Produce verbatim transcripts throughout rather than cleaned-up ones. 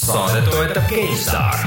Saadet toetab GameStar.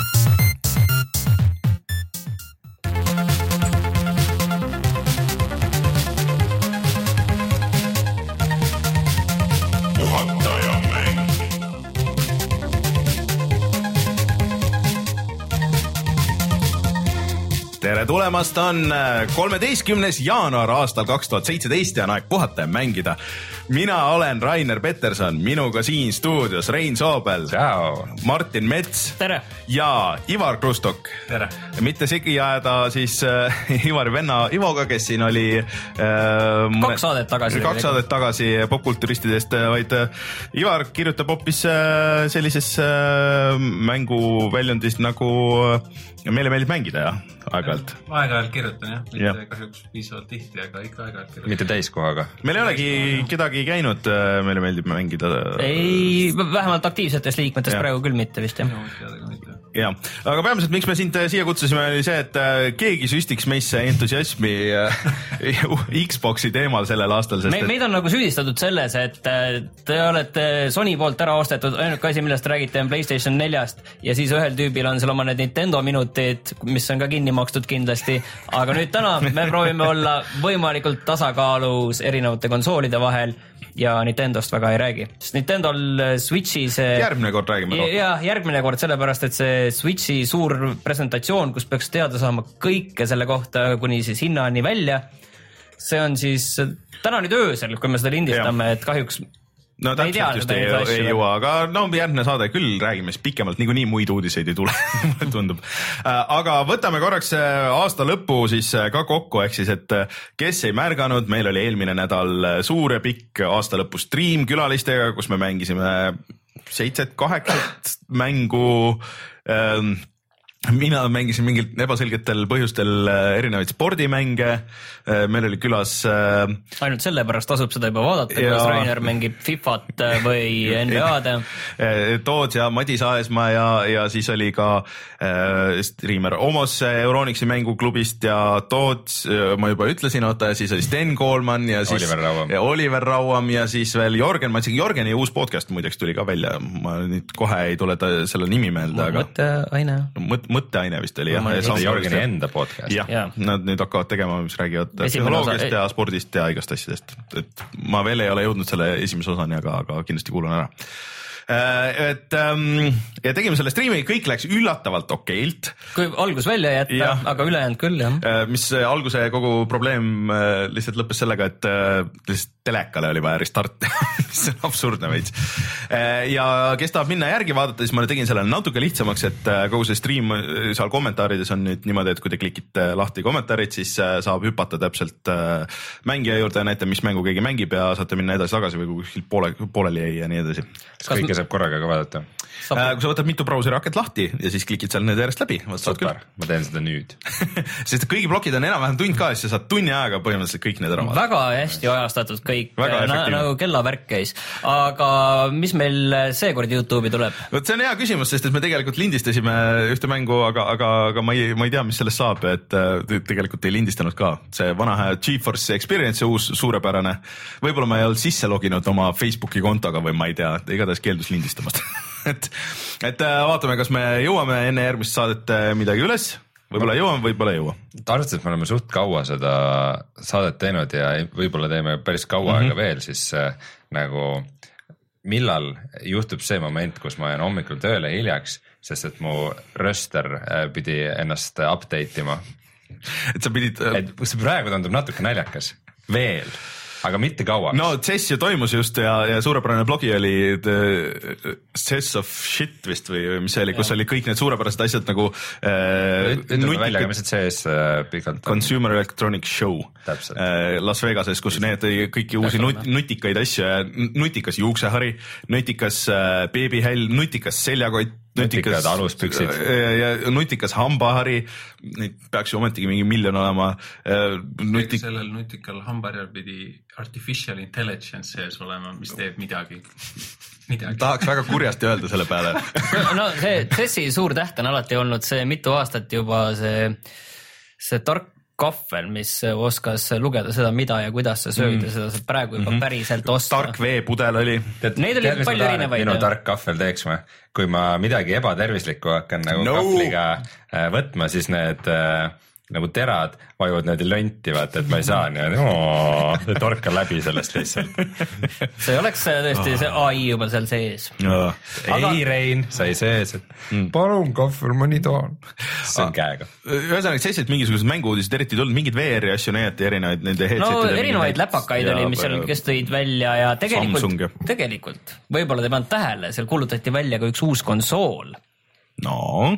Tere tulemast, on kolmeteistkümnes jaanuar aastal kaks tuhat seitseteist ja on aeg puhata ja mängida. Mina olen Rainer Peterson, minuga siin stuudios Rein Soobel, Ciao. Martin Mets. Tere. Ja Ivar Krustok. Tere. Mitte segi ajada siis äh, Ivari venna Ivoga, kes siin oli äh, kaks saadet tagasi, kaks saadet tagasi popkulturistidest, vaid äh, Ivar kirjutab hoopis äh, sellises äh, mänguväljundis nagu äh, meile meeldib mängida ja aeg-ajalt. Aeg-ajalt kirjutan jah, mitte ja. Kahjuks piisavalt tihti, aga ikka aeg-ajalt kirjutan. Mitte täiskohaga. Meil ei olegi kedagi käinud, meile meeldib mängida. Ei, vähemalt aktiivsetest liikmetest ja. Praegu küll mitte vist jah. Ja, aga peamiselt miks me sind siia kutsusime oli see, et keegi süstiks meisse entusiasmi Xboxi teemal sellel aastal. Sest Me, et... meid on nagu süüdistatud selles, et te olete Sony poolt ära ostetud, ainuke asi, millest räägite on PlayStation neljast ja siis ühel tüübil on seal oma need Nintendo minutid, mis on ka kinni makstud kindlasti, aga nüüd täna me proovime olla võimalikult tasakaalus erinevate konsoolide vahel ja Nintendost väga ei räägi, sest Nintendol Switchi see... Järgmine kord räägime rohkem. Ja, järgmine kord sellepärast, et see Switchi suur presentatsioon, kus peaks teada saama kõike selle kohta kuni siis hinnani välja, see on siis täna nüüd öösel, kui me seda lindistame, et kahjuks... No täpselt just ei, ei jõua, aga no järgmine saade küll räägime siis pikemalt, niikuinii muid uudiseid ei tule, tundub. Aga võtame korraks aasta lõppu siis ka kokku, ehk siis, et kes ei märganud, meil oli eelmine nädal suur ja pikk aasta lõpu stream külalistega, kus me mängisime seitset, kaheksat mängu. Mina mängisin mingil ebaselgetel põhjustel erinevaid spordimänge, meil oli külas... Ainult sellepärast tasub seda juba vaadata, ja... kuidas Rainer mängib Fifat või N B A-d. Toots ja Madis Aesmaa ja, ja siis oli ka äh, streamer Omos Euronixi mänguklubist ja Toots, ma juba ütlesin, oota, ja siis oli Sten Koolman ja siis Oliver Rauam ja, Oliver Rauam ja siis veel Jorgen, ma ütlesin, Jorgeni uus podcast muideks tuli ka välja, ma nüüd kohe ei tule ta selle nimi meelde, aga... Mõtteaine. Mõt, mõtteaine vist oli jah. Jorgeni enda podcast. Jah, ja. Nad nüüd hakkavad tegema, mis räägivad psühholoogiast ja spordist ja igast asjadest. Et ma veel ei ole jõudnud selle esimese osani, aga, aga kindlasti kuulan ära. Et ja tegime selle streami, kõik läks üllatavalt okeilt. Kui algus välja jätta, ja. Aga ülejäänud küll, jah. Mis alguse kogu probleem lihtsalt lõppes sellega, et lihtsalt telekale oli vaja restart, mis on absurdne veits. Ja kes tahab minna järgi vaadata, siis ma tegin selle natuke lihtsamaks, et kogu see stream seal kommentaarides on nüüd niimoodi, et kui te klikite lahti kommentaarid, siis saab hüpata täpselt mängija juurde ja näite, mis mängu keegi mängib ja saate minna edasi-tagasi või kuskilt poole, pooleli jäi ja nii edasi. Kas kõike saab korraga ka vaadata? Saab... Kui sa võtad mitu brauseri haket lahti ja siis klikid seal need järjest läbi. Super, ma teen seda nüüd. Sest kõigi blokid on enam-vähem tund ka, siis sa saad tunni ajaga põhimõtteliselt kõik need ära vaadata. Väga hästi ajastatud kõik, nagu kellavärk käis. Aga mis meil seekord YouTube'i tuleb? Võt see on hea küsimus, sest et me tegelikult lindistasime ühte mängu, aga, aga, aga ma, ei, ma ei tea, mis sellest saab, et tegelikult ei lindistanud ka. See vana GeForce Experience, uus suurepärane. Võib-olla ma ei olnud sisse loginud oma Facebooki kontoga või ma ei tea, igatahes keeldus lindistamast. et, et vaatame, kas me jõuame enne järgmist saadet midagi üles. Võib-olla jõuame, võib-olla jõua. Arvestades, et me oleme suht kaua seda saadet teinud ja võib-olla teeme päris kaua mm-hmm. aega veel, siis äh, nagu millal juhtub see moment, kus ma jään hommikul tööle hiljaks, sest et mu röster äh, pidi ennast update ima. Et sa pidid... Äh... Et see praegu tundub natuke naljakas. Veel. Aga mitte kauaks. No C E S ju toimus just ja, ja suurepärane blogi oli C E S of shit vist või mis see oli, kus ja. Oli kõik need suurepärased asjad nagu äh, ütleme välja, mis see C E S äh, pikalt Consumer Electronic Show äh, Las Vegases, kus need kõiki uusi nut, nutikaid asju, nutikas juuksehari, nutikas äh, beebihäll, nutikas seljakott, nutikas aluspüksid ja nutikas hambahari, neid peaks ju ometigi mingi miljon olema. Nutik... Sellel nutikal hambaharjal pidi artificial intelligence sees olema, mis teeb midagi. midagi. Tahaks väga kurjasti öelda selle peale. No see C E S-i suur täht on alati olnud see mitu aastat juba see, see tark kahvel, mis oskas lugeda seda, mida ja kuidas sa sööd mm. ja seda saab praegu juba mm-hmm. päriselt osta. Tark veepudel oli. Neid oli palju erinevaid. Minu tark kahvel teeks ma, kui ma midagi ebatervislikku hakkan nagu no. kahvliga võtma, siis need nagu terad vajuvad niimoodi lonti, vaata, et ma ei saa niimoodi, torkan läbi sellest lihtsalt. See oleks tõesti see A I juba seal sees. No. Aga... Ei, Rein, sa ei sees, et mm. palun kahvel, ma nii tahan. See on käega. Ühesõnaga, selliselt mingisugused mänguudised eriti tulnud, mingid V R-i asju näete erinevaid nende headsetide. No erinevaid läpakaid oli, mis seal, kes tõid välja ja tegelikult, tegelikult, võib-olla te pannud tähele, seal kuulutati välja ka üks uus konsool. No...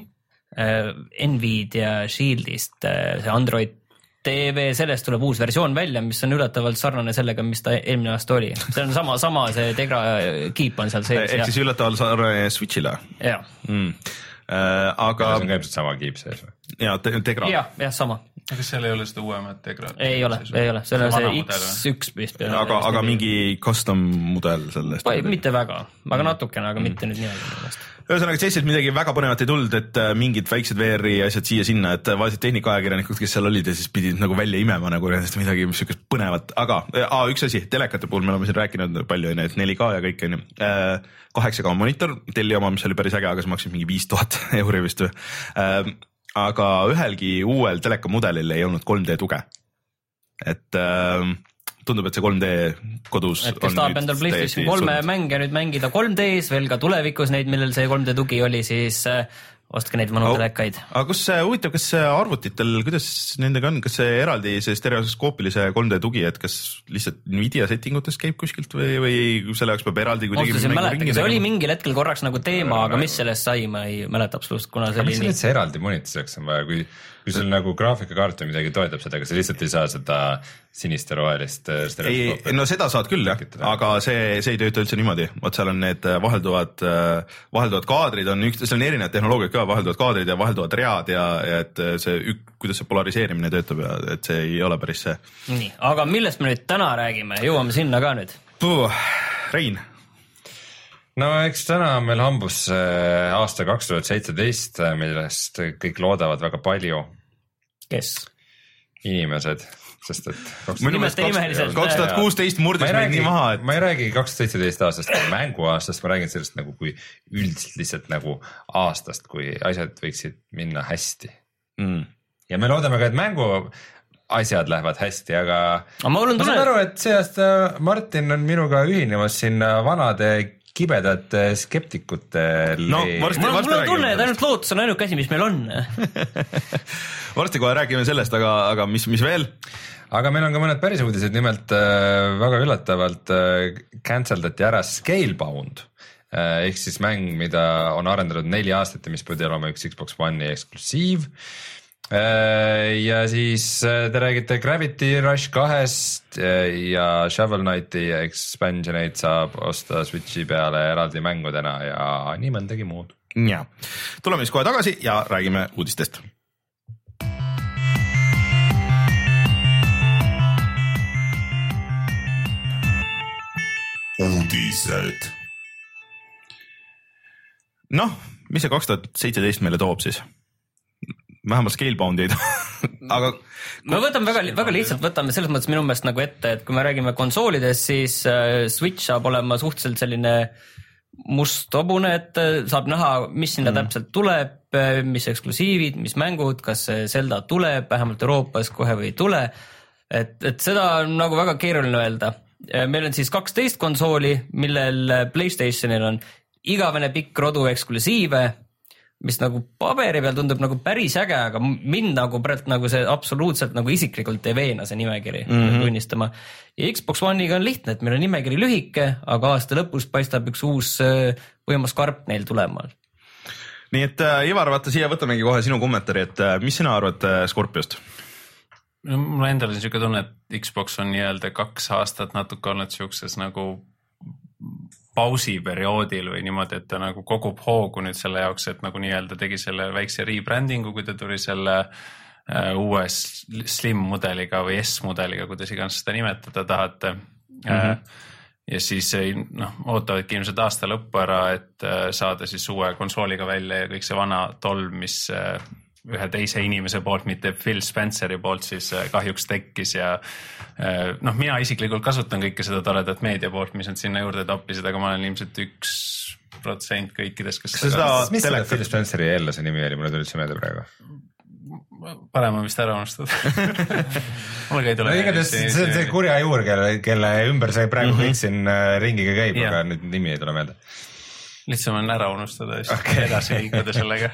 Nvidia Shieldist, see Android T V, sellest tuleb uus versioon välja, mis on üllatavalt sarnane sellega, mis ta eelmine aasta oli. See on sama, sama see Tegra Keep on seal sees. Ehk siis üllatavalt sarnane Switchile. Jah. Mm. Äh, aga... See on ka ilmselt sama Keep sees või? Ja, Tegra. Jah, jah, sama. Aga seal ei ole seda uuemat Tegra? Ei ole, ei ole. See on see X üks vist. Aga, aga mingi custom mudel sellest? Mitte väga, aga natukene, aga mitte nüüd nii. Ühesõnaga, selliselt midagi väga põnevat ei tulnud, et mingid väiksed V R-i asjad siia-sinna, et vaesed tehnikaajakirjanikud, kes seal olid ja siis pidid nagu välja imema nagu midagi mis põnevat. Aga a, üks asi, telekate puhul me oleme siin rääkinud palju, et neli K ja kõik on kaheksa K monitor, telli oma, mis oli päris äge, aga see maksis mingi viis tuhat euri vist või. Aga ühelgi uuel telekamudelil ei olnud kolm D tuge. Et tundub, et see kolm D kodus et kes tahab endal PlayStation kolme mänge nüüd mängida kolm D-s, veel ka tulevikus neid, millel see kolm D tugi oli, siis ostke neid vanu telekaid. Aga kus see huvitav, kas arvutitel, kuidas nendega on, kas see eraldi see stereoskoopilise kolm D tugi, et kas lihtsalt Nvidia settingutes käib kuskilt või, või selle jaoks peab eraldi kuidagi mäletagi, see oli mingil hetkel korraks nagu teema, aga mis sellest sai, ma ei mäleta absoluutselt, kuna see oli nii... see eraldi monitoreks on vaja, kui, kui sul nagu graafikakaart või midagi toetab seda, aga sa lihtsalt ei saa seda sinist ja rohelist stereoskoopi. No seda saad küll jah, aga see, see ei tööta üldse niimoodi. Vot seal on need vahelduvad, vahelduvad kaadrid, on üks, see on erinevad tehnoloogiad ka, vahelduvad kaadrid ja vahelduvad read ja, ja et see, kuidas see polariseerimine töötab ja et see ei ole päris see. Nii, aga millest me nüüd täna räägime? Jõuame sinna ka nüüd. Puh, Rein. No eks täna on meil hambus aasta kaks tuhat seitseteist, millest kõik loodavad väga palju. Kes? Inimesed, sest et kaks tuhat kuusteist murdis meid nii maha, et ma ei räägi kaks tuhat seitseteist aastast kui mänguaastast, ma räägin sellest nagu kui üldiselt lihtsalt nagu aastast, kui asjad võiksid minna hästi. Mm. Ja me loodame ka, et mängu asjad lähevad hästi, aga ma, ma saan aru, et see aasta Martin on minuga ühinemas sinna vanade kibedate skeptikute no, varsti, mul, mul on tunne, et ainult lootus on ainuke asi, mis meil on. Varsti kohe räägime sellest, aga, aga mis, mis veel? Aga meil on ka mõned päris uudised, nimelt äh, väga üllatavalt äh, canceldati ära Scalebound, äh, ehk siis mäng, mida on arendatud neli aastat ja mis pidi olema üks Xbox One'i eksklusiiv. Ja siis te räägite Gravity Rush kahest ja Shovel Knighti expansioneid saab osta Switchi peale eraldi mängudena ja nii mõndagi muud. Ja. Tuleme siis kohe tagasi ja räägime uudistest. Uudised. Noh, mis see kaks tuhat seitseteist meile toob siis? Vähemalt Scalebound'id, aga me võtame väga, väga lihtsalt, võtame selles mõttes minu meelest nagu ette, et kui me räägime konsoolidest, siis Switch saab olema suhteliselt selline must hobune, et saab näha, mis sinna mm. täpselt tuleb, mis eksklusiivid, mis mängud, kas Zelda tuleb, vähemalt Euroopas kohe või ei tule, et, et seda on nagu väga keeruline öelda. Meil on siis kaksteist konsooli, millel PlayStationil on igavene pikk rodu eksklusiive, mis nagu paberi peal tundub nagu päris äge, aga mind nagu praegu nagu see absoluutselt nagu isiklikult ei veena see nimekiri mm-hmm. tunnistama. Ja Xbox One'iga on lihtne, et meil on nimekiri lühike, aga aasta lõpus paistab üks uus võimas karp neil tulemal. Nii et äh, Ivar, vaata siia võtamegi kohe sinu kommentaari, et äh, mis sina arvad äh, Scorpiost? No, mul endal on siuke tunne, et Xbox on nii-öelda kaks aastat natuke olnud siukses nagu pausiperioodil või niimoodi, et ta nagu kogub hoogu nüüd selle jaoks, et nagu nii-öelda tegi selle väikse rebrandingu, kui ta tuli selle uh, uue slim mudeliga või S-mudeliga, kuidas iganes seda nimetada tahate. Mm-hmm. Uh, ja siis noh, ootavadki ilmselt aasta lõppu ära, et uh, saada siis uue konsooliga välja ja kõik see vana tolm, mis uh, ühe teise inimese poolt, mitte Phil Spenceri poolt siis kahjuks tekkis ja noh, mina isiklikult kasutan kõike seda toredat meedia poolt, mis on sinna juurde toppisid, aga ma olen ilmselt üks protsent kõikidest, kes seda mis selle Phil Spenceri eellase nimi oli, mulle tuli see meelde praegu? Parem on vist ära unustada. Mulle ka ei tule. No, igatahes see on see kurja juur, kelle, kelle ümber see praegu mm -hmm. kõik siin ringiga käib, yeah. aga nüüd nimi ei tule meelde. Lihtsam on ära unustada ja okay. edasi liikuda sellega.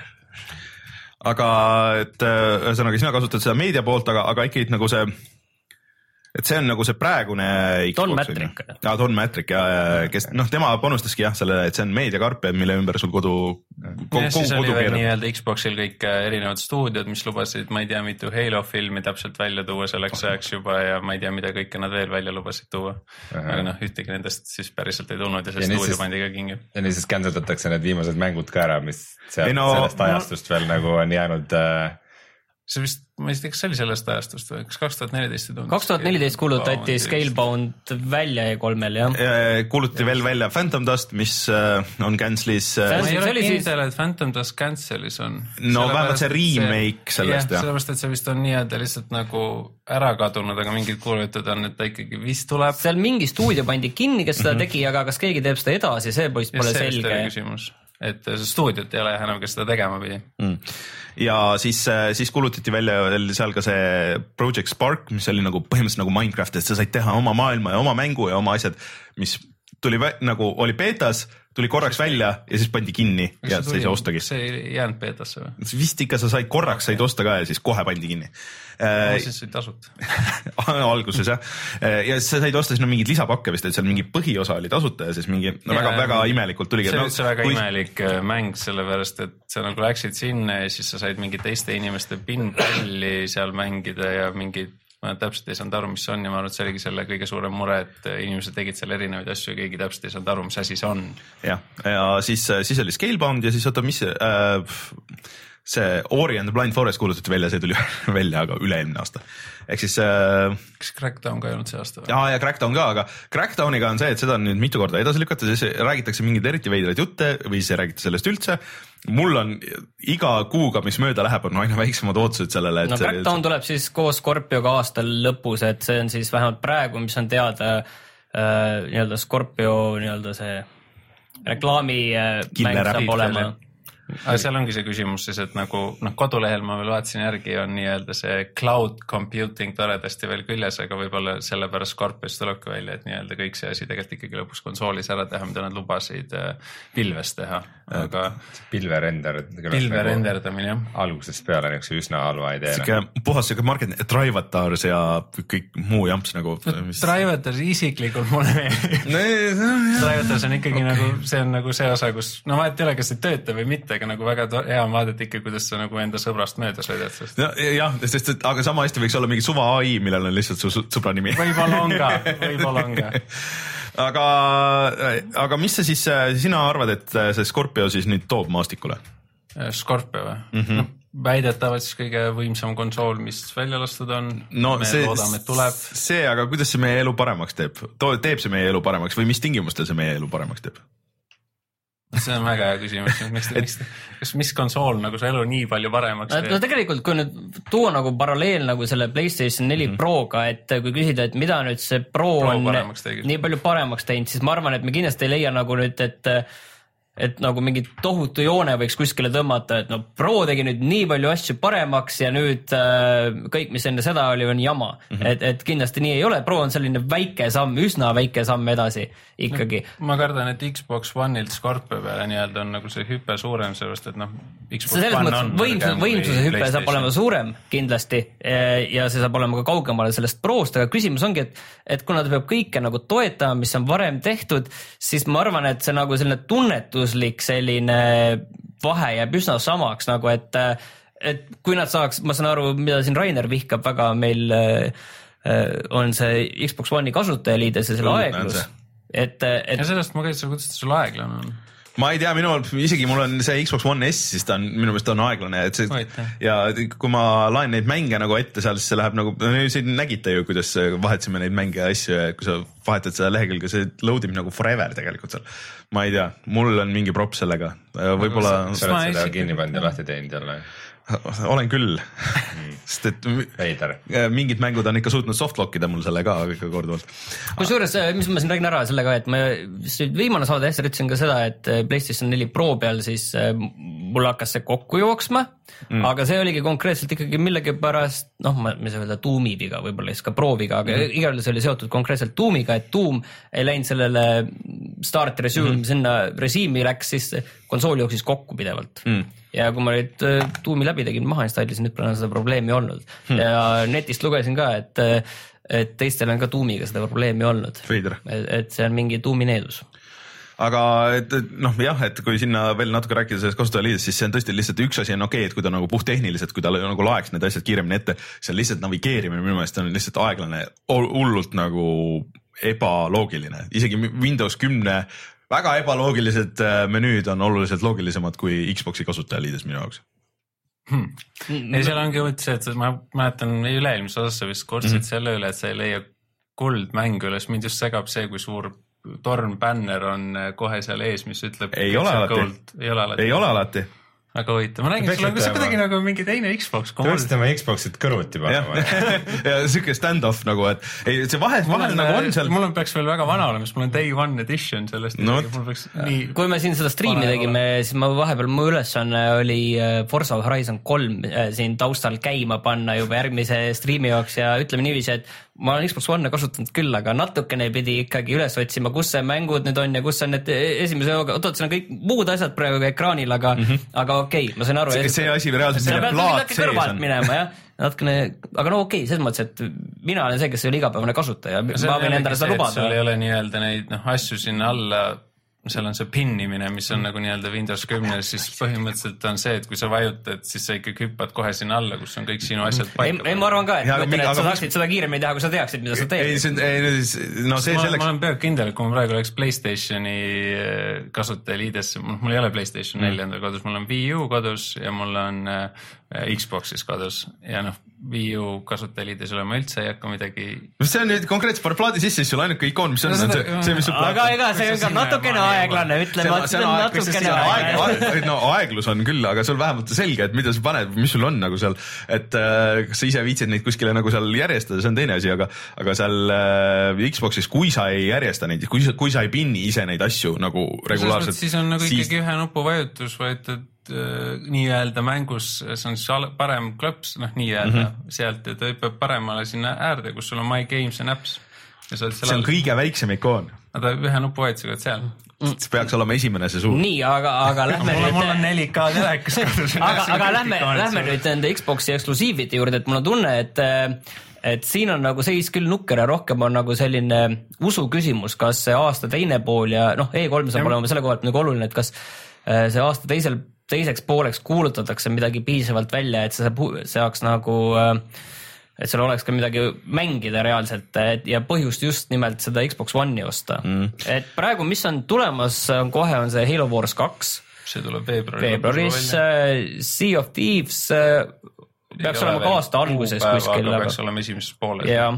Aga et ühesõnaga sina kasutad seda meedia poolt, aga, aga ikkagi nagu see et see on nagu see praegune Don Matrick. Ja, Don Matrick ja, kes noh, tema panustaski jah selle, et see on meediakarp, mille ümber sul kodu kogu, ja siis kodu oli veel nii-öelda Xboxil kõik erinevad stuudiod, mis lubasid, ma ei tea, mitu Halo filmi täpselt välja tuua selleks ajaks juba ja ma ei tea, mida kõike nad veel välja lubasid tuua. Aha. Aga noh, ühtegi nendest siis päriselt ei tulnud ja see ja stuudio pandi ka kingi. Ja nii siis cancelatakse need viimased mängud ka ära, mis sealt, no, sellest ajastust no, veel nagu on jäänud äh, see vist, ma ei tea, kas see oli sellest ajastust või kas kaks tuhat neliteist ei tulnud? kaks tuhat neliteist kuulutati Scalebound välja E kolmel, jah. Kuulutati veel välja Phantom Dust, mis on cancelis. ma ei ole kindel, et Phantom Dust cancelis on. No vähemalt see remake sellest, jah. Sellepärast, et see vist on nii-öelda lihtsalt nagu ära kadunud, aga mingid kuulutud on, et ta ikkagi vist tuleb. Seal mingi stuudio pandi kinni, kes seda tegi, aga kas keegi teeb seda edasi, see poist pole selge. Et stuudiot ei ole enam, kes seda tegema pidi. Mm. Ja siis, siis kuulutati välja seal ka see Project Spark, mis oli nagu põhimõtteliselt nagu Minecraft, et sa said teha oma maailma ja oma mängu ja oma asjad, mis tuli vä- nagu oli beetas, tuli korraks välja ja siis pandi kinni ja sa ei saa ostagi. See ei jäänud beetasse või? Vist ikka sa said korraks said osta ka ja siis kohe pandi kinni. No, siis said tasuta. Alguses jah. Ja sa said osta sinna mingid lisapakke vist, et seal mingi põhiosa oli tasuta ja siis mingi no, ja, väga, väga imelikult tuligi. See oli no, väga kui... imelik mäng, sellepärast et sa nagu läksid sinna ja siis sa said mingi teiste inimeste pinballi seal mängida ja mingid ma täpselt ei saanud aru, mis see on ja ma arvan, et see oligi selle kõige suurem mure, et inimesed tegid seal erinevaid asju ja keegi täpselt ei saanud aru, mis asi see on. Jah, ja siis, siis oli Scalebound ja siis oota, mis äh, see Ori and the Blind Forest kuulutati välja, see tuli välja, aga üle-eelmine aasta. Ehk siis äh, kas Crackdown ka ei olnud see aasta või? Jaa, ja Crackdown ka, aga Crackdowniga on see, et seda on nüüd mitu korda edasi lükata, siis räägitakse mingid eriti veidraid jutte või siis ei räägita sellest üldse. Mul on iga kuuga, mis mööda läheb, on aina väiksemad ootused sellele. Et no Crackdown tuleb siis koos Scorpioga aastal lõpus, et see on siis vähemalt praegu, mis on teada äh, nii-öelda Scorpio nii-öelda see reklaami äh, mäng saab olema. Aga seal ongi see küsimus siis, et nagu noh, kodulehel ma veel vaatasin järgi on nii-öelda see cloud computing toredasti veel küljes, aga võib-olla sellepärast Scorpios tulebki välja, et nii-öelda kõik see asi tegelikult ikkagi lõpus konsoolis ära teha, mida nad lubasid pilves teha. Aga pilve render. Pilve renderdamine, jah. Algusest peale niisuguse üsna halva idee. Siuke puhas siuke market, Drivatars ja kõik muu jamps nagu. Mis... Drivatars isiklikult mulle meeldib. Drivatars on ikkagi nagu, see on nagu see osa, kus no vahet ei ole, kas see töötab või mitte, aga nagu väga hea on vaadata ikka, kuidas sa nagu enda sõbrast mööda sõidad. Sest... Ja, jah, sest, et, aga sama hästi võiks olla mingi suva A I, millel on lihtsalt su sõbra nimi. Võib-olla on ka, võib-olla on ka. Aga, aga mis sa siis, sina arvad, et see Scorpio siis nüüd toob maastikule? Scorpio või? Mm -hmm. no, väidetavad siis kõige võimsam konsool, mis välja lastud on. No, me see, loodame, et tuleb. See, aga kuidas see meie elu paremaks teeb? Teeb see meie elu paremaks või mis tingimustel see meie elu paremaks teeb? See on väga hea küsimus, miks, miks, kas mis konsool nagu see elu nii palju paremaks teeb? No tegelikult, kui nüüd tuua nagu paralleel nagu selle PlayStation neli mm -hmm. Proga, et kui küsida, et mida nüüd see Pro, Pro on nii palju paremaks teinud, siis ma arvan, et me kindlasti ei leia nagu nüüd, et et nagu mingi tohutu joone võiks kuskile tõmmata, et no Pro tegi nüüd nii palju asju paremaks ja nüüd äh, kõik, mis enne seda oli, on jama. Mm -hmm. et, et kindlasti nii ei ole, Pro on selline väike samm, üsna väike samm edasi ikkagi. No, ma kardan, et Xbox Oneilt Scorpio peale nii-öelda on nagu see hüpe suurem, sellest, et noh, Xbox One on võimsuse, võimsuse hüpe saab olema suurem kindlasti ja see saab olema ka kaugemale sellest Prost, aga küsimus ongi, et, et kuna ta peab kõike nagu toetama, mis on varem tehtud, siis ma arvan, et see nagu selline tunnetus selline vahe jääb üsna samaks nagu, et, et kui nad saaks, ma saan aru, mida siin Rainer vihkab väga, meil äh, on see Xbox One'i kasutajaliides ja selle aeglus. Et, et... Ja sellest ma käisin, kuidas ta sul aeglane on? Ma ei tea, minu, isegi mul on see Xbox One S, siis ta on, minu meelest on aeglane, et see, ja kui ma laen neid mänge nagu ette seal, siis see läheb nagu, siin nägite ju, kuidas vahetasime neid mänge ja asju ja kui sa vahetad seda lehekülge, see load ib nagu forever tegelikult seal. Ma ei tea, mul on mingi prop sellega, võib-olla... Sa oled seda kinni pand ja lahti teinud jälle? olen küll, sest et Veider. mingid mängud on ikka suutnud softlockida mul selle ka ikka korduvalt. Kusjuures, mis ma siin räägin ära selle ka, et ma viimane saade hästi ütlesin ka seda, et PlayStation neli Pro peal siis mul hakkas see kokku jooksma, mm. aga see oligi konkreetselt ikkagi millegi pärast, noh, ma ei saa öelda tuumiviga, võib-olla siis ka Proviga, aga mm. igal see oli seotud konkreetselt tuumiga, et tuum ei läinud sellele start resume mm. sinna režiimi läks, siis konsool jooksis kokku pidevalt. Mm. Ja kui ma nüüd tuumi läbi tegin, maha installisin, nüüd pole seda probleemi olnud. Hmm. Ja netist lugesin ka, et, et teistel on ka tuumiga seda probleemi olnud. Veider. Et, et see on mingi tuumineedus. Aga et, noh jah, et kui sinna veel natuke rääkida sellest kasutajaliidest, siis see on tõesti lihtsalt üks asi on okei, okay, et kui ta nagu puhttehniliselt, kui ta nagu laeks need asjad kiiremini ette, see on lihtsalt navigeerimine, minu meelest on lihtsalt aeglane, hullult nagu ebaloogiline. Isegi Windows kümne väga ebaloogilised menüüd on oluliselt loogilisemad kui Xboxi kasutajaliides minu jaoks. Hmm. Ei, seal ongi mõttes see, et ma mäletan üle-eelmise osas vist kortsid mm-hmm. selle üle, et sa ei leia kuldmängu üles. Mind just segab see, kui suur tornbänner on kohe seal ees, mis ütleb... Ei ole alati. Ei ole alati. Ei ole alati. Aga võita, ma räägin, sul on see kuidagi nagu mingi teine Xbox. Te võiksite oma Xboxit kõrvuti panema. ja siuke stand-off nagu, et ei, see vahe, vahel nagu on seal. Mul on peaks veel väga vana olema, mul on day one edition sellest. No, nii... Kui me siin seda striimi tegime, siis ma vahepeal mu ülesanne oli Forza Horizon kolm siin taustal käima panna juba järgmise striimi jaoks ja ütleme niiviisi, et ma olen Xbox One kasutanud küll, aga natukene pidi ikkagi üles otsima, kus see mängud nüüd on ja kus on need esimese, oot, see on kõik muud asjad praegu ekraanil, aga, mm-hmm. aga okei, okay, ma sain aru. See, see asi reaalselt, mille plaat sees on. Minema, ja? Natkene, aga no okei, okay, selles mõttes, et mina olen see, kes ei ole igapäevane kasutaja, ma võin endale seda lubada. Sul ei ole nii-öelda neid no, asju sinna alla, seal on see pinnimine, mis on nagu nii-öelda Windows kümne, siis põhimõtteliselt on see, et kui sa vajutad, siis sa ikkagi hüppad kohe sinna alla, kus on kõik sinu asjad paika. Ei, ma arvan ka, et, ja, mõtlen, et sa saaksid seda kiiremini teha, kui sa teaksid, mida sa teed. Ei, see, ei, no see ma, selleks... ma olen peaaegu kindel, kui ma praegu oleks PlayStationi kasutajaliidesse, mul ei ole PlayStation neli endal kodus, mul on Wii U kodus ja mul on Xboxis kodus ja noh, Wii U kasutajaliides olema üldse ei hakka midagi... See on nüüd konkreetselt par plaadi sisse, siis sul ainuke ikoon, mis on, no, seda, see, see, mis sul plaat... Aga ega see on ka natukene aeglane, ütleme, et see on natukene aeglane. No aeglus on küll, aga sul vähemalt selge, et mida sa paned, mis sul on nagu seal, et äh, kas sa ise viitsid neid kuskile nagu seal järjestada, see on teine asi, aga, aga seal äh, Xboxis, kui sa ei järjesta neid, kui, kui sa ei pinni ise neid asju nagu regulaarselt... Siis on nagu ikkagi siis... ühe nupu vajutus võetud nii-öelda mängus, see on siis parem klõps, noh nii-öelda mm-hmm. sealt ja ta hüppab paremale sinna äärde, kus sul on My Games and Apps. Ja see on all... kõige väiksem ikoon. Ta ühe nupu vajutusega seal. See peaks olema esimene see suur. Nii, aga, aga lähme no, nüüd... Mul on neli K telekas. aga aga lähme, lähme nüüd enda Xboxi eksklusiivide juurde, et mul on tunne, et et siin on nagu seis küll nukker ja rohkem on nagu selline usu küsimus, kas see aasta teine pool ja noh, E kolm saab olema selle kohalt nagu oluline, et kas see aasta teisel teiseks pooleks kuulutatakse midagi piisavalt välja, et see saaks nagu, et seal oleks ka midagi mängida reaalselt ja põhjust just nimelt seda Xbox One'i osta. Mm. Et praegu, mis on tulemas, kohe on see Halo Wars kaks. See tuleb veebruaris. Veebruaris, Sea of Thieves peaks olema ka aasta alguses kuskil. Aga peaks olema esimeses pooles. Ja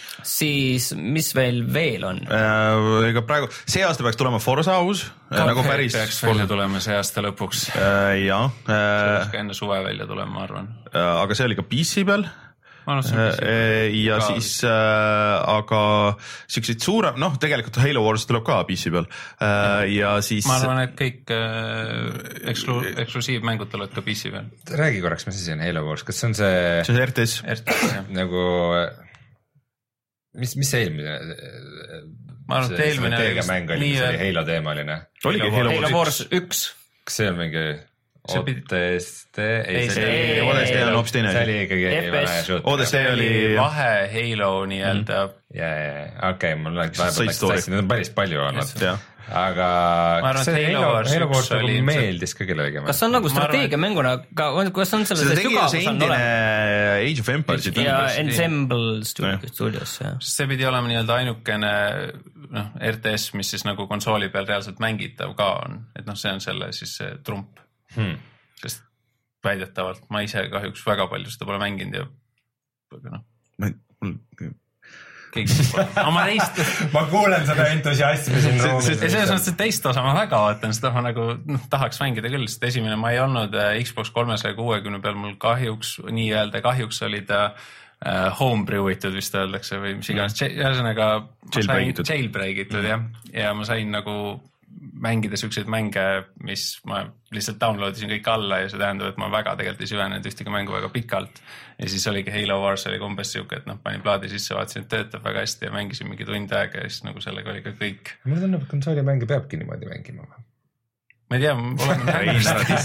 siis mis veel veel on? Ega praegu, see aasta peaks tulema Forza uus. Nagu päris peaks välja tulema see aasta lõpuks. Äh, ja. See peaks ka enne suve välja tulema, ma arvan. Aga see oli ka P C peal. Ja ka siis, äh, aga siukseid suure, noh, tegelikult Halo Wars tuleb ka P C peal. Äh, ja siis... Ma arvan, et kõik äh, eksklu, eksklusiivmängud tulevad ka P C peal. Räägi korraks, mis asi on Halo Wars. Kas see on see... See on R T S. R T S, jah. Nagu... Mis, mis see eelmine? Ma arvan, et eelmine... Teegamäng oli, mis oli Halo teemaline. Oligi Halo Wars üks. Kas see on mingi... O D S T? Ei, see O D S T on hoopis teine. See oli ikkagi... O D S T oli... Vahe Halo nii-öelda. Ja, ja, okei, mul läks tassi, need on päris palju olnud. Aga kas see Halo Wars nagu meeldis ka kellelegi? Kas see on nagu strateegiamänguna, kas on selle see sügavus on olemas? Age of Empires ja Ensemble Studios. See pidi olema nii-öelda ainukene noh, R T S, mis siis nagu konsooli peal reaalselt mängitav ka on. Et noh, see on selle siis see trump. Hmm. Sest väidetavalt ma ise kahjuks väga palju seda pole mänginud ja noh. aga ma teist ma kuulen seda entusiasmi siin ruumis. Ja selles mõttes, et teist osa ma väga vaatan, seda ma nagu no, tahaks mängida küll, sest esimene ma ei olnud Xbox kolmesaja kuuekümne peal, mul kahjuks, nii-öelda kahjuks oli ta uh, homebrew itud vist öeldakse või mis iganes, ühesõnaga jailbreak itud mm. jah, ja ma sain nagu mängida siukseid mänge, mis ma lihtsalt download isin kõik alla ja see tähendab, et ma väga tegelikult ei süvenenud ühtegi mängu väga pikalt. Ja siis oligi Halo Wars oli umbes siuke, et noh, panin plaadi sisse, vaatasin, et töötab väga hästi ja mängisin mingi tund aega ja siis nagu sellega oli ka kõik. Mulle tundub, et konsooli-mänge peabki niimoodi mängima. Ma ei tea, olen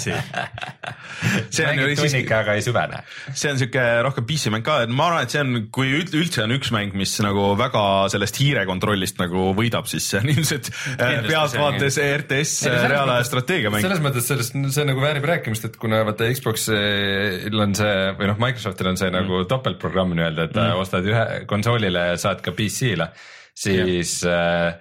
see on ju tunnika, aga ei süvene. See on siuke rohkem P C mäng ka, et ma arvan, et see on, kui üldse on üks mäng, mis nagu väga sellest hiire kontrollist nagu võidab, siis see on ilmselt pealtvaates R T S reaalaja strateegia mäng. Selles mõttes sellest, see nagu väärib rääkimist, et kuna vaata Xboxil on see, või noh, Microsoftil on see mm. nagu topeltprogramm nii-öelda, et mm. ostad ühe konsoolile ja saad ka P C-le, siis äh,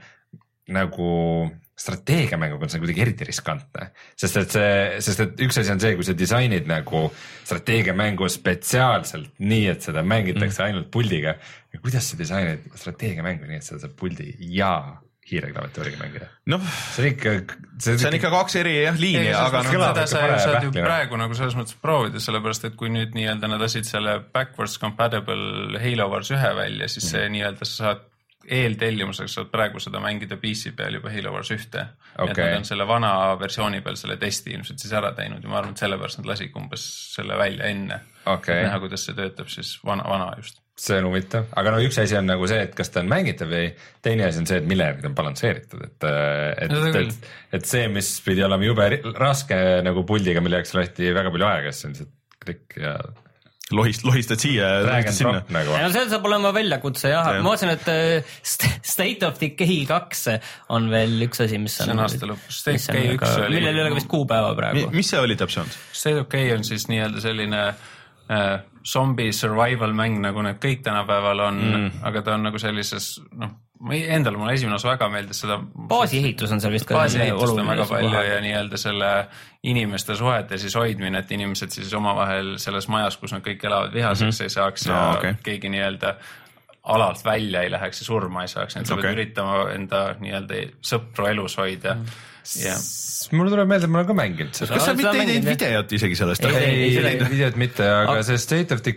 nagu strateegiamänguga on see kuidagi eriti riskantne, sest et see, sest et üks asi on see, kui sa disainid nagu strateegiamängu spetsiaalselt nii, et seda mängitakse mm. ainult puldiga ja kuidas sa disainid strateegiamängu nii, et seda saab puldi ja hiireklaviatuuriga mängida. No, see on ikka, see, see on ikka kaks eri jah, liini, aga no, seda sa saad ju praegu nagu selles mõttes proovida, sellepärast et kui nüüd nii-öelda nad lasid selle backwards compatible Halo Wars ühe välja, siis mm. see nii-öelda sa saad eeltellimuseks saad praegu seda mängida P C peal juba Halo Wars ühte. Okay. Et nad on selle vana versiooni peal selle testi ilmselt siis ära teinud ja ma arvan, et sellepärast nad lasik umbes selle välja enne. Okay. Näha, kuidas see töötab siis vana, vana just. See on huvitav, aga no üks asi on nagu see, et kas ta on mängitav või teine asi on see, et millega ta on balansseeritud, et, et, no, et, et see, mis pidi olema jube raske nagu puldiga, mille jaoks lahti väga palju aega, siis on see klikk ja Lohist, lohistad siia ja lohistad sinna. Nagu. Ja no see saab olema väljakutse, jah. Ja. Ma vaatasin, et State of Decay kaks on veel üks asi, mis on... See on aasta lõpus. State of Decay üks oli... Millel ei ole vist kuupäeva praegu. Mis see oli täpselt? State of Decay on siis nii-öelda selline äh, zombie survival mäng, nagu need kõik tänapäeval on, mm. aga ta on nagu sellises... noh. Ma endal mulle esimene osa väga meeldis seda. Baasiehitus on seal vist ka. Baasiehitus on väga palju ja nii-öelda selle inimeste suhete siis hoidmine, et inimesed siis omavahel selles majas, kus nad kõik elavad vihaseks mm -hmm. ei saaks ja no, okay. keegi nii-öelda alalt välja ei läheks ja surma ei saaks. Et sa okay. pead üritama enda nii-öelda sõpru elus hoida. Mm -hmm. Yeah. Mulle tuleb meelde, et ma olen ka mänginud seda. Kas sa mitte ei teinud videot isegi sellest? Ei, ei, ei, ei videot mitte, aga see State of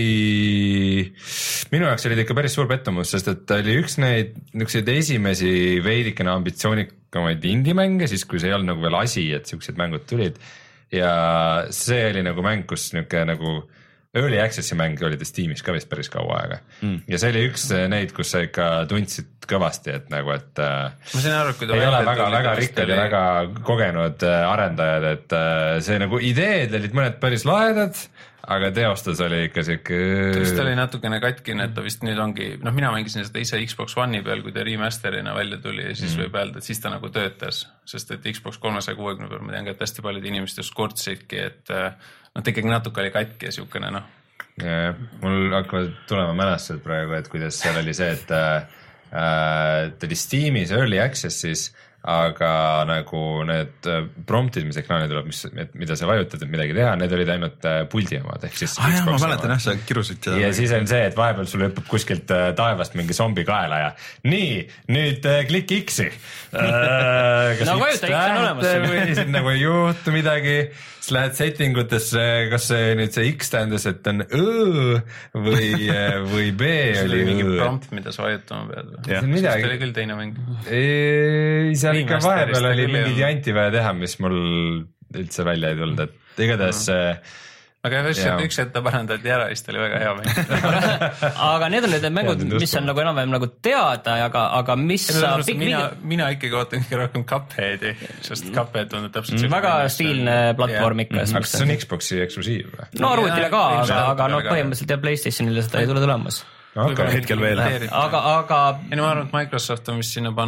Decay minu jaoks oli ikka päris suur pettumus, sest et ta oli üks neid niisuguseid esimesi veidikene ambitsioonikamaid indie-mänge, siis kui see ei olnud nagu veel asi, et siuksed mängud tulid ja see oli nagu mäng, kus niisugune nagu Early Access'i mäng oli Steamis ka vist päris kaua aega mm. ja see oli üks neid, kus sa ikka tundsid kõvasti, et nagu, et ma sain aru, kui ta ei ole väga, väga rikkad ja väga kogenud arendajad, et see nagu ideed olid mõned päris lahedad, aga teostus oli ikka siuke... Ta vist oli natukene katkine, et ta vist nüüd ongi, noh mina mängisin seda ise Xbox One'i peal, kui ta remasterina välja tuli ja siis mm. võib öelda, et siis ta nagu töötas, sest et Xbox kolmesaja kuuekümne peal ma tean ka, et hästi paljud inimesed just kurtsidki, et noh, ta ikkagi natuke oli katki ja siukene noh. Ja, mul hakkavad tulema mälestused praegu, et kuidas seal oli see, et äh, ta oli Steamis Early Access'is, aga nagu need promptid, mis ekraani tuleb, mis, mida sa vajutad, et midagi teha, need olid ainult puldi omad. Ehk siis ah, jah, ma mäletan, jah, sa kirusid seda. Ja siis on see, et vahepeal sul hüppab kuskilt taevast mingi zombi kaela ja nii, nüüd klikk X-i. No vajuta, X on olemas. Või siis nagu ei juhtu midagi, siis lähed settingutesse, kas see nüüd see X tähendas, et on Ö või, või B oli. See oli mingi prompt, mida sa vajutama pead või? See oli küll teine mäng. Ei, seal ikka vahepeal oli mingid janti vaja teha, mis mul üldse välja ei tulnud, et igatahes mm. aga üks, üks ette parandati ära, siis ta oli väga hea mäng. Aga need on need mängud, mis on nagu enam-vähem nagu teada, aga, aga mis sa... Mina, mina ikkagi ootan kõige rohkem Cupheadi, sest Cuphead on täpselt mm. väga stiilne platvorm ikka. Aga see on Xboxi eksklusiiv või? No arvutile ka, aga, aga no põhimõtteliselt ja PlayStationile seda ei tule tulemas. Okay. Hetkel veel. Aga, aga... Ja ma arvan, et Microsoft on vist sinna pannud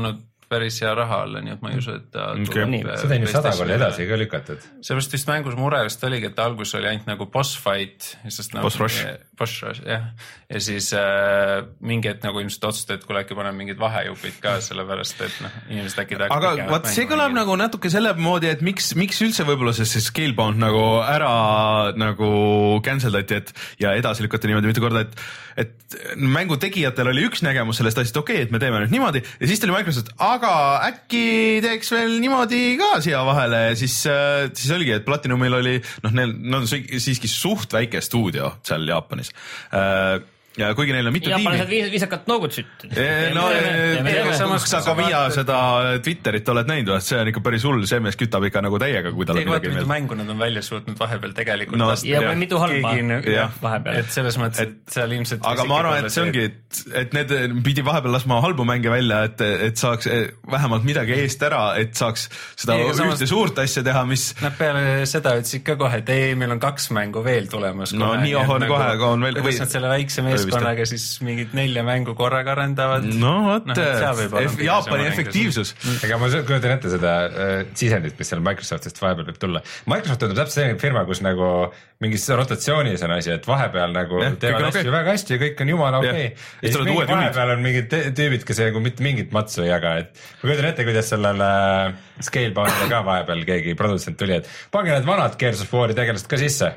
päris hea raha alla, nii et ma ei usu, et ta okay. tuleb. Seda on ju sada korda edasi ka lükatud. Seepärast vist mängus mure vist oligi, et algus oli ainult nagu boss fight. Boss rush. Boss rush, jah. Ja siis äh, mingi et nagu ilmselt otsustada, et kui äkki paneme mingid vahejupid ka, sellepärast, et noh, inimesed äkki tahaks. Aga vaat see kõlab nagu natuke selle moodi, et miks, miks üldse võib-olla see, see Scalebound nagu ära nagu cancel dati, et ja edasi lükati niimoodi mitu korda, et, et mängu tegijatel oli üks nägemus sellest asjast, okei, okay, et me teeme nüüd niimoodi ja siis tuli Microsoft, aga äkki teeks veel niimoodi ka siia vahele ja siis, siis oligi, et Platinumil oli, noh, neil no, on siiski suht väike stuudio seal Jaapanis. Ja kuigi neil on mitu tiimi. Jaapanised viisakalt noogutsid. No, samas sa ka via seda Twitterit oled näinud, see on ikka päris hull, see mees kütab ikka nagu täiega, kui tal on midagi meeld. Mitu mängu nad on välja suutnud vahepeal tegelikult. No, ja või mitu halba vahepeal. Et selles mõttes, et seal ilmselt... Aga ma arvan, et see ongi, et, et need pidi vahepeal lasma halbu mänge välja, et, et saaks vähemalt midagi eest ära, et saaks seda ei, ühte samas... suurt asja teha, mis... Nad peale seda ütlesid ka kohe, et ei, meil on kaks mängu veel tulemas. No nii on kohe, nagu, on veel... Kuidas nad selle väikse meeskonnaga siis mingid nelja mängu korraga arendavad. No vot, no, Jaapani efektiivsus. Ega ma kujutan ette seda äh, sisendit, mis seal Microsoftist vahepeal võib tulla. Microsoft on täpselt see firma, kus nagu mingis rotatsioonis on asi, et vahepeal nagu ja, teevad asju okay. väga hästi ja kõik on jumala okei okay. ja, ja siis mingi vahepeal on mingid tüübid, kes nagu mitte mingit matsu ei jaga, et ma kujutan ette, kuidas sellele Scaleboundile ka vahepeal keegi produtsent tuli, et pange need vanad Gears of War'i tegelased ka sisse.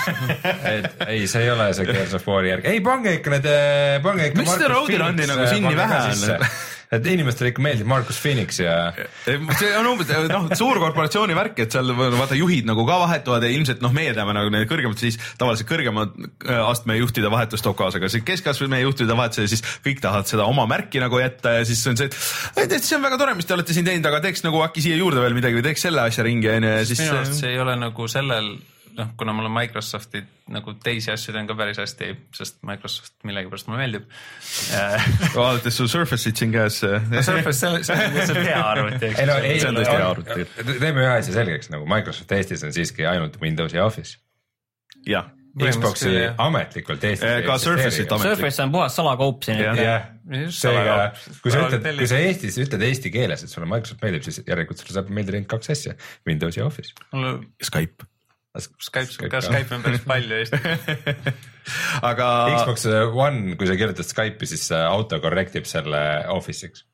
Et ei, see ei ole see Gears of War'i järg. Ei, pange ikka need, pange ikka Marcus Phoenix nagu siin nii vähe on? Et inimestele ikka meeldib Marcus Phoenix ja... See on umbes, noh, suur korporatsiooni värk, et seal vaata juhid nagu ka vahetuvad ja ilmselt, noh, meie teame nagu need kõrgemad, siis tavaliselt kõrgemad astme juhtide vahetus toob kaasa, aga see keskastme juhtide vahetus ja siis kõik tahavad seda oma märki nagu jätta ja siis on see, et see on väga tore, mis te olete siin teinud, aga teeks nagu äkki siia juurde veel midagi või teeks selle asja ringi ja siis... Minu arust see ei ole nagu sellel... noh, kuna mul on Microsofti nagu teisi asju teen ka päris hästi, sest Microsoft millegipärast mulle meeldib. Vaadates su Surface'id siin käes. No Surface, see on hea arvuti. Ei no, ei, see on tõesti hea arvuti. Teeme ühe asja selgeks, nagu Microsoft Eestis on siiski ainult Windows ja Office. Ja. Xboxi ametlikult Eestis. Ka Surface'it ametlikult. Surface on puhas salakaup siin. Jah, seega, kui sa ütled, kui sa Eestis ütled eesti keeles, et sulle Microsoft meeldib, siis järelikult sulle saab meeldida ainult kaks asja. Windows ja Office. Skype. Skype, ka Skype on päris palju Eesti. Aga Xbox One, kui sa kirjutad Skype'i, siis auto korrektib selle Office'iks.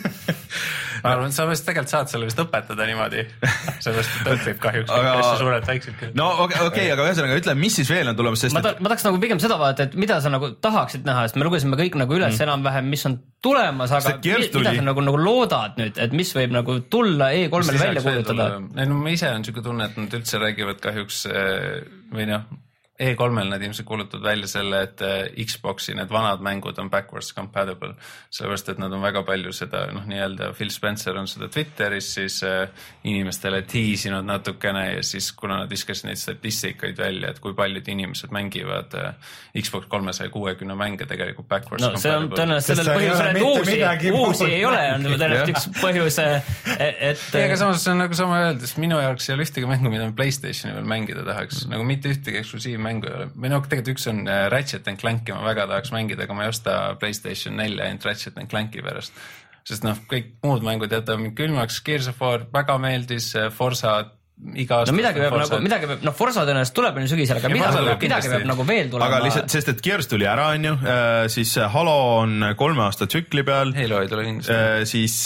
Ma arvan, et sa vist tegelikult saad selle vist õpetada niimoodi. Sellest õpib kahjuks aga... suured väiksed küll. No okei, okay, aga ühesõnaga ütle, mis siis veel on tulemas? Sest ma, ta, ma tahaks nagu pigem seda vaadata, et mida sa nagu tahaksid näha, sest me lugesime kõik nagu üles mm. enam-vähem, mis on tulemas, aga mida sa nagu, nagu loodad nüüd, et mis võib nagu tulla E kolmel välja kuulutada? No ma ise on siuke tunne, et nad üldse räägivad kahjuks või noh, E kolmel nad ilmselt kuulutavad välja selle, et Xboxi need vanad mängud on backwards compatible, sellepärast, et nad on väga palju seda, noh, nii-öelda Phil Spencer on seda Twitteris siis äh, inimestele tiisinud natukene ja siis kuna nad viskasid neid statistikaid välja, et kui paljud inimesed mängivad äh, Xbox kolmesaja kuuekümne mänge tegelikult backwards no, compatible. No see on tõenäoliselt sellel põhjusel, et uusi, uusi ei ole, on tõenäoliselt üks põhjus, et... Ja, aga samas see on nagu sama öeldes, minu jaoks ei ole ühtegi mängu, mida me PlayStationi veel mängida tahaks, nagu mitte ühtegi eksklusiiv mängu ei ole. Või no tegelikult üks on Ratchet and Clanki ma väga tahaks mängida, aga ma ei osta PlayStation nelja ainult Ratchet and Clanki pärast. Sest noh, kõik muud mängud jätavad mind külmaks, Gears of War väga meeldis, Forza iga aasta. No midagi peab Forza... nagu, midagi peab, noh Forza tõenäoliselt tuleb nüüd sügisel, aga midagi, midagi, midagi peab nagu veel tulema. Aga lihtsalt, sest et Gears tuli ära, on ju, siis Halo on kolme aasta tsükli peal. Halo ei tule kindlasti. Siis,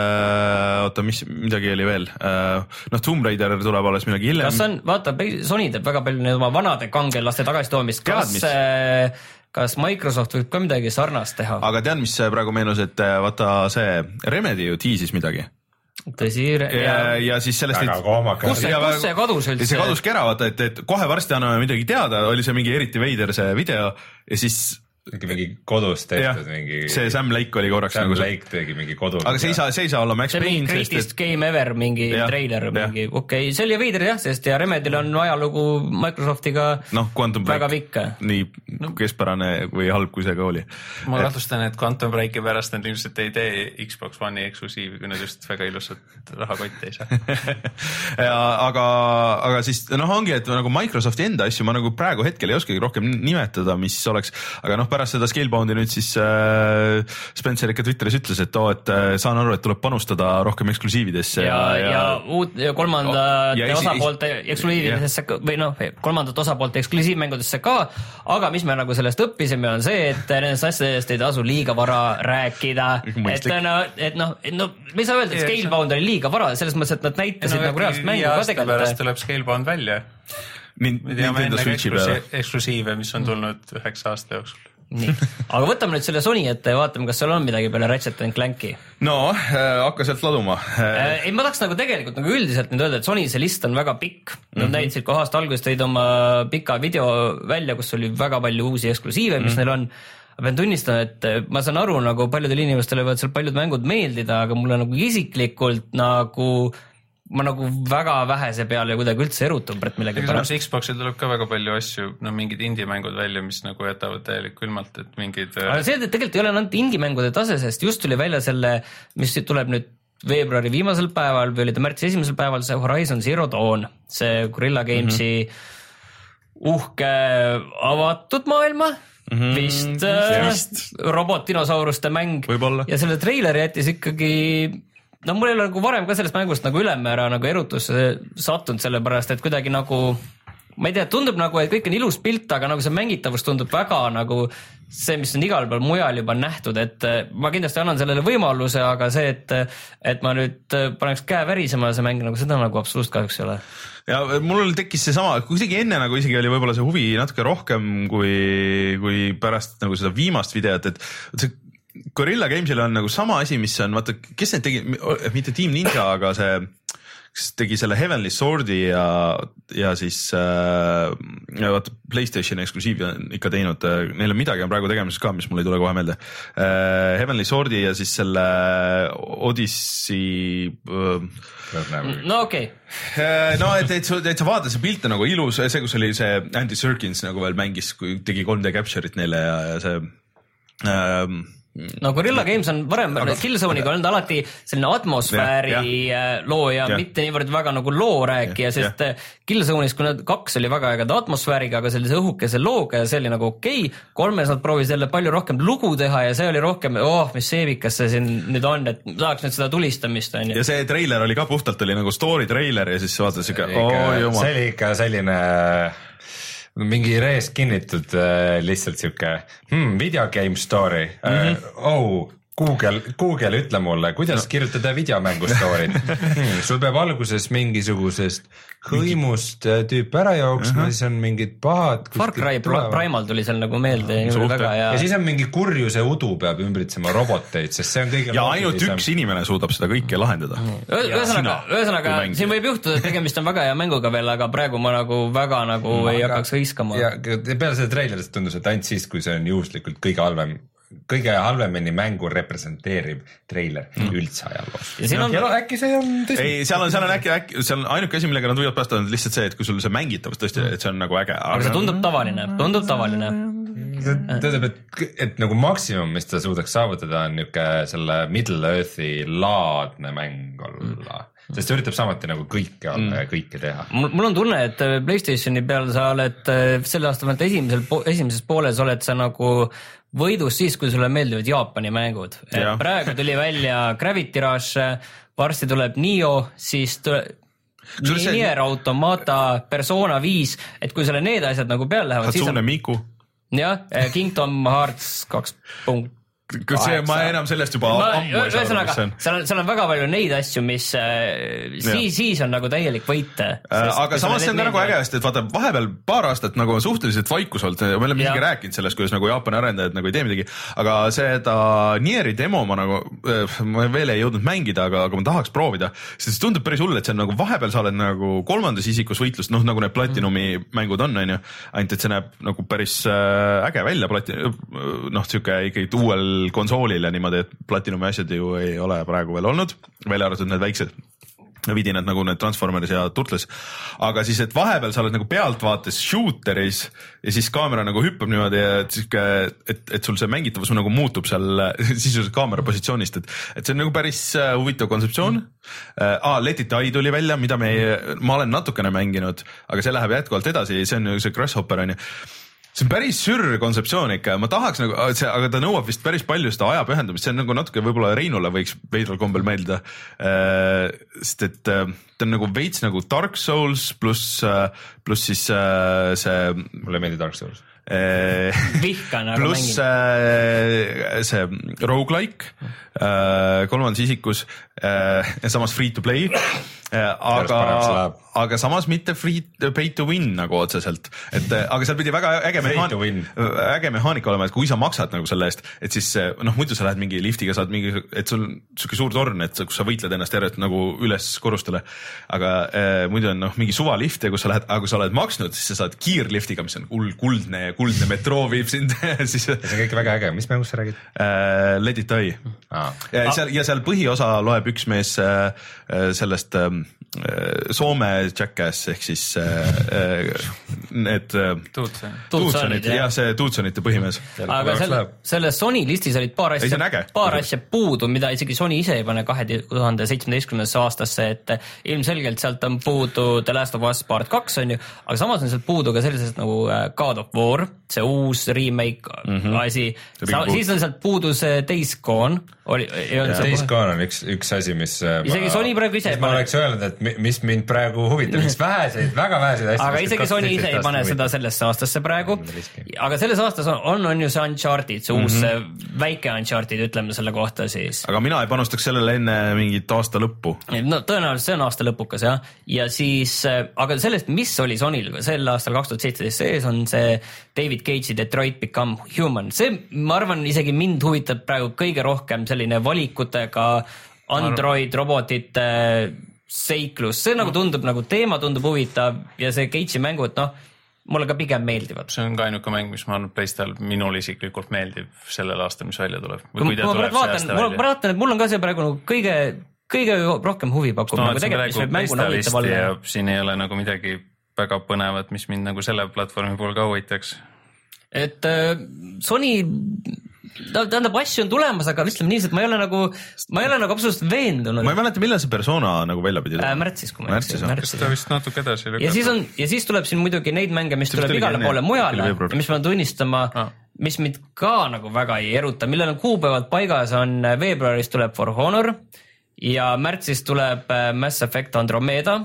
oota, mis, midagi oli veel. Noh, Tomb Raider tuleb alles midagi hiljem. Kas on, vaata, Sony teeb väga palju need oma vanade kangelaste tagasitoomist. Kas, kas Microsoft võib ka midagi sarnast teha? Aga tead, mis praegu meenus, et vaata see Remedy ju tiisis midagi. Tõsi, ja, ja, ja siis sellest väga kohmakas. Kus see, kus see kadus üldse? See kadus ära, vaata, et, et kohe varsti anname midagi teada, oli see mingi eriti veider see video ja siis mingi, mingi kodus tehtud mingi... See Sam Lake oli korraks Sam nagu Lake tegi mingi kodus. Aga see ei saa, see ei saa olla Max Payne. See mingi greatest et... game ever, mingi ja, trailer, mingi okei. Okay. See oli veider jah, sest ja Remedil on ajalugu Microsoftiga no, Quantum väga Break. Pikka. Nii no. Keskpärane või halb, kui see ka oli. Ma kahtlustan, et Quantum Breaki pärast nad ilmselt ei tee Xbox One'i eksklusiivi, kui nad just väga ilusat rahakotti ei saa. ja, aga, aga siis noh ongi, et nagu Microsofti enda asju ma nagu praegu hetkel ei oskagi rohkem nimetada, mis oleks, aga noh, pärast seda Scaleboundi nüüd siis äh, Spencer ikka Twitteris ütles, et oo, et äh, saan aru, et tuleb panustada rohkem eksklusiividesse. Ja, ja, ja, uut, ja kolmandate ja esi, osapoolte eksklusiividesse või noh, kolmandate osapoolte eksklusiivmängudesse ka, aga mis me nagu sellest õppisime on see, et nendest asjadest ei tasu liiga vara rääkida. Et, no, et noh, no, me ei saa öelda, et Scalebound oli liiga vara, selles mõttes, et nad näitasid no, nagu reaalselt mängu ka tegelikult. Pärast tuleb Scalebound välja. Nintendo Switchi peale. Eksklusiive, mis on tulnud üheksa aasta jooksul. Nii. Aga võtame nüüd selle Sony ette ja vaatame, kas seal on midagi peale Ratchet and Clanki. No, äh, hakka sealt laduma. Äh, ei, ma tahaks nagu tegelikult nagu üldiselt nüüd öelda, et Sony see list on väga pikk. Nad mm -hmm. näitasid kohe aasta alguses tõid oma pika video välja, kus oli väga palju uusi eksklusiive, mis mm -hmm. neil on. Ma pean tunnistama, et ma saan aru, nagu paljudel inimestele võivad seal paljud mängud meeldida, aga mulle nagu isiklikult nagu ma nagu väga vähese peale ja kuidagi üldse erutub Brett millegi pärast. Xboxil tuleb ka väga palju asju, no mingid indie-mängud välja, mis nagu jätavad täielik külmalt, et mingid... Aga see, et tegelikult ei ole ainult indie-mängude tase, sest just tuli välja selle, mis tuleb nüüd veebruari viimasel päeval või oli ta märtsi esimesel päeval, see Horizon Zero Dawn, see Guerrilla Gamesi mm-hmm. uhke avatud maailma, mm-hmm. vist, vist. robot-dinosauruste mäng Võibolla. Ja selle treiler jättis ikkagi... No mul ei ole nagu varem ka sellest mängust nagu ülemmäära nagu erutusse sattunud selle pärast, et kuidagi nagu, ma ei tea, tundub nagu, et kõik on ilus pilt, aga nagu see mängitavus tundub väga nagu see, mis on igal pool mujal juba nähtud, et ma kindlasti annan sellele võimaluse, aga see, et, et ma nüüd paneks käe värisema see mäng, nagu seda nagu absoluutselt kahjuks ei ole. Ja mul tekkis see sama, kuidagi enne nagu isegi oli võib-olla see huvi natuke rohkem kui, kui pärast nagu seda viimast videot, et see Guerrilla Games'il on nagu sama asi, mis on, vaata, kes need tegi, mitte Team Ninja, aga see, kes tegi selle Heavenly Swordi ja, ja siis äh, vaata, PlayStation eksklusiivi on ikka teinud, neil on midagi on praegu tegemises ka, mis mul ei tule kohe meelde äh,. Heavenly Swordi ja siis selle Odyssey äh, no okei okay. No et, et, et sa vaatad, see pilt on nagu ilus, see, kus oli see Andy Serkins nagu veel mängis, kui tegi kolm D capture'it neile ja, ja see äh, no Guerrilla Games on varem aga... Killzone'iga olnud alati selline atmosfääri ja, ja. looja, mitte niivõrd väga nagu loo rääkija, sest ja. Killzone'is, kui nad kaks oli väga ägeda atmosfääriga, aga sellise õhukese looga ja see oli nagu okei okay., kolmes nad proovis jälle palju rohkem lugu teha ja see oli rohkem, oh, mis seevikas see siin nüüd on, et tahaks nüüd seda tulistamist. On ju. Ja see treiler oli ka puhtalt, oli nagu story treiler ja siis vaatasid siuke, oh jumal. See oli ikka selline... mingi reest kinnitud äh, lihtsalt siuke hmm, video game story mm-hmm. äh, oh, Google, Google ütle mulle, kuidas no. kirjutada videomängu story't hmm, sul peab alguses mingisugusest hõimust tüüp ära jooksma uh-huh. siis on mingid pahad Far Cry Primal tuli seal nagu meelde no, väga, ja... ja siis on mingi kurjuse udu peab ümbritsema roboteid, sest see on kõige ja ainult üks inimene suudab seda kõike lahendada ühesõnaga, ühesõnaga siin võib juhtuda, et tegemist on väga hea mänguga veel, aga praegu ma nagu väga nagu no, ei aga, hakkaks hõiskama ja peale seda treilerist tundus, et ainult siis, kui see on juhuslikult kõige halvem kõige halvemini mängu representeeriv treiler mm. üldse ajaloos. Ja siin on, ja no, äkki see on tõesti. Ei, seal on, seal on äkki, äkki, seal on ainuke asi, millega nad võivad päästa on lihtsalt see, et kui sul see mängitavus tõesti, et see on nagu äge. Aga see tundub tavaline, tundub tavaline. Tõdeb, et, et nagu maksimum, mis ta suudaks saavutada, on niuke selle Middle Earthi laadne mäng olla. Mm. Sest see üritab samuti nagu kõike olla mm. ja kõike teha. Mul on tunne, et PlayStationi peal sa oled selle aasta mõned esimesel, esimeses pooles oled sa nagu võidus siis, kui sulle meeldivad Jaapani mängud. Et praegu tuli välja Gravity Rush, varsti tuleb Nio, siis tuleb Nier Automata, Persona viis, et kui sulle need asjad nagu peal lähevad. Hatsune on... Miku. Jah, Kingdom Hearts kaks punkt. See, ma enam sellest juba ma, ammu ei saa, mis see on. Seal on, seal on väga palju neid asju, mis äh, siis, siis on nagu täielik võite. Äh, aga samas see on ka nagu ägest, et vaata vahepeal paar aastat nagu on suhteliselt vaikus olnud, me oleme isegi rääkinud sellest, kuidas nagu Jaapani arendajad nagu ei tee midagi, aga seda Nieri demo ma nagu, ma veel ei jõudnud mängida, aga, aga ma tahaks proovida, sest tundub päris hull, et see on nagu vahepeal sa oled nagu kolmandas isikus võitlust, noh nagu need Platinumi mm. mängud on, on ju, ainult et see näeb nagu päris äge välja, noh siuke ikkagi uuel konsoolile niimoodi, et Platinumi asjad ju ei ole praegu veel olnud, välja arvatud need väiksed vidinad nagu need Transformers ja Turtles, aga siis, et vahepeal sa oled nagu pealtvaates shooteris ja siis kaamera nagu hüppab niimoodi, et, et, et sul see mängitavus nagu muutub seal sisuliselt kaamera positsioonist, et, et see on nagu päris huvitav kontseptsioon mm.. Ah, Let It Die tuli välja, mida me, ma olen natukene mänginud, aga see läheb jätkuvalt edasi, see on ju see Grasshopper on ju. see on päris sürr kontseptsioon ikka, ma tahaks nagu, aga ta nõuab vist päris palju seda aja pühendamist, see on nagu natuke võib-olla Reinule võiks veidral kombel meeldida, sest et ta on nagu veits nagu Dark Souls pluss, pluss siis see. Mulle meeldib Dark Souls. Vihkan, aga pluss see roguelike kolmandas isikus ja samas free to play, aga, aga samas mitte free pay to win nagu otseselt, et aga seal pidi väga äge mehaanika, äge mehaanika olema, et kui sa maksad nagu selle eest, et siis noh, muidu sa lähed mingi liftiga, saad mingi, et sul siuke suur torn, et kus sa võitled ennast järjest nagu üles korrustele, aga äh, muidu on noh, mingi suvalift ja kus sa lähed, aga kui sa oled maksnud, siis sa saad kiirliftiga, mis on kuld, kuldne, kuldne metroo viib sind siis ja see on kõik väga äge, mis mängust sa räägid äh,? Let it die ah. ja, seal, ja seal põhiosa loeb üks mees äh, sellest äh, Soome Jackass ehk siis äh, need Tuutsonid, jah, see Tuutsonite põhimees. Aga selle, selle Sony listis olid paar asja, paar asja puudu, mida isegi Sony ise ei pane kahe tuhande seitsmeteistkümnendasse aastasse, et ilmselgelt sealt on puudu The Last of Us Part kaks on ju, aga samas on sealt puudu ka sellisest nagu God of War, see uus remake mm -hmm. asi, siis on sealt puudu see Days Gone. Days Gone on üks, üks asi, mis isegi Sony praegu ise ei pane. Ma oleks öelnud, et mis mind praegu huvitab, mis väheseid, väga väheseid asju. Aga isegi Sony ise ei pane seda sellesse aastasse praegu. Aga selles aastas on, on, on ju see Uncharted, see uus mm -hmm. väike Uncharted, ütleme selle kohta siis. Aga mina ei panustaks sellele enne mingit aasta lõppu. No tõenäoliselt see on aasta lõpukas jah. Ja siis, aga sellest, mis oli Sonyl sel aastal kaks tuhat seitseteist sees, on see David Cage'i Detroit Become Human. See, ma arvan, isegi mind huvitab praegu kõige rohkem selline valikutega Android robotite seiklus, see nagu tundub nagu teema tundub huvitav ja see Cage'i mängud, noh, mulle ka pigem meeldivad. See on ka ainuke mäng, mis ma arvan, Playstal minul isiklikult meeldib sellel aastal, mis välja tuleb. Kui kui ma vaatan, ma vaatan, et mul on ka see praegu nagu kõige, kõige rohkem huvi pakub. No, nagu tegelikult, mis mängu navita olla. Ja siin ei ole nagu midagi väga põnevat, mis mind nagu selle platvormi pool ka huvitaks. Et äh, Sony tähendab, asju on tulemas, aga ütleme nii, et ma ei ole nagu, ma ei ole nagu absoluutselt veendunud. Ma ei mäleta, millal see Persona nagu välja pidi äh, märtsis, kui ma märtsis, kas ta vist natuke edasi lükata. Ja siis on, ja siis tuleb siin muidugi neid mänge, mis tuleb igale poole mujale, mis ma tunnistama, ah. mis mind ka nagu väga ei eruta, millel on kuupäevad paigas, on veebruaris tuleb For Honor ja märtsis tuleb Mass Effect Andromeda.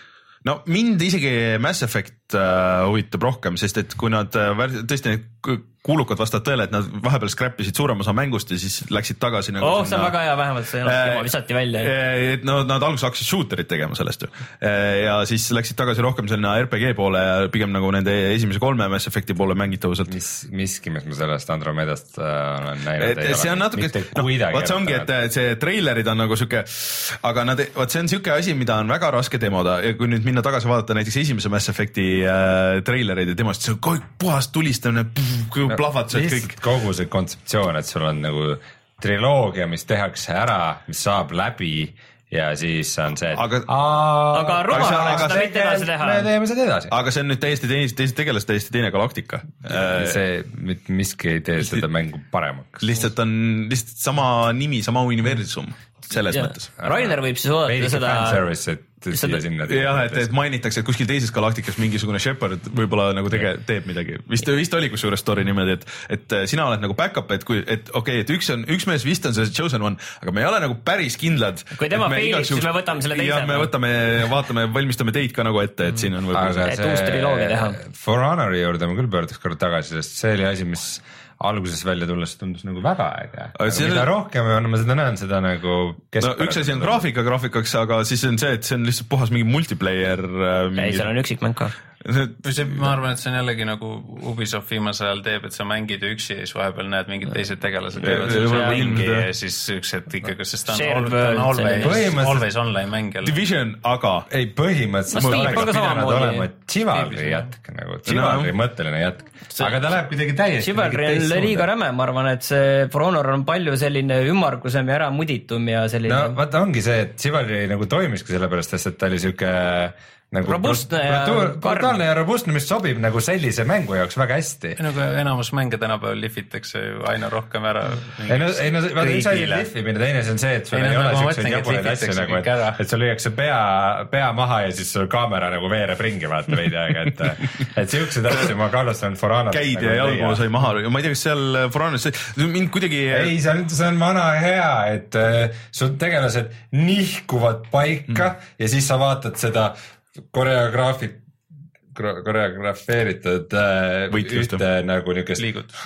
No mind isegi Mass Effect äh, huvitab rohkem, sest et kui nad äh, tõesti need kuulukad vastavad tõele, et nad vahepeal scrappisid suurem osa mängust ja siis läksid tagasi nagu oh, see on väga hea, vähemalt see ennast visati välja. Et no, nad alguses hakkasid shooterit tegema sellest ju. Ja siis läksid tagasi rohkem selline R P G poole ja pigem nagu nende esimese kolme Mass Effecti poole mängitavuselt. Mis, miski, mis ma sellest Andromedast äh, olen näinud. Et, see on natuke, no, vaat see ongi, et see treilerid on nagu siuke, aga nad, vaat see on siuke asi, mida on väga raske demoda ja kui nüüd minna tagasi vaadata näiteks esimese Mass Effecti äh, treilerid ja demast, see on kõik puhast tulistamine, plahvatused kõik. Kogu see kontseptsioon, et sul on nagu triloogia, mis tehakse ära, mis saab läbi ja siis on see, et aga, aga rumal oleks seda mitte edasi teha. Me teeme seda edasi. Aga see on nüüd täiesti teine, teised tegelased, täiesti teine galaktika. See miski ei tee seda mängu paremaks. Lihtsalt on lihtsalt sama nimi, sama universum selles ja. Mõttes. Rainer võib siis oodata seda siia sinna. Jah, et, et mainitakse, et kuskil teises galaktikas mingisugune Shepard võib-olla nagu tege, teeb midagi. Vist, vist oli kusjuures story niimoodi, et, et sina oled nagu back-up, et kui, et okei, okay, et üks on, üks mees vist on see chosen one, aga me ei ole nagu päris kindlad. Kui tema failib, siis me võtame selle teise. Ja me võtame, vaatame, valmistame teid ka nagu ette, et siin on võib-olla. Et uus triloogia teha. For Honori juurde ma küll pöörduks kord tagasi, sest see oli asi, mis alguses välja tulles tundus nagu väga äge. Mida on... rohkem on, ma seda näen, seda nagu no, üks asi on graafika graafikaks, aga siis on see, et see on lihtsalt puhas mingi multiplayer. Mingi... Ei, seal on üksikmäng ka. See, ma arvan, et see on jällegi nagu Ubisoft viimasel ajal teeb, et sa mängid üksi ja siis vahepeal näed mingid teised tegelased teevad selle mingi ja siis üks, et ikkagi, sest ta on always, always online mäng. Division, aga ei, põhimõtteliselt oleks pidanud olema Chivalry jätk, nagu Chivalry mõtteline jätk, aga ta läheb kuidagi täiesti Chivalry on liiga räme, ma arvan, et see For Honor on palju selline ümmargusem ja ära muditum ja selline no vaata ongi see, et Chivalry nagu toimiski sellepärast, et ta oli siuke nagu robustne ja brutaalne ja robustne, mis sobib nagu sellise mängu jaoks väga hästi. Nagu enamus mänge tänapäeval lihvitakse ju aina rohkem ära. Ei no, ei no vaata üks asi lihvimine, teine see on see, et sul ei, ei ole siukseid jabuneid asju nagu, et, et sul lüüakse pea, pea maha ja siis sul kaamera nagu veereb ringi vaata veidi aega, et, et siukseid asju ma kallustanud For Honor. Käid ja nagu jalgu sai maha, ma ei tea, kas seal For Honoris mind kuidagi... Ei, see on, see on vana hea, et uh, sul tegelased nihkuvad paika mm. ja siis sa vaatad seda koreograafi, koreografeeritud äh, ühte nagu niukest liigutust.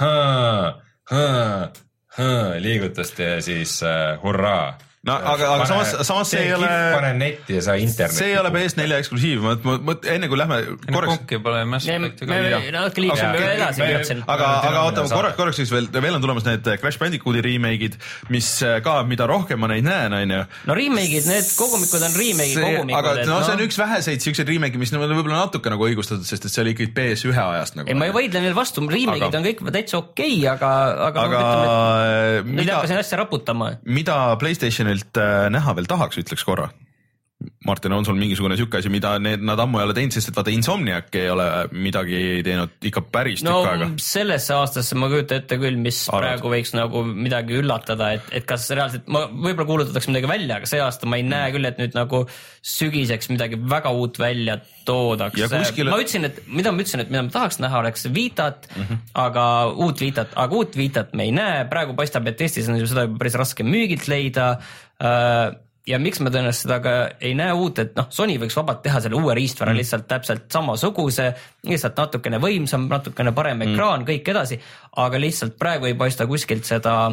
liigutust ja siis äh, hurraa. No aga, aga pane, samas, samas see ei ole pane netti ja sa internetti. See ei ole P S four eksklusiiv, ma, ma, ma enne kui lähme korraks Konki pole Mass Effecti ka natuke liiksime edasi aga, aga, aga oota, korraks, korraks siis veel, veel on tulemas need Crash Bandicooti remake'id, mis ka, mida rohkem ma neid näen, on ju. No remake'id, need kogumikud on remake'i kogumikud. Aga no, no see on üks väheseid siukseid remake'i, mis võib-olla natuke nagu õigustatud, sest et see oli ikkagi P S one ajast nagu. Ei, ma ei vaidle neil vastu, remake'id on kõik täitsa okei, aga, aga, aga nüüd hakkasin asja raputama. Mida PlayStationilt näha veel tahaks, ütleks korra. Martin, on sul mingisugune siuke asi, mida need, nad ammu ei ole teinud, sest et vaata Insomniac ei ole midagi teinud ikka päris no, tükk aega. Sellesse aastasse ma kujuta ette küll, mis Arvad. Praegu võiks nagu midagi üllatada, et, et kas reaalselt, ma võib-olla kuulutatakse midagi välja, aga see aasta ma ei näe küll, et nüüd nagu sügiseks midagi väga uut välja toodaks. Kuskile... Ma ütlesin, et mida ma ütlesin, et mida ma tahaks näha, oleks Vitat, mm -hmm. aga uut Vitat, aga uut Vitat me ei näe. Praegu paistab, et Eestis on seda päris raske müügilt leida. Ja miks me tõenäoliselt seda ka ei näe uut, et noh, Sony võiks vabalt teha selle uue riistvara mm. lihtsalt täpselt samasuguse, lihtsalt natukene võimsam, natukene parem ekraan, mm. kõik edasi, aga lihtsalt praegu ei paista kuskilt seda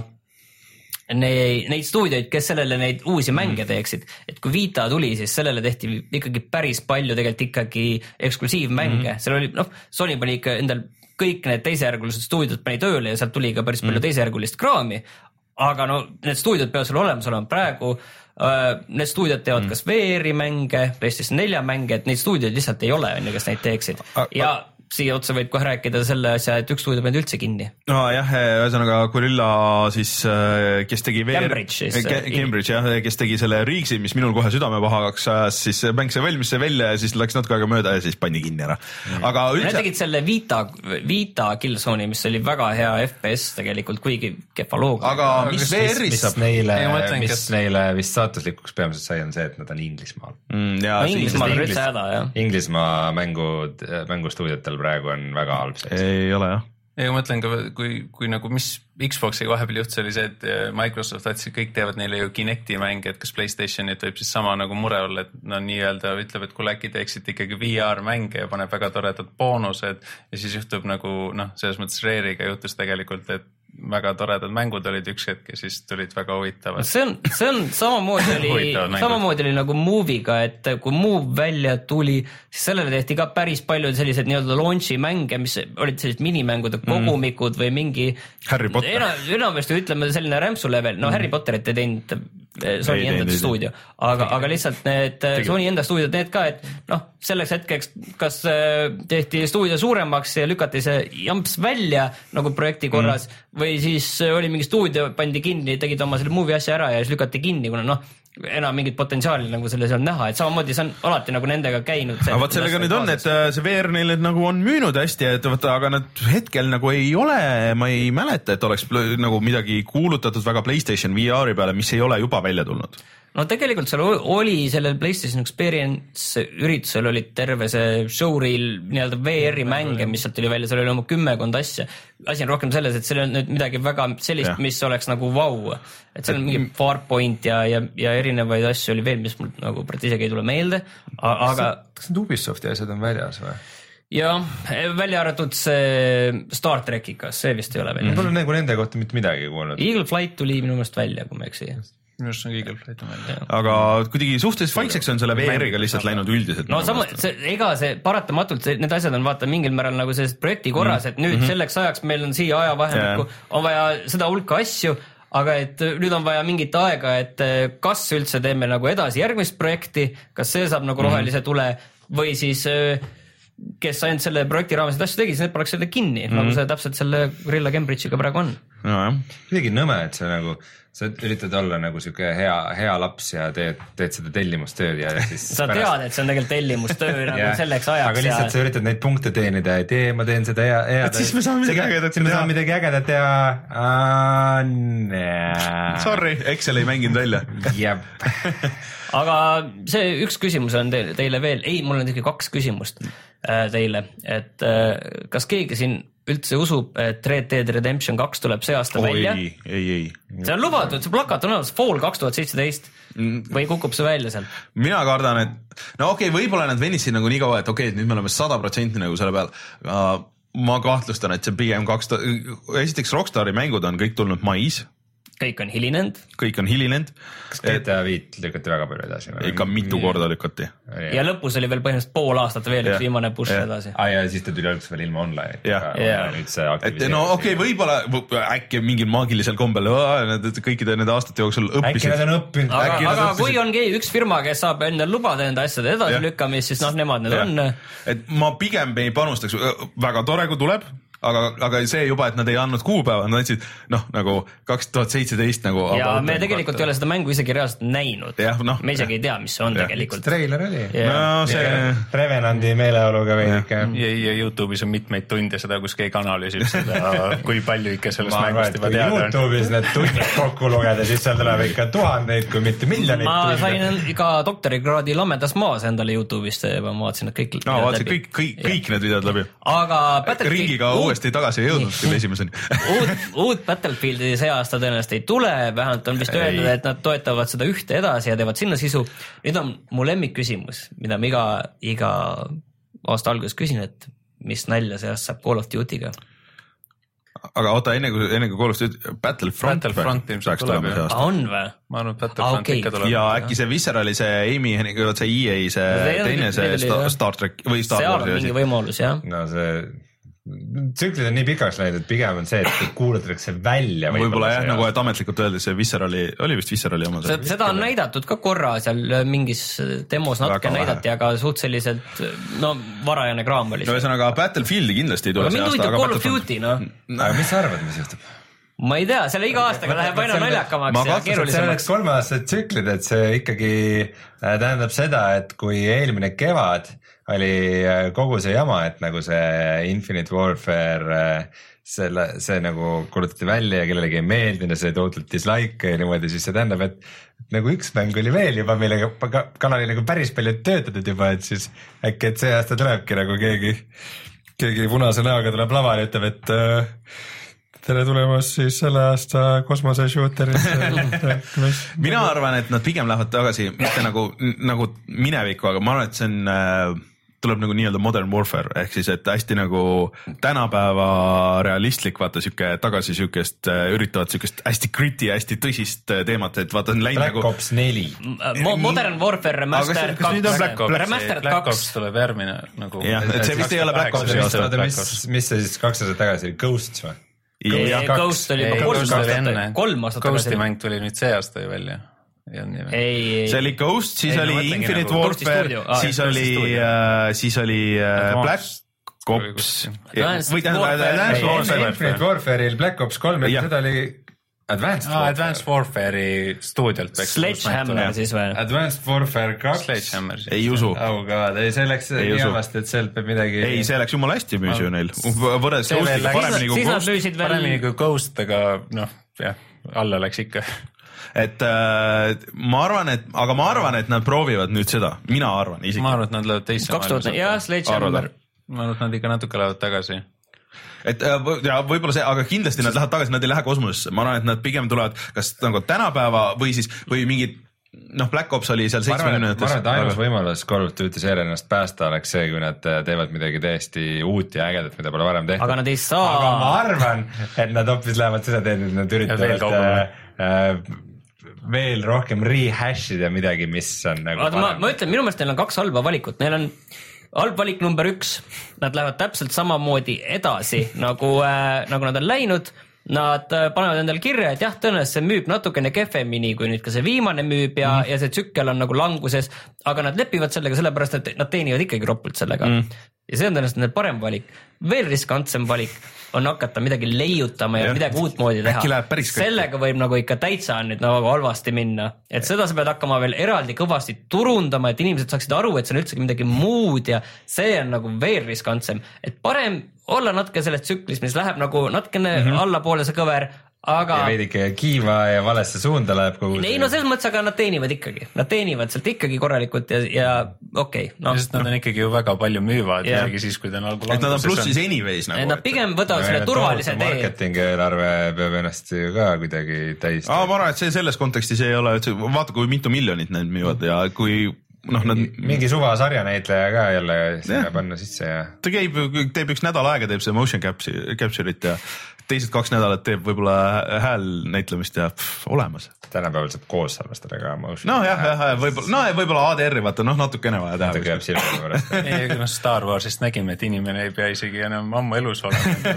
neid, neid stuudioid, kes sellele neid uusi mänge teeksid. Et kui Vita tuli, siis sellele tehti ikkagi päris palju tegelikult ikkagi eksklusiivmänge. Mm. Seal oli, noh, Sony pani ikka endal kõik need teisejärgulised stuudiod pani tööle ja sealt tuli ka päris palju mm. teisejärgulist kraami, aga no need stuudiod peavad seal olemas olema praegu. Need stuudiod teevad mm. kas V R-i mänge, PlayStation four mänge, et neid stuudiod lihtsalt ei ole, kes neid teeksid. Ja siia otsa võib kohe rääkida selle asja, et üks stuudio peab üldse kinni. No jah, ühesõnaga Gorilla siis, kes tegi V R... Cambridge siis. Cambridge jah, kes tegi selle Riigsi, mis minul kohe südame pahaks ajas, siis mäng see valmis see välja ja siis läks natuke aega mööda ja siis pandi kinni ära. Aga üldse... Nad tegid selle Vita, Vita Killzone'i, mis oli väga hea F P S tegelikult, kuigi kehva looga. Aga mis V R-is saab neile, mis kes... neile vist saatuslikuks peamiselt sai on see, et nad on Inglismaal. Mm, ja, no, Inglismaal on üldse häda, jah. Inglismaa mängud, mängustuudiotel praegu on väga halb sees. Ei ole jah. Ja ma mõtlen ka, kui, kui nagu mis Xboxi vahepeal juhtus oli see, et Microsoft võttis, kõik teevad neile ju Kinecti mänge, et kas PlayStationit võib siis sama nagu mure olla, et no nii-öelda ütleb, et kui äkki teeksid ikkagi V R mänge ja paneb väga toredad boonused ja siis juhtub nagu noh, selles mõttes Rare'iga juhtus tegelikult, et väga toredad mängud olid üks hetk ja siis tulid väga huvitavad. See on, see on samamoodi oli, samamoodi oli nagu Move'iga, et kui Move välja tuli, siis sellele tehti ka päris palju sellised nii-öelda launchi mänge, mis olid sellised minimängude kogumikud mm. või mingi Harry Potter. Enam, enamasti ütleme selline rämpsu level, no mm. Harry Potterit ei teinud Sony ei, enda stuudio, aga, aga lihtsalt need Tegi. Sony enda stuudiod need ka, et noh, selleks hetkeks kas tehti stuudio suuremaks ja lükati see jamps välja nagu projekti korras mm. või siis oli mingi stuudio, pandi kinni, tegid oma selle movie asja ära ja siis lükati kinni, kuna noh, enam mingit potentsiaali nagu selles on näha, et samamoodi see on alati nagu nendega käinud. Aga vaat sellega nüüd on, et see V R neil nagu on müünud hästi, et vaata, aga nad hetkel nagu ei ole, ma ei mäleta, et oleks nagu midagi kuulutatud väga PlayStation V R-i peale, mis ei ole juba välja tulnud. No tegelikult seal oli sellel PlayStation Experience üritusel oli terve see showreel nii-öelda V R-i mänge, mis sealt tuli välja, seal oli oma kümmekond asja. Asi on rohkem selles, et seal on nüüd midagi väga sellist, ja. Mis oleks nagu vau. Et seal on mingi Farpoint ja, ja, ja erinevaid asju oli veel, mis mul nagu praegu isegi ei tule meelde. Aga... Kas need Ubisofti asjad on väljas või? Ja välja arvatud see Star Trekiga, see vist ei ole välja. Ma pole nagu nende kohta mitte midagi kuulnud. Eagle Flight tuli minu meelest välja, kui ma eksi. Minu arust on Eagle Flight on välja. Aga kuidagi suhteliselt vaikseks on selle V R-iga lihtsalt läinud üldiselt. No sama, see, ega see paratamatult, see, need asjad on vaata mingil määral nagu sellest projekti korras, et nüüd mm-hmm. selleks ajaks meil on siia ajavahemikku, on vaja seda hulka asju, aga et nüüd on vaja mingit aega, et kas üldse teeme nagu edasi järgmist projekti, kas see saab nagu rohelise tule või siis kes ainult selle projekti raames asju tegi, siis need paneks selle kinni, mm-hmm. nagu see täpselt selle Gorilla Cambridge'iga praegu on. no, kuidagi nõme, et sa nagu sa üritad olla nagu siuke hea, hea laps ja teed, teed seda tellimustööd ja siis sa pärast... tead, et see on tegelikult tellimustöö nagu selleks ajaks. Aga lihtsalt ja... sa üritad neid punkte teenida, et ee, ma teen seda hea, hea. siis me saame midagi ägedat. Siis me saame midagi ägedat ja uh, sorry, Excel ei mänginud välja. Jep. Aga see üks küsimus on teile, teile veel, ei, mul on tegelikult kaks küsimust teile, et kas keegi siin üldse usub, et Red Dead Redemption kaks tuleb see aasta Oi, välja? Ei, ei. See on lubatud, see plakat on olemas, Fall kaks tuhat seitseteist või kukub see välja seal? Mina kardan, et no okei okay,, võib-olla nad venisid nagu nii kaua, et okei okay,, et nüüd me oleme sada protsenti nagu selle peal. Ma kahtlustan, et see pigem kaks, esiteks Rockstari mängud on kõik tulnud mais. Kõik on hilinenud. Kõik on hilinenud. Kas G T A viis lükati väga palju edasi? Ikka mitu korda lükati. Ja lõpus oli veel põhimõtteliselt pool aastat veel üks viimane push edasi. Ah, ja siis ta tuli alguses veel ilma online. Ja. Ja. Et no okei, okay, võib-olla äkki mingil maagilisel kombel kõikide nende aastate jooksul õppisid. Äkki nad on õppinud. Aga, aga kui on üks firma, kes saab enne lubada enda asjade edasi lükkamist, siis noh, nemad need ja. on. Et ma pigem ei panustaks, väga tore, kui tuleb. Aga, aga see juba, et nad ei andnud kuupäeva, nad andsid noh, nagu kaks tuhat seitseteist nagu. Ja me tegelikult vaata. Ei ole seda mängu isegi reaalselt näinud. Ja, no, me isegi ei tea, mis see on ja. Tegelikult. Treiler oli. No, see... Revenandi meeleoluga veidike. Ja, ja YouTube'is on mitmeid tunde seda, kus keegi analüüsib seda, kui palju ikka sellest mängust juba teada on. YouTube'is need tundid kokku lugeda, siis seal tuleb ikka tuhandeid, kui mitte miljoneid. Ma sain ka doktorikraadi Lammedas maas endale YouTube'ist ja ma vaatasin, et kõik no, vaatasin kõik, kõik, kõik need videod läbi. Aga Battlefield uuesti tagasi ei jõudnud küll esimeseni. uut, uut Battlefieldi see aasta tõenäoliselt ei tule, vähemalt on vist öeldud, et nad toetavad seda ühte edasi ja teevad sinna sisu. Nüüd on mu lemmik küsimus, mida ma iga, iga aasta alguses küsin, et mis nalja see aasta saab Call of Duty'ga. Aga oota, enne kui, enne kui Call of Duty, Battlefront, Battlefront ilmselt tuleb. On või? Ma arvan, et Battlefront ah, okay. ikka tuleb. Ja äkki see Viscerali, see Amy, see E A, see teine, see Star, Star Trek või Star Wars. Seal on mingi võimalus, jah. No see... tsüklid on nii pikaks läinud, et pigem on see, et kuulutatakse välja. Võib-olla jah, nagu et ametlikult öeldes see Viscerali, oli vist Viscerali oma. Seda on näidatud ka korra seal mingis demos natuke näidati, aga suht selliselt, no varajane kraam oli. No ühesõnaga Battlefieldi kindlasti ei tule see aasta. Aga mind huvitab Call of Duty, noh. Aga mis sa arvad, mis juhtub? Ma ei tea, selle iga aastaga läheb aina naljakamaks ja keerulisemaks. Kolme aastased tsüklid, et see ikkagi tähendab seda, et kui eelmine kevad oli kogu see jama, et nagu see Infinite Warfare, selle, see nagu kuulutati välja ja kellelegi ei meeldinud ja see tohutult dislike ja niimoodi, siis see tähendab, et nagu üks mäng oli veel juba, millega kanali nagu päris palju töötatud juba, et siis äkki, et see aasta tulebki nagu keegi, keegi punase näoga tuleb lavale ja ütleb, et äh, tere tulemast siis selle aasta kosmoseshooterisse. Mina arvan, et nad pigem lähevad tagasi, mitte nagu, nagu minevikku, aga ma arvan, et see on... Äh, tuleb nagu nii-öelda modern warfare, ehk siis, et hästi nagu tänapäeva realistlik, vaata siuke tagasi siukest, üritavad siukest hästi gritty, hästi tõsist teemat, et vaata on läinud Black nagu... Ops neli. Modern Warfare Remastered kaks. Remastered Black Ops tuleb järgmine nagu... jah, et see vist ei ole Black Opsi aasta. Mis, mis see siis kaks aastat tagasi oli? Ghosts või? Ghost oli juba kolm aastat, kolm aastat tagasi. Ghosti mäng tuli nüüd see aasta ju välja. Ei, see oli Ghost, siis ei, oli Infinite nagu Warfare, ah, siis, oli, uh, siis oli uh, Black Ops või tähendab Infinite Warfare'il Black Ops kolm, et seda oli Advanced ah, Warfare. Advanced Warfare'i stuudialt. Sledgehammer siis või? Advanced Warfare kaks. Sledgehammer siis. Ei usu. Oh god, ei see läks nii avast, et sealt peab midagi... Ei, see läks jumala hästi müüs ju neil. Võrdes Ghostiga paremini kui Ghost. Paremini kui Ghost, aga noh, jah, alla läks ikka. Et äh, ma arvan, et, aga ma arvan, et nad proovivad nüüd seda. Mina arvan isiklikult. Ma arvan, et nad lähevad teisse maailma. Jah, Sledgehammer. Ma arvan, et nad ikka natuke lähevad tagasi. Et ja võib-olla see, aga kindlasti nad lähevad tagasi, nad ei lähe kosmosesse. Ma arvan, et nad pigem tulevad kas nagu tänapäeva või siis, või mingid, noh, Black Ops oli seal seitsmekümnendates. Ma arvan, et ainus võimalus Call of Duty seeria ennast päästa oleks see, kui nad teevad midagi täiesti uut ja ägedat, mida pole varem tehtud. Aga nad ei saa. Aga ma arvan, et nad hoopis lähevad seda teed, et nad üritavad veel rohkem rehashida midagi, mis on nagu Aga ma, ma ütlen, minu meelest neil on kaks halba valikut. Neil on halb valik number üks. Nad lähevad täpselt samamoodi edasi, nagu, äh, nagu nad on läinud. Nad äh, panevad endale kirja, et jah, tõenäoliselt see müüb natukene kefemini, kui nüüd ka see viimane müüb ja, mm. ja see tsükkel on nagu languses. Aga nad lepivad sellega sellepärast, et nad teenivad ikkagi ropult sellega. Mm. ja see on tõenäoliselt parem valik. Veel riskantsem valik on hakata midagi leiutama ja, ja midagi uut moodi teha. Sellega võib nagu ikka täitsa nüüd nagu halvasti minna, et seda sa pead hakkama veel eraldi kõvasti turundama, et inimesed saaksid aru, et see on üldse midagi muud ja see on nagu veel riskantsem, et parem olla natuke selles tsüklis, mis läheb nagu natukene mm-hmm. allapoole see kõver, aga ja veidike kiiva ja valesse suunda läheb kogu ei, no selles mõttes, aga nad teenivad ikkagi, nad teenivad sealt ikkagi korralikult ja, ja okei okay, no. Sest nad on ikkagi ju väga palju müüvad yeah. järgi siis, kui ta on algu languses. Et nad on plussis anyways nagu. Nad pigem võtavad no, selle turvalise tee. Marketingi eelarve peab ennast ju ka kuidagi täis. Aa, ma arvan, et see selles kontekstis ei ole, vaata kui mitu miljonit need müüvad ja kui noh, nad mingi suva sarjanäitleja ka jälle sinna panna sisse ja ta käib, teeb üks nädal aega, teeb see motion capture'it ja teised kaks nädalat teeb võib-olla hääl näitlemist ja pff, olemas. Tänapäeval saab koos salvestada ka motion. No jah, jah, võib-olla, no võib-olla A D R-i vaata, noh natukene vaja teha. Ta käib silmade pärast. Ei, no Star Warsist nägime, et inimene ei pea isegi enam ammu elus olema.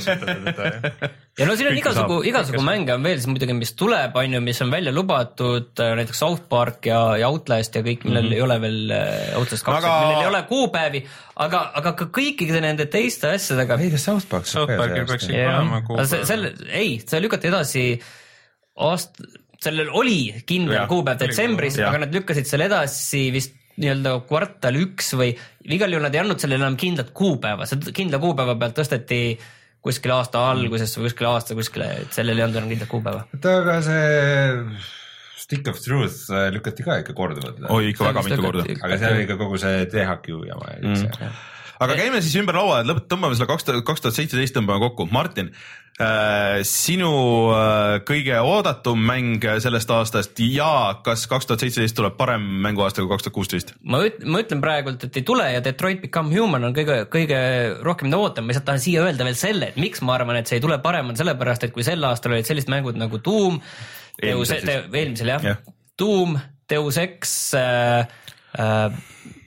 Ja no siin on igasugu, igasugu mänge on veel siis muidugi, mis tuleb, on ju, mis on välja lubatud, näiteks South Park ja, ja Outlast ja kõik, millel mm-hmm. ei ole veel Outlast kaks, aga... millel ei ole kuupäevi, aga, aga ka kõikide nende teiste asjadega. Ei, kas South Park? South Park peaks ikka olema kuupäev. Selle, ei, see lükati edasi aast... sellel oli kindel kuupäev detsembris, aga nad lükkasid selle edasi vist nii-öelda kvartal üks või igal juhul nad ei andnud sellele enam kindlat kuupäeva, see kindla kuupäeva pealt tõsteti kuskil aasta alguses või kuskil aasta kuskile, et sellel ei olnud enam kindlat kuupäeva. Aga see Stick of Truth lükati ka ikka korduvalt. Oi, ikka väga mitu korda. Aga see oli ikka kogu see T H Q jama. Mm. Aga käime siis ümber laua, et lõpet tõmbame selle kaks tuhat seitseteist tõmbame kokku. Martin, äh, sinu äh, kõige oodatum mäng sellest aastast ja kas kaks tuhat seitseteist tuleb parem mänguaasta kui kaks tuhat kuusteist? Ma, üt, ma ütlen praegult, et ei tule ja Detroit Become Human on kõige, kõige rohkem ootam. Ma lihtsalt tahan siia öelda veel selle, et miks ma arvan, et see ei tule parem on sellepärast, et kui sel aastal olid sellised mängud nagu Doom, Deus, te, eelmisel jah, yeah. Doom, Deus Ex, äh, äh,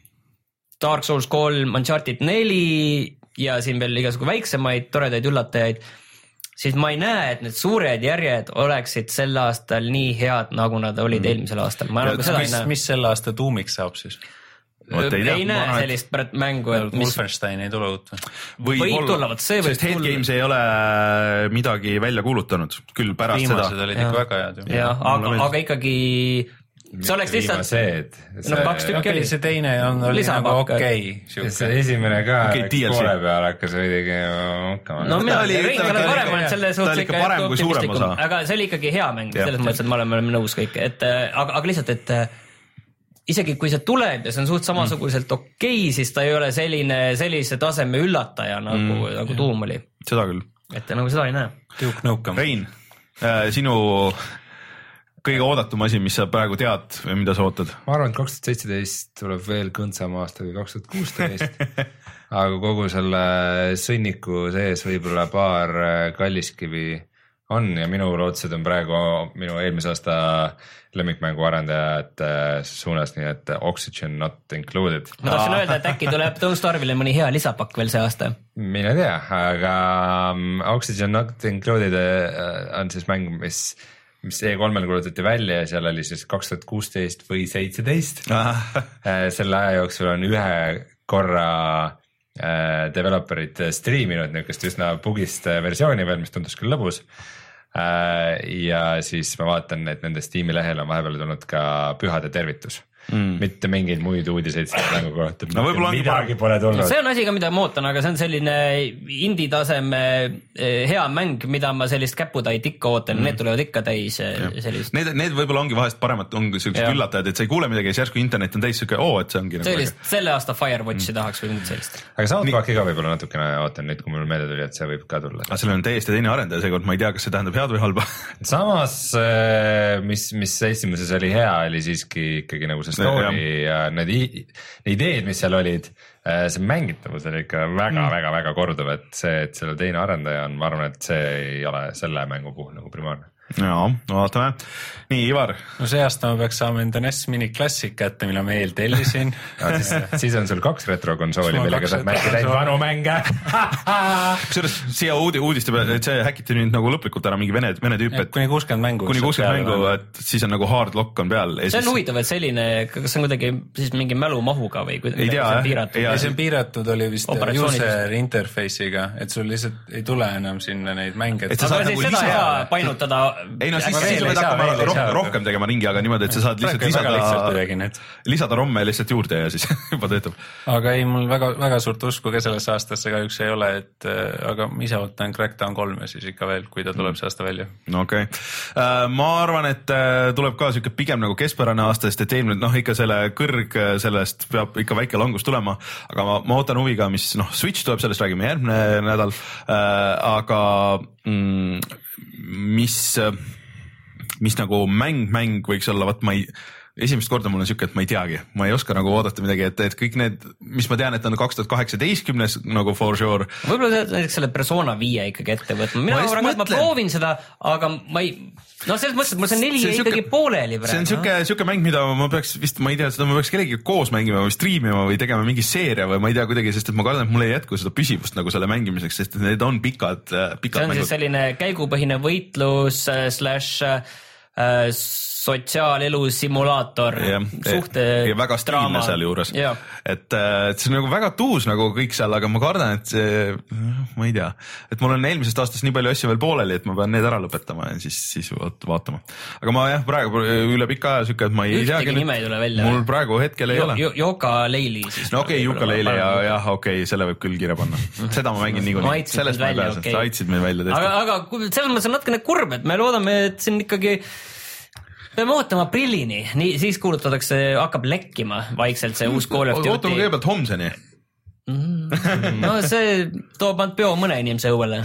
Dark Souls kolm, Uncharted neli ja siin veel igasugu väiksemaid toredaid üllatajaid, siis ma ei näe, et need suured järjed oleksid sel aastal nii head, nagu nad olid mm. eelmisel aastal. Ma ja, nagu mis, mis sel aasta Doomiks saab siis? Ei, ei näe ma sellist pärast mängu. Et mis... Wolfenstein ei tule uut. Võib, võib tulla, võt see võib tulla. Sest Head Games ei ole midagi välja kuulutanud, küll pärast Viimased seda. Olid ikka väga head. Ja, aga, aga ikkagi... see oleks lihtsalt see, no kaks tükki okay, oli see teine on oli nagu okei okay, see esimene ka okay, poole peal hakkas veidigi mukkama no mina oli parem on selle suhtes ikka parem kui suurem osa aga see oli ikkagi hea mäng selles mõttes, et me oleme nõus kõik et, aga, aga lihtsalt, et isegi kui see tuleb ja see on suht samasuguselt okei okay, siis ta ei ole selline sellise taseme üllataja nagu, mm. nagu Doom oli seda küll et nagu seda ei näe Duke Nukem Rein, äh, sinu kõige oodatum asi, mis sa praegu tead või mida sa ootad? Ma arvan, et kaks tuhat seitseteist tuleb veel kõndsam aasta kui kaks tuhat kuusteist aga kogu selle sõnniku sees võib-olla paar kalliskivi on ja minu lootused on praegu minu eelmise aasta lemmikmängu arendajad suunas, nii et Oxygen Not Included. Ma tahtsin öelda, et äkki tuleb Don't Starve'ile mõni hea lisapakk veel see aasta. Mina tea, aga Oxygen Not Included on siis mäng, mis mis E kolmel kuulutati välja ja seal oli siis kaks tuhat kuusteist või seitseteist. Selle aja jooksul on ühe korra developerid striiminud niisugust üsna bugist versiooni veel, mis tundus küll lõbus. Ja siis ma vaatan, et nende Steam'i lehel on vahepeal tulnud ka pühade tervitus. Mm. Mitte mingeid muid uudiseid selle mängu kohta, no, midagi pole tulnud. See on asi ka, mida ma ootan, aga see on selline indie taseme hea mäng, mida ma sellist käputäit ikka ootan mm., need tulevad ikka täis sellist. Need, need võib-olla ongi vahest paremad, ongi sellised üllatajad, et sa ei kuule midagi ja järsku internet on täis siuke, oo, et see ongi sellist, nagu selle aasta Firewatchi mm. tahaks või mingit sellist. Aga South Parki ka võib-olla natukene ootan nüüd, kui mul meelde tuli, et see võib ka tulla. Aga sellel on täiesti teine arendaja seekord, ma ei tea, kas see tähendab head või halba. Samas, mis, mis esimeses oli hea, oli siiski ikkagi nagu see story ja ja need ideed, mis seal olid, see mängitavus oli ikka väga, mm. väga, väga korduv, et see, et selle teine arendaja on, ma arvan, et see ei ole selle mängu puhul nagu primaarne. jaa, vaatame. Nii, Ivar. No see aasta ma peaks saama enda N E S Mini Classic kätte, mille ma eel tellisin. siis, siis on sul kaks retrokonsooli, millega saad mängida neid vanu mänge. Kusjuures siia uudi, uudiste peale, et see häkiti nüüd nagu lõplikult ära mingi vene, vene tüüp, et kuni kuuskümmend mängu. Kuni kuuskümmend mängu, et siis on nagu hard lock on peal. See on siis... huvitav, et selline, kas on kuidagi siis mingi mälumahuga või ei tea, see on piiratud? Ja see on piiratud oli vist user interface'iga, et sul lihtsalt ei tule enam sinna neid mänge. Aga siis nagu seda ei saa painutada. Ei no siis, siis võid hakkama rohkem, rohkem tegema ringi, aga niimoodi, et sa saad lihtsalt lisada, lisada romme lihtsalt juurde ja siis juba töötab. Aga ei, mul väga, väga suurt usku ka sellesse aastasse kahjuks ei ole, et aga ise ootan Crackdown kolm ja siis ikka veel, kui ta tuleb see aasta välja. No okei. Okay. Ma arvan, et tuleb ka siuke pigem nagu keskpärane aasta, sest et eelmine, noh ikka selle kõrg sellest peab ikka väike langus tulema, aga ma, ma ootan huviga, mis noh, Switch tuleb, sellest räägime järgmine nädal, aga mm, mis, mis nagu mäng, mäng võiks olla, vaat ma ei, esimest korda mul on siuke, et ma ei teagi, ma ei oska nagu oodata midagi, et, et kõik need, mis ma tean, et on kaks tuhat kaheksateistkümnes nagu for sure. Võib-olla näiteks selle Persona viie ikkagi ette võtma, mina arvan, et ma proovin seda, aga ma ei, no selles mõttes, et mul see neli see ikkagi siuke, pooleli praegu. See on siuke, siuke mäng, mida ma peaks vist, ma ei tea, seda ma peaks kellegi koos mängima või striimima või tegema mingi seeria või ma ei tea kuidagi, sest et ma kardan, et mul ei jätku seda püsivust nagu selle mängimiseks, sest et need on pikad, pikad see on mängud. Siis selline käigupõhine võitlus slash äh, sotsiaalelu simulaator, suhte ja väga stiilne seal juures, et, et see on nagu väga tuus nagu kõik seal, aga ma kardan, et see, ma ei tea, et mul on eelmisest aastast nii palju asju veel pooleli, et ma pean need ära lõpetama ja siis, siis vaatama. Aga ma jah, praegu üle pika aja sükke, et ma ei ühtegi teagi, nime ei tule välja. Mul praegu hetkel ei jo, ole. Joka Leili siis. No okei, okay, Joka Leili ja jah, okei, okay, selle võib küll kirja panna. Seda ma mängin niikuinii. Sellest ma ei pääse, okay. Sa aitsid meil välja tõesti. Aga, aga selles mõttes on natukene kurb, et me loodame, et siin ikkagi peame ootama aprillini, nii siis kuulutatakse, hakkab lekkima vaikselt see uus Call of Duty. Ootame kõigepealt homseni. Mm, no see toob ant peo mõne inimese õuele.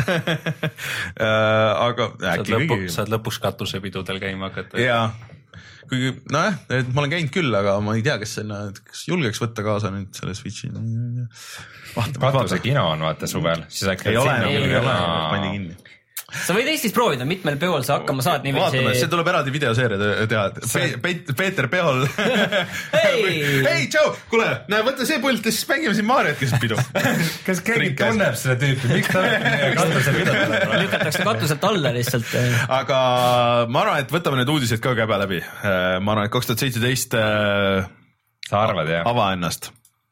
Aga äkki saad, lõpu, saad lõpuks katusepidudel käima hakata. Jaa, kuigi nojah, ma olen käinud küll, aga ma ei tea, kes, selle, kes julgeks võtta kaasa nüüd selle Switchi. Katuse kino on vaata suvel. Siis äkki ei ole, ei ole, pandi kinni. Sa võid Eestis proovida, mitmel peol sa hakkama saad niiviisi. Vaatame, see tuleb eraldi videoseeria teha. Pe Peeter Peol. Hei, hey, tšau, kuule, näe, võtta see pult ja siis mängime siin Maariot, kes pidu. Kas keegi tunneb selle tüüpi? Miks ta katuse pidada? Lükatakse katuselt alla lihtsalt. Aga ma arvan, et võtame need uudised ka käbe läbi. Ma arvan, et kaks tuhat seitseteist sa arvad, jah? Ava ennast.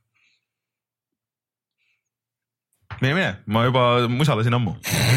Mine, mine, ma juba musalasin ammu.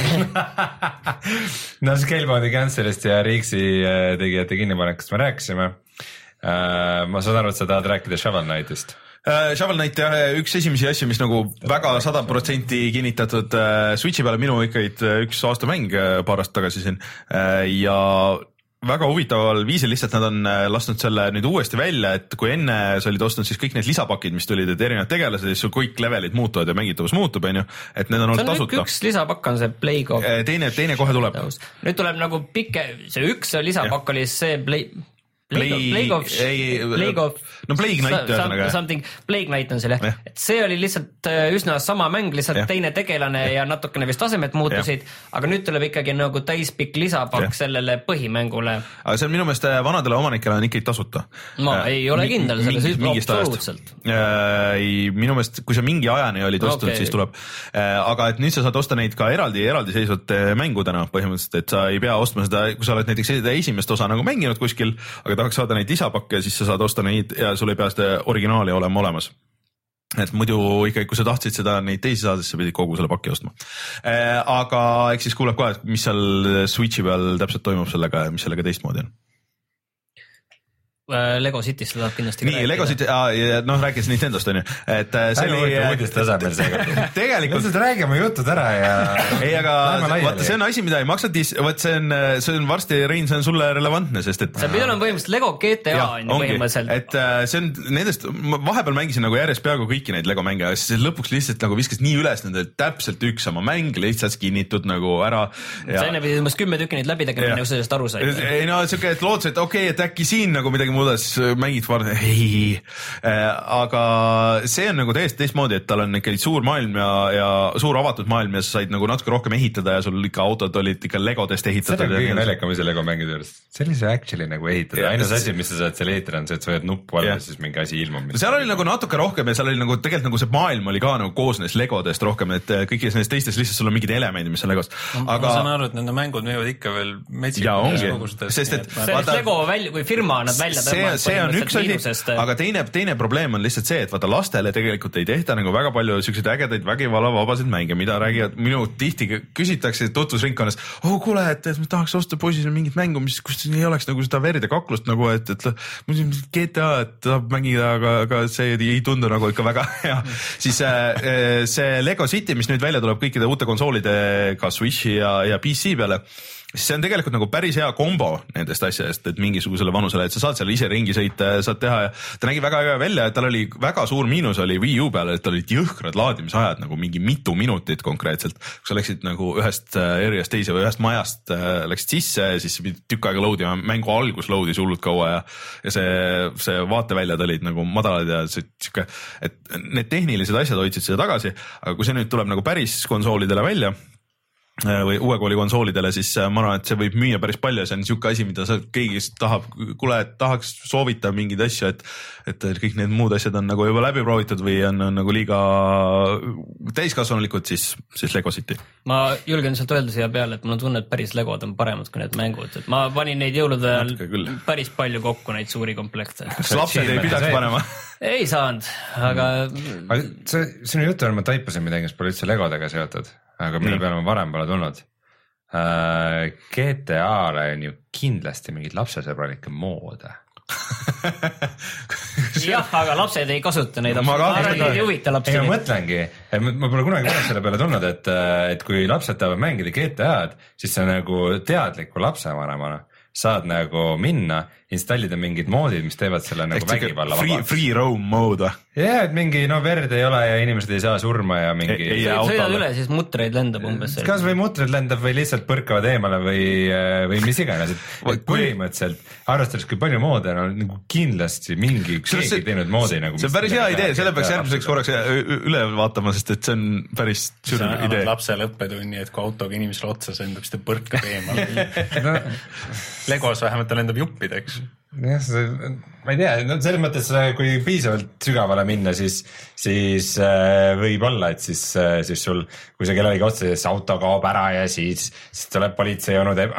No Scalebound'i cancelist ja Rixi tegijate kinnipanekust me rääkisime. Ma saan aru, et sa tahad rääkida Shovel Knightist. Shovel Knight jah, üks esimesi asju, mis nagu väga sada protsenti kinnitatud Switchi peale, minu ikkagi üks aasta mäng paar aastat tagasi siin ja väga huvitaval viisil lihtsalt nad on lasknud selle nüüd uuesti välja, et kui enne sa olid ostnud siis kõik need lisapakid, mis tulid, et erinevad tegelased, siis sul kõik levelid muutuvad ja mängitavus muutub, on ju, et need on olnud tasuta. See on üks lisapakk on see Plague of... Teine, teine kohe tuleb. Nüüd tuleb nagu pikke, see üks lisapakk oli see Plague... Plague of, Plague of, no Plague Knight ühesõnaga. Something, Plague Knight on selle, et see oli lihtsalt üsna sama mäng, lihtsalt ja. Teine tegelane ja natukene vist tasemed muutusid, ja. Aga nüüd tuleb ikkagi nagu täispikk lisapakk ja. Sellele põhimängule. Aga see on minu meelest vanadele omanikele on ikkagi tasuta. Ma äh, ei ole kindel selles, absoluutselt. Äh, minu meelest, kui sa mingi ajani olid ostnud, okay. Siis tuleb. Äh, aga et nüüd sa saad osta neid ka eraldi, eraldi seisvat mängudena põhimõtteliselt, et sa ei pea ostma seda, kui sa oled näiteks seda esimest osa nagu mänginud kuskil, aga tahaks saada neid lisapakke, siis sa saad osta neid ja sul ei pea seda originaali olema olemas. Et muidu ikkagi, kui sa tahtsid seda neid teisi saada, siis sa pidid kogu selle paki ostma. Aga eks siis kuuleb kohe, mis seal Switchi peal täpselt toimub sellega ja mis sellega teistmoodi on. Lego Cityst tahab kindlasti nii, Lego City, noh rääkis Nintendost on ju, et see oli uudist tasemel seega. Tegelikult mõtlesid räägime jutud ära ja ei, aga vaata, see on asi, mida ei maksa dis-, vaat see on, see on varsti, Rein, see on sulle relevantne, sest et see pidel on põhimõtteliselt Lego G T A on põhimõtteliselt. Et see on nendest, vahepeal mängisin nagu järjest peaaegu kõiki neid Lego mänge, siis lõpuks lihtsalt nagu viskas nii üles nende täpselt üks sama mäng, lihtsalt kinnitud nagu ära. Sa enne pidid umbes kümme tükki neid läbi tegema, nagu sellest aru sai. Ei no, siuke, et loodus, et okei, et äkki siin nagu midagi muuda, siis mängid varem, ei. Aga see on nagu täiesti teistmoodi, et tal on ikka suur maailm ja, ja suur avatud maailm ja sa said nagu natuke rohkem ehitada ja sul ikka autod olid ikka legodest ehitatud. See on kõige naljakam ise Lego mängide juures. See oli see actually nagu ehitada. Ainus asi, mis sa saad seal ehitada on see, et sa võid nuppu alla, siis mingi asi ilmub. Seal oli nagu natuke rohkem ja seal oli nagu tegelikult nagu see maailm oli ka nagu koosnes legodest rohkem, et kõigis neist teistes lihtsalt sul on mingid elemendid, mis on legos. Aga... ma saan aru, et nende mängud müüvad ikka veel metsikud. Sest et vaata, Lego välja, kui firma annab välja see, see on üks asi, aga teine, teine probleem on lihtsalt see, et vaata lastele tegelikult ei tehta nagu väga palju selliseid ägedaid vägivallavabasid mänge, mida räägivad minu tihti küsitakse tutvusringkonnas, oh kuule, et, et ma tahaks osta poisile mingit mängu, mis kus ei oleks nagu seda verd ja kaklust nagu, et, et G T A, et tahab mängida, aga, aga see ei tundu nagu ikka väga hea. Siis äh, see Lego City, mis nüüd välja tuleb kõikide uute konsoolidega Switchi ja, ja P C peale, siis see on tegelikult nagu päris hea kombo nendest asjadest, et mingisugusele vanusele, et sa saad seal ise ringi sõita ja saad teha ja ta nägi väga hea välja, et tal oli väga suur miinus oli Wii U peale, et tal olid jõhkrad laadimisajad nagu mingi mitu minutit konkreetselt. Kui sa läksid nagu ühest areast teise või ühest majast läksid sisse ja siis pidid tükk aega loadima, mängu algus loadis hullult kaua ja, ja see, see vaateväljad olid nagu madalad ja see tšuke, et need tehnilised asjad hoidsid seda tagasi, aga kui see nüüd tuleb nagu päris konsoolidele välja, või uue kooli konsoolidele, siis ma arvan, et see võib müüa päris palju, see on niisugune asi, mida sa keegi tahab, kuule, et tahaks soovita mingeid asju, et, et kõik need muud asjad on nagu juba läbi proovitud või on, on nagu liiga täiskasvanulikud, siis, siis Lego City. Ma julgen sealt öelda siia peale, et mul on tunne, et päris Legod on paremad kui need mängud, et ma panin neid jõulude ajal päris palju kokku neid suuri komplekte. Kas lapsed ei pidaks panema? Ei saanud, aga... aga see, sinu jutu on, ma taipasin midagi, mis pole üldse Legodega seotud. Aga mille peale ma varem pole tulnud. G T A-le on ju kindlasti mingid lapsesõbralikke moode. jah, aga lapsed ei kasuta neid. Ma ei huvita lapsi. Ei, ma mõtlengi, ma pole kunagi varem selle peale tulnud, et, et kui lapsed tahavad mängida G T A-d, siis see on nagu teadliku lapsevanemana. Saad nagu minna, installida mingid moodid, mis teevad selle nagu vägivalla free, free roam mode. jah, et mingi no verd ei ole ja inimesed ei saa surma ja mingi ei, ei, sõidad üle, siis mutreid lendab umbes. Kas või mutreid lendab või lihtsalt põrkavad eemale või, või mis iganes, et põhimõtteliselt arvestades, kui palju moode on nagu kindlasti mingi keegi see, teinud moodi nagu. See on päris hea idee, selle peaks järgmiseks korraks üle vaatama, sest et see on päris suur idee. Lapsele õppetunni, et kui autoga inimesele otsa sendab, siis ta põrkab eemale. Legos vähemalt ta lendab juppideks. jah, see, ma ei tea, no selles mõttes, kui piisavalt sügavale minna, siis, siis äh, võib olla, et siis, äh, siis sul, kui sa kellelegi otsa, siis auto kaob ära ja siis, siis tuleb politsei onu teeb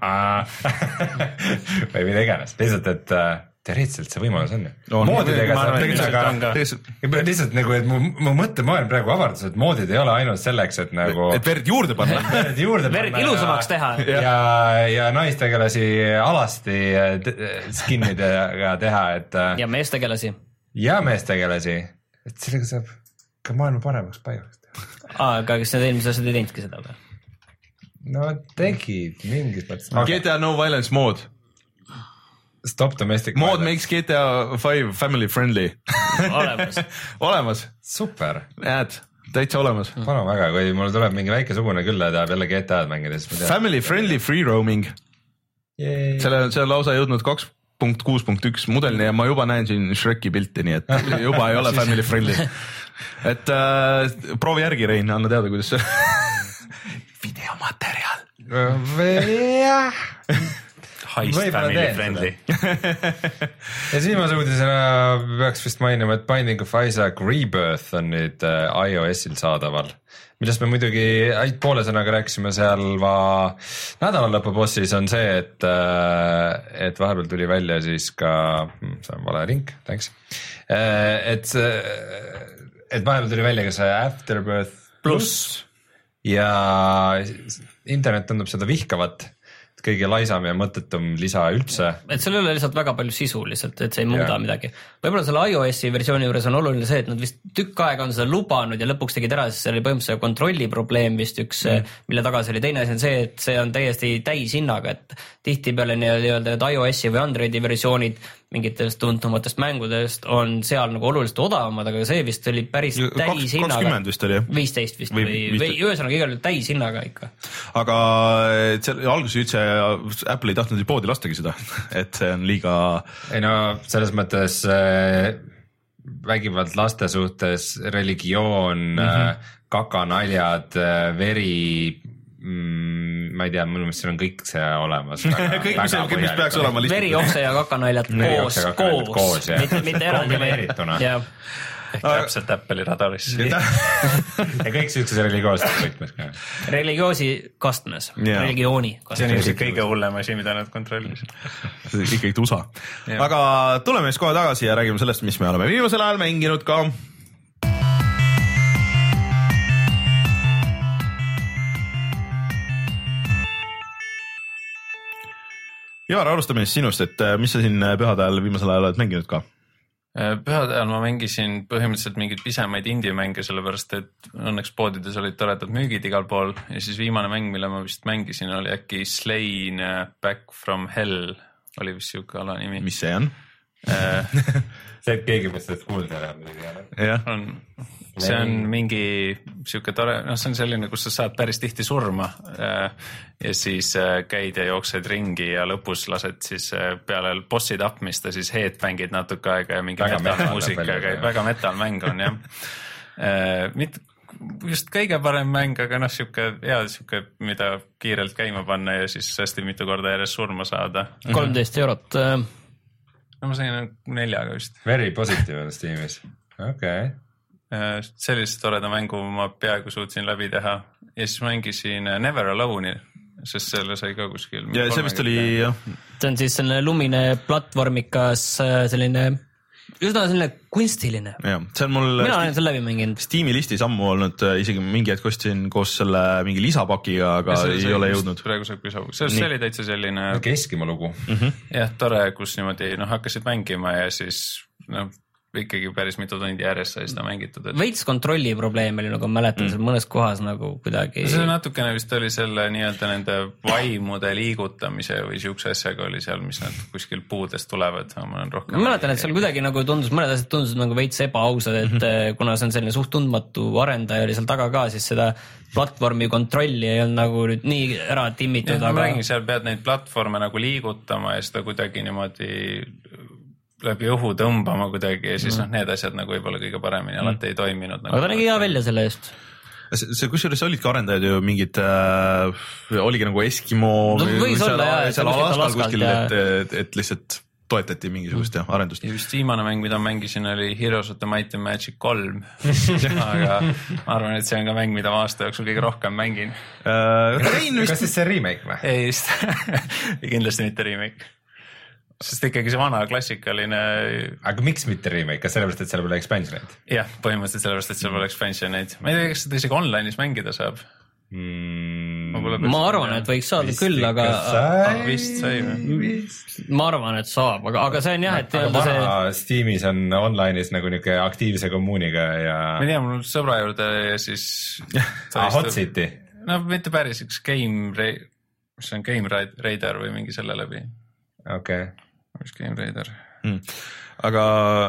või mida iganes. Lihtsalt, et äh, teoreetiliselt see võimalus on ju. No, moodidega saab tegelikult lihtsalt nagu, et mu, mu mõttemaailm praegu avardus, et moodid ei ole ainult selleks, et nagu et verd juurde panna verd juurde panna verd ilusamaks teha ja, ja, ja naistegelasi alasti skinnidega teha, et ja meestegelasi ja meestegelasi, et sellega saab ka maailma paremaks paigaks teha. Aa, aga kas need eelmised asjad ei teinudki seda või? No tegid mingis mõttes. G T A No Violence mod Stop domestic mod makes G T A five family friendly. Olemas. Olemas. Super. Näed, täitsa olemas. Palun väga, kui mul tuleb mingi väike sugune külla ja tahab jälle G T A-d mängida, siis ma tean. Family friendly free roaming. Selle, see on lausa jõudnud kaks punkt kuus punkt üks mudelini ja ma juba näen siin Shreki pilti, nii et juba ei ole family friendly. Et äh, proovi järgi, Rein, anna teada, kuidas see videomaterjal. Jah. Heist family friendly. Ja siis viimase uudisena peaks vist mainima, et Binding of Isaac Rebirth on nüüd iOS-il saadaval, millest me muidugi poole sõnaga rääkisime seal va nädalalõpubossis on see, et, et vahepeal tuli välja siis ka, see on vale link, thanks, et, et vahepeal tuli välja ka see Afterbirth Plus ja internet tundub seda vihkavat, kõige laisam ja mõttetum lisa üldse. Et seal ei ole lihtsalt väga palju sisu lihtsalt, et see ei muuda yeah. midagi. Võib-olla selle iOS-i versiooni juures on oluline see, et nad vist tükk aega on seda lubanud ja lõpuks tegid ära, sest see oli põhimõtteliselt kontrolli probleem vist üks, mm. mille tagasi oli teine asi on see, et see on täiesti täishinnaga, et tihti peale nii-öelda need iOS-i või Androidi versioonid mingitest tuntumatest mängudest on seal nagu oluliselt odavamad, aga see vist oli päris täishinnaga. kakskümmend vist oli. viisteist vist või, või, või ühesõnaga igal täishinnaga ikka. Aga seal alguses üldse Apple ei tahtnud poodi lastagi seda, et see on liiga... Ei no selles mõttes äh, vägivald laste suhtes, religioon mm, -hmm. kakanaljad, veri... Mm, ma ei tea, minu meelest seal on kõik see olemas. Väga, kõik, mis, kõik, mis peaks olema lihtsalt. Veri, okse ja kakanaljad koos, koos, koos mitte, mitte kombineerituna. Ehk täpselt Apple'i radaris. ja kõik siukses religioossed võtmes ka. Religioosi kastmes, yeah. religiooni kastmes. See on ilmselt kõige hullem asi, mida nad kontrollisid. Ikkagi tusa. Aga tuleme siis kohe tagasi ja räägime sellest, mis me oleme viimasel ajal mänginud ka. Jaar, alustame siis sinust, et mis sa siin pühade ajal viimasel ajal oled mänginud ka? Pühade ajal ma mängisin põhimõtteliselt mingeid pisemaid indie-mänge, sellepärast et õnneks poodides olid toredad müügid igal pool ja siis viimane mäng, mille ma vist mängisin, oli äkki Slain Back from Hell, oli vist siuke ala nimi. Mis see on? see, et keegi peaks sellest kuulda ära. On, see on mingi siuke tore, noh see on selline, kus sa saad päris tihti surma ja siis käid ja jooksed ringi ja lõpus lased siis peale bossi tapmist ja siis headbangid natuke aega ja mingi metal-muusika käib, väga metal-mäng on jah. Mitte just kõige parem mäng, aga noh siuke hea siuke, mida kiirelt käima panna ja siis hästi mitu korda järjest surma saada. kolmteist eurot. No ma sain neljaga vist. Very positive on Steamis, okei okay. Sellist toreda mängu ma peaaegu suutsin läbi teha ja siis mängisin Never Alone'i, sest selle sai ka kuskil. Ja see vist oli, jah. See on siis selline lumine platvormikas selline, üsna selline kunstiline. Ja, see on mul... Mina olen selle läbi mänginud. Steam'i listis ammu olnud, isegi mingi hetk ostsin koos selle mingi lisapakiga, aga ei ole jõudnud. Praegu saab lisapakki. See oli täitsa selline... Keskima lugu. Mm-hmm. Jah, tore, kus niimoodi noh, hakkasid mängima ja siis noh, ikkagi päris mitu tundi järjest sai seda mängitud. Et... Veits kontrolli probleem oli, nagu mäletan mm. mõnes kohas nagu kuidagi... See natukene vist oli selle nii-öelda nende vaimude liigutamise või siukse asjaga oli seal, mis nad kuskil puudest tulevad. Ma, ma mäletan, et seal kuidagi nagu tundus, mõned asjad tundus nagu veits ebaausad, et mm-hmm. kuna see on selline suht tundmatu arendaja oli seal taga ka, siis seda platvormi kontrolli ei olnud nagu nüüd nii ära timmitud. Ja, aga... ma mängin, seal pead neid platvorme nagu liigutama ja seda kuidagi niimoodi... läbi õhu tõmbama kuidagi ja siis mm. noh, need asjad nagu võib-olla kõige paremini mm. alati ei toiminud. Aga ta nägi hea välja selle eest. See, see kusjuures olid ka arendajad ju mingid, äh, oligi nagu Eskimo no, või seal, olla, jah, seal Alaskal kuskil, et, et, et lihtsalt toetati mingisugust mm. arendust. Ja just viimane mäng, mida mängisin, oli Heroes of the Might and Magic kolm. Aga ma arvan, et see on ka mäng, mida ma aasta jooksul kõige rohkem mängin. Uh, kas siis see remake või? Ei, just. Kindlasti mitte remake. Sest ikkagi see vana klassikaline... Aga miks mitte remake? Kas sellepärast, et seal pole expansioneid? Jah, põhimõtteliselt sellepärast, et seal pole expansioneid. Ma ei tea, kas seda isegi online'is mängida saab. Mm, ma, ma arvan, et võiks saada küll, aga... Sai, vist sai või? Ma arvan, et saab, aga, aga see on jah, et... Aga see... Steamis on online'is nagu niuke aktiivse kommuuniga ja... Ma ei tea, mul sõbra juurde ja siis... ah, Hot City? No mitte päris, üks Game... mis on Game Raider või mingi selle läbi. Okei. Okay. Mis Game Raider. Hmm. Aga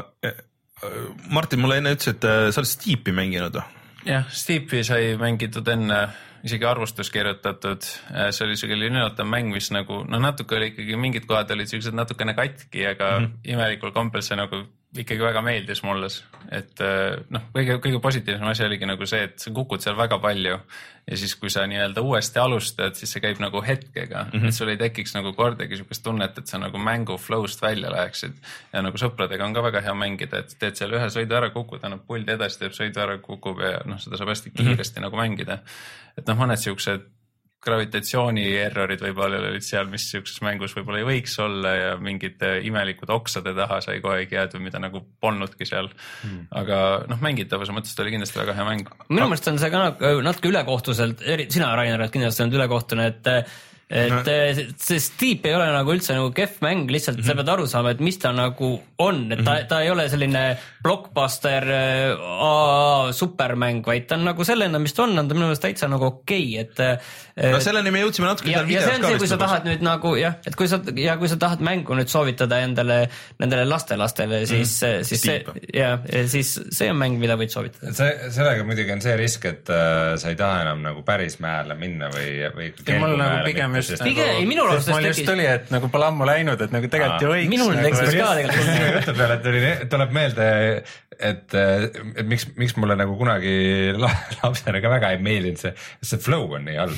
Martin, mulle enne ütles, et sa oled Steepi mänginud. Jah, Steepi sai mängitud enne, isegi arvustus kirjutatud. See oli isegi ülinatav mäng, mis nagu, no natuke oli ikkagi, mingid kohad olid sellised natukene katki, aga mm -hmm. imelikul kompel see nagu ikkagi väga meeldis mulle, et noh, kõige, kõige positiivsem asi oligi nagu see, et sa kukud seal väga palju ja siis, kui sa nii-öelda uuesti alustad, siis see käib nagu hetkega, mm -hmm. et sul ei tekiks nagu kordagi sihukest tunnet, et sa nagu mängu flow'st välja läheksid ja nagu sõpradega on ka väga hea mängida, et teed seal ühe sõidu ära, kukud, annab puldi edasi, teeb sõidu ära, kukub ja noh, seda saab hästi kiiresti mm -hmm. nagu mängida, et noh, mõned sihukesed gravitatsiooni errorid võib-olla olid seal, mis siukses mängus võib-olla ei võiks olla ja mingid imelikud oksade taha sai kogu aeg jäädud, mida nagu polnudki seal. Hmm. Aga noh, mängitavuse mõttes oli kindlasti väga hea mäng. Minu mõelest on see ka natuke ülekohtuselt, sina Rainer, et kindlasti on ülekohtune, et et no. see Steep ei ole nagu üldse nagu kehv mäng, lihtsalt mm -hmm. sa pead aru saama, et mis ta nagu on, et ta, ta ei ole selline blockbuster aa, supermäng, vaid ta on nagu sellena, mis ta on, on ta minu meelest täitsa nagu okei, okay, et no selleni me jõudsime natuke ja, ja see on see, kui sa tahad nüüd nagu jah, et kui sa ja kui sa tahad mängu nüüd soovitada endale nendele lastelastele, siis mm, siis Steep. see ja siis see on mäng, mida võid soovitada. see sellega muidugi on see risk, et äh, sa ei taha enam nagu päris mäele minna või või mul nagu pigem just nagu, pigem, minul mul just tuli, et nagu pole ammu läinud, et nagu tegelikult ju võiks. Minul nagu, tekkis ka tegelikult. Jutu peale tuli, tuleb meelde, et, et miks, miks mulle nagu kunagi lapsena ka väga ei meeldinud see, see flow on nii halb.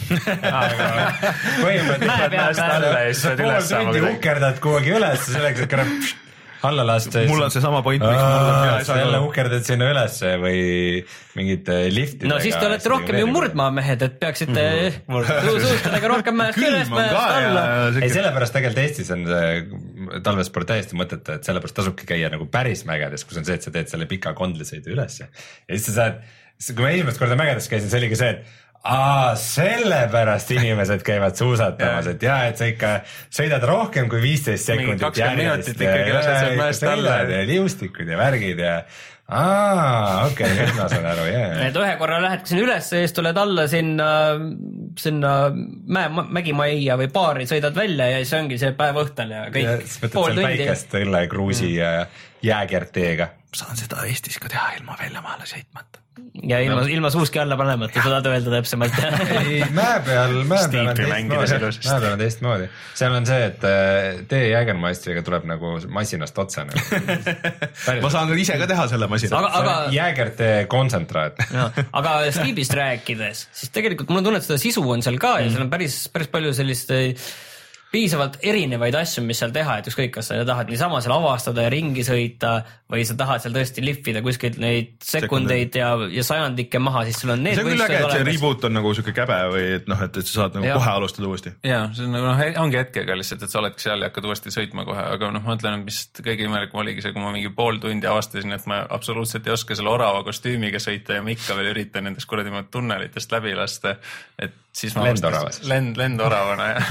põhimõtteliselt pool tundi ukerdad kuhugi üles selleks, et kõrab alla lasta. Mul on see sama point, miks mul on jälle ukerdad sinna ülesse või mingid liftidega. No siis te olete rohkem ju murdmaamehed, et peaksite suustadega rohkem mäest üles, mäest alla. Ei, sellepärast tegelikult Eestis on see talvesport täiesti mõteta, et sellepärast tasubki käia nagu päris mägedes, kus on see, et sa teed selle pika kondlisõidu ülesse. Ja siis sa saad, kui ma esimest korda mägedes käisin, see oligi see, et aa, sellepärast inimesed käivad suusatamas, et jah, et sa ikka sõidad rohkem kui viisteist sekundit järjest ja liustikud ja värgid ja aa, okei, okay, nüüd ma saan aru, jah. Et ühe korra lähed sinna üles ja siis tuled alla sinna, sinna mäe, mägimajja või baari, sõidad välja ja siis ongi see päev õhtul ja kõik ja, pool tundi. Päikest õlle, kruusi mm. ja jääkerteega. Saan seda Eestis ka teha ilma väljamaale sõitmata. Ja ilma, no. ilma suuski alla panemata, sa tahad öelda täpsemalt. ei, mäe peal, mäe peal on teistmoodi. Mäe peal on teistmoodi. Seal on see, et tee Jägermeistriga tuleb nagu masinast otsa. Nagu. ma saan ise ka teha selle masina. Aga, aga... Jägertee kontsentraat. no, aga Steepist rääkides, siis tegelikult mul on tunne, et seda sisu on seal ka ja seal on päris, päris palju sellist piisavalt erinevaid asju, mis seal teha, et ükskõik, kas sa tahad niisama seal avastada ja ringi sõita või sa tahad seal tõesti lihvida kuskilt neid sekundeid ja, ja sajandikke maha, siis sul on need see on küll äge, et see reboot on nagu siuke käbe või et noh, et, et sa saad nagu ja. kohe alustada uuesti. Jaa, see on nagu noh, ongi hetkega lihtsalt, et sa oledki seal ja hakkad uuesti sõitma kohe, aga noh, ma ütlen, mis kõige imelikum oligi see, kui ma mingi pool tundi avastasin, et ma absoluutselt ei oska selle orava kostüümiga sõita ja ma ikka veel üritan nendest kuradi tunnelitest läbi lasta, et siis ma lendoravas. Lend, lendoravana ja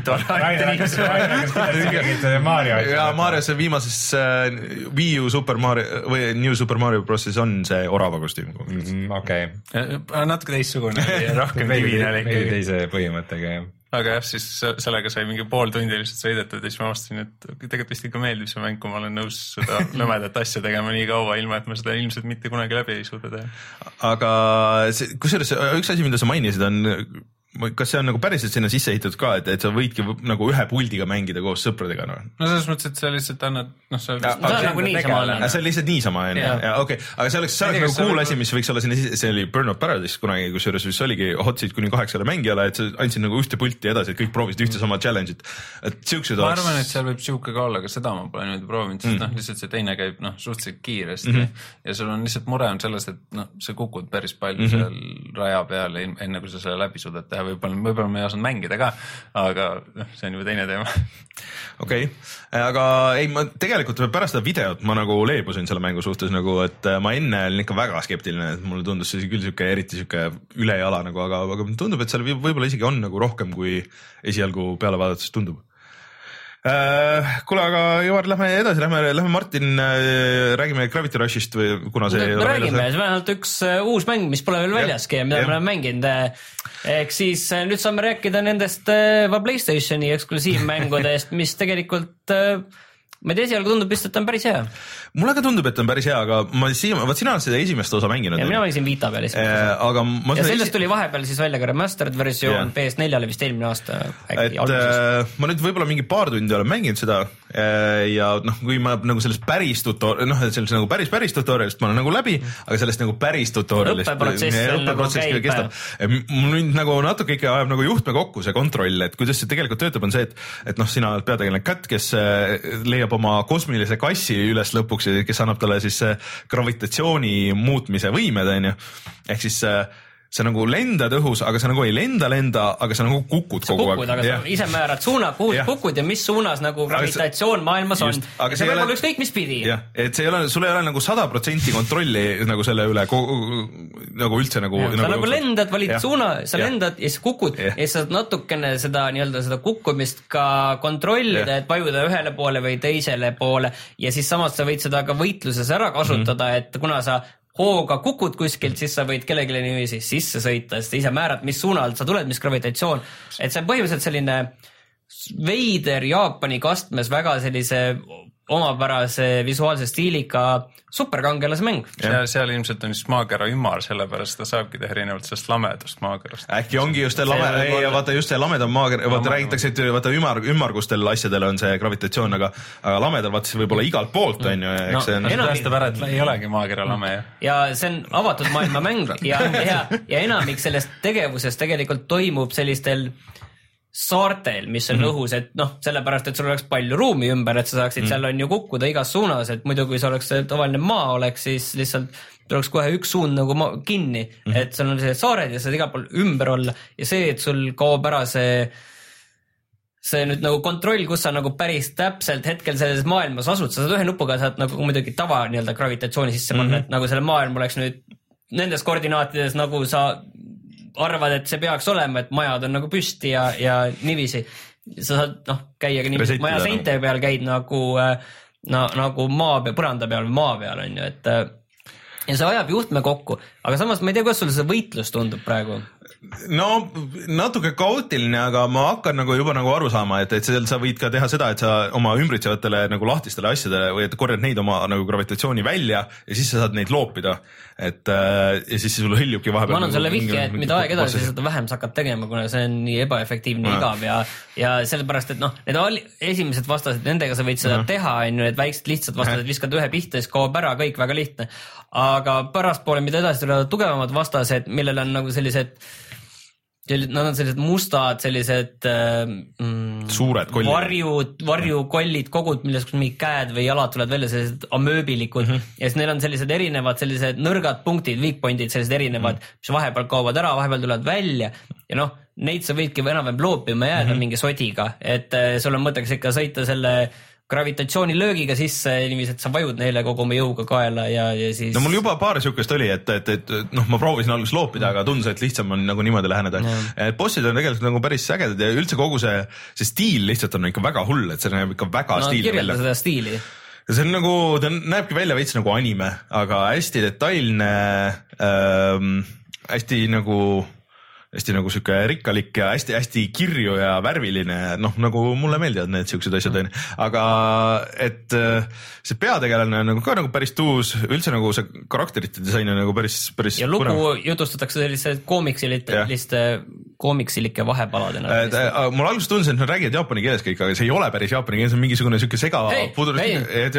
ja Mario see viimases uh, Wii U Super Mario või New Super Mario Brosis on see orava kostüüm. Mm, okei. Okay. Natuke teistsugune ja rohkem divine. Veidi teise põhimõttega, jah. Aga jah, siis sellega sai mingi pool tundi lihtsalt sõidetud ja siis ma avastasin, et tegelikult vist ikka meeldib see mäng, kui ma olen nõus seda lõmedat asja tegema nii kaua, ilma et ma seda ilmselt mitte kunagi läbi ei suuda teha. Aga kusjuures üks asi, mida sa mainisid, on kas see on nagu päriselt sinna sisse ehitatud ka, et, et sa võidki nagu ühe puldiga mängida koos sõpradega? No, no selles mõttes, et sa lihtsalt annad, noh, sa ja, see on nagu niisama annad. See on lihtsalt niisama, on ja, ja okei, okay. Aga see oleks, see oleks nagu cool asi, mis võiks olla sinna sisse, see oli Burnout Paradise kunagi, kus juures vist oligi hotseid kuni kaheksale mängijale, et sa andsid nagu ühte pulti edasi, et kõik proovisid ühte sama challenge'it. Et siuksed ma arvan, et seal võib siuke ka olla, aga seda ma pole nüüd proovinud, sest mm. noh, lihtsalt see teine käib noh, suhteliselt kiiresti mm -hmm. ja sul on lihtsalt mure on selles, et noh, sa kukud päris palju mm -hmm. seal raja peale, enne kui sa selle läbi suudad teha, võib-olla, võib-olla me ei osanud mängida ka, aga see on juba teine teema. Okei, okay. Aga ei, ma tegelikult pärast seda videot ma nagu leebusin selle mängu suhtes nagu, et ma enne olin ikka väga skeptiline, et mulle tundus see küll siuke eriti siuke ülejala nagu, aga, aga tundub, et seal võib-olla isegi on nagu rohkem, kui esialgu peale vaadates tundub. Kuule, aga Ivar, lähme edasi, lähme, lähme Martin, räägime Gravity Rushist või kuna see no, me räägime, see on ainult üks uus mäng, mis pole veel väljaski ja mida ja. me oleme mänginud. Ehk siis nüüd saame rääkida nendest PlayStationi eksklusiivmängudest, mis tegelikult ma ei tea, esialgu tundub vist, et on päris hea. Mulle ka tundub, et on päris hea, aga ma siia, vaat sina oled seda esimest osa mänginud. Ja mina mängisin Vita peal esimest osa. Aga ma ja sellest esi... tuli vahepeal siis välja ka remastered versioon yeah. P S neljale vist eelmine aasta. Et äh, ma nüüd võib-olla mingi paar tundi olen mänginud seda äh, ja noh, kui ma nagu sellest päris tutorial, noh, sellest nagu päris päris tutorialist ma olen nagu läbi, aga sellest nagu päris tutorialist õppeprotsess nagu kestab. Mul nüüd nagu natuke ikka ajab nagu juhtme kokku see kontroll, et kuidas see tegelikult töötab, on see, et, et noh, sina oled peategelane Kat, kes leiab oma kosmilise kassi üles lõpuks, kes annab talle siis gravitatsiooni muutmise võimed, on ju. Ehk siis sa nagu lendad õhus, aga sa nagu ei lenda lenda, aga sa nagu kukud sa kogu kukud, aeg. Aga yeah. sa ise määrad suuna, kuhu kukud ja mis suunas nagu gravitatsioon maailmas on. Just, ja see võib olla ükskõik mis pidi. jah, et see ei ole, sul ei ole nagu sada protsenti kontrolli nagu selle üle nagu üldse nagu. Ja, nagu sa nagu lendad, valid ja. suuna, sa ja. lendad ja siis kukud ja. ja sa saad natukene seda nii-öelda seda kukkumist ka kontrollida, et vajuda ühele poole või teisele poole ja siis samas sa võid seda ka võitluses ära kasutada, mm-hmm. et kuna sa hooga kukud kuskilt, siis sa võid kellelegi niiviisi sisse sõita, sest ise määrad, mis suunalt sa tuled, mis gravitatsioon. Et see on põhimõtteliselt selline veider Jaapani kastmes väga sellise omapärase visuaalse stiiliga superkangelase mäng. Seal, seal ilmselt on just maakera ümar, sellepärast ta saabki teha erinevalt sellest lamedast maakerast. Äkki ongi just see lame, ei, ja vaata just see lamedam maakera, vaata räägitakse, et vaata ümar, ümmargustel asjadel on see gravitatsioon, aga, aga lamedal vaata see võib olla igalt poolt, on ju. No, see on tõestab ära, et ei olegi maakera lame. Ja see on avatud maailma mäng ja, ja, ja enamik sellest tegevusest tegelikult toimub sellistel saartel, mis on mm-hmm. õhus, et noh, sellepärast, et sul oleks palju ruumi ümber, et sa saaksid mm-hmm. seal on ju kukkuda igas suunas, et muidu kui see oleks tavaline maa oleks, siis lihtsalt tuleks kohe üks suund nagu maa, kinni, mm-hmm. et sul on sellised saared ja saad igal pool ümber olla ja see, et sul kaob ära see see nüüd nagu kontroll, kus sa nagu päris täpselt hetkel selles maailmas asud, sa saad ühe nupuga saad nagu muidugi tava nii-öelda gravitatsiooni sisse panna, mm-hmm. et nagu selle maailm oleks nüüd nendes koordinaatides nagu sa arvad, et see peaks olema, et majad on nagu püsti ja, ja niiviisi. Sa saad noh, käia ka niiviisi, maja seinte peal käid nagu, na, nagu maa peal, põranda peal või maa peal on ju, et ja see ajab juhtme kokku, aga samas ma ei tea, kuidas sulle see võitlus tundub praegu? No natuke kaootiline, aga ma hakkan nagu juba nagu aru saama, et, et seal sa võid ka teha seda, et sa oma ümbritsevatele nagu lahtistele asjadele või et korjad neid oma nagu gravitatsiooni välja ja siis sa saad neid loopida. Et äh, ja siis sul hõljubki vahepeal. Ma annan sulle vihje, et mida aeg edasi seda vähem sa hakkad tegema, kuna see on nii ebaefektiivne ja igav ja, ja sellepärast, et noh, need oli esimesed vastased, nendega sa võid seda ja. teha, on ju, et väiksed lihtsad vastased viskad ühe pihta, siis kaob ära, kõik väga lihtne. Aga pärastpoole, mida edasi tulevad tugevamad vastased, millel on nagu sellised nad on sellised mustad, sellised mm, suured kollid. Varjud, varjukollid, kogud, millest mingi käed või jalad tulevad välja, sellised amööbilikud mm -hmm. ja siis neil on sellised erinevad, sellised nõrgad punktid, weak pointid, sellised erinevad, mm -hmm. mis vahepeal kaovad ära, vahepeal tulevad välja ja noh, neid sa võidki enam-vähem loopima jääda mm -hmm. mingi sodiga, et sul on mõtteks ikka sõita selle gravitatsioonilöögiga sisse niiviisi, et sa vajud neile kogu oma jõuga kaela ja, ja siis... No mul juba paar sihukest oli, et, et, et noh, ma proovisin alguses loopida, aga tundus, et lihtsam on nagu niimoodi läheneda. Mm. Bossid on tegelikult nagu päris ägedad ja üldse kogu see, see stiil lihtsalt on ikka väga hull, et see näeb ikka väga no, stiilne välja. No kirjelda seda stiili. See on nagu, ta näebki välja veits nagu anime, aga hästi detailne, ähm, hästi nagu... hästi nagu siuke rikkalik ja hästi-hästi kirju ja värviline, noh nagu mulle meeldivad need siuksed asjad on, aga et see peategelane on nagu ka nagu päris tuus, üldse nagu see karakterite disain on nagu päris, päris ja lugu põnev. Jutustatakse sellise koomiksiliste, koomiksilike vahepaladena. Mul alguses tundus, et nad räägivad jaapani keeles kõik, aga see ei ole päris jaapani keeles, see on mingisugune siuke sega hey, pudur, hey, et,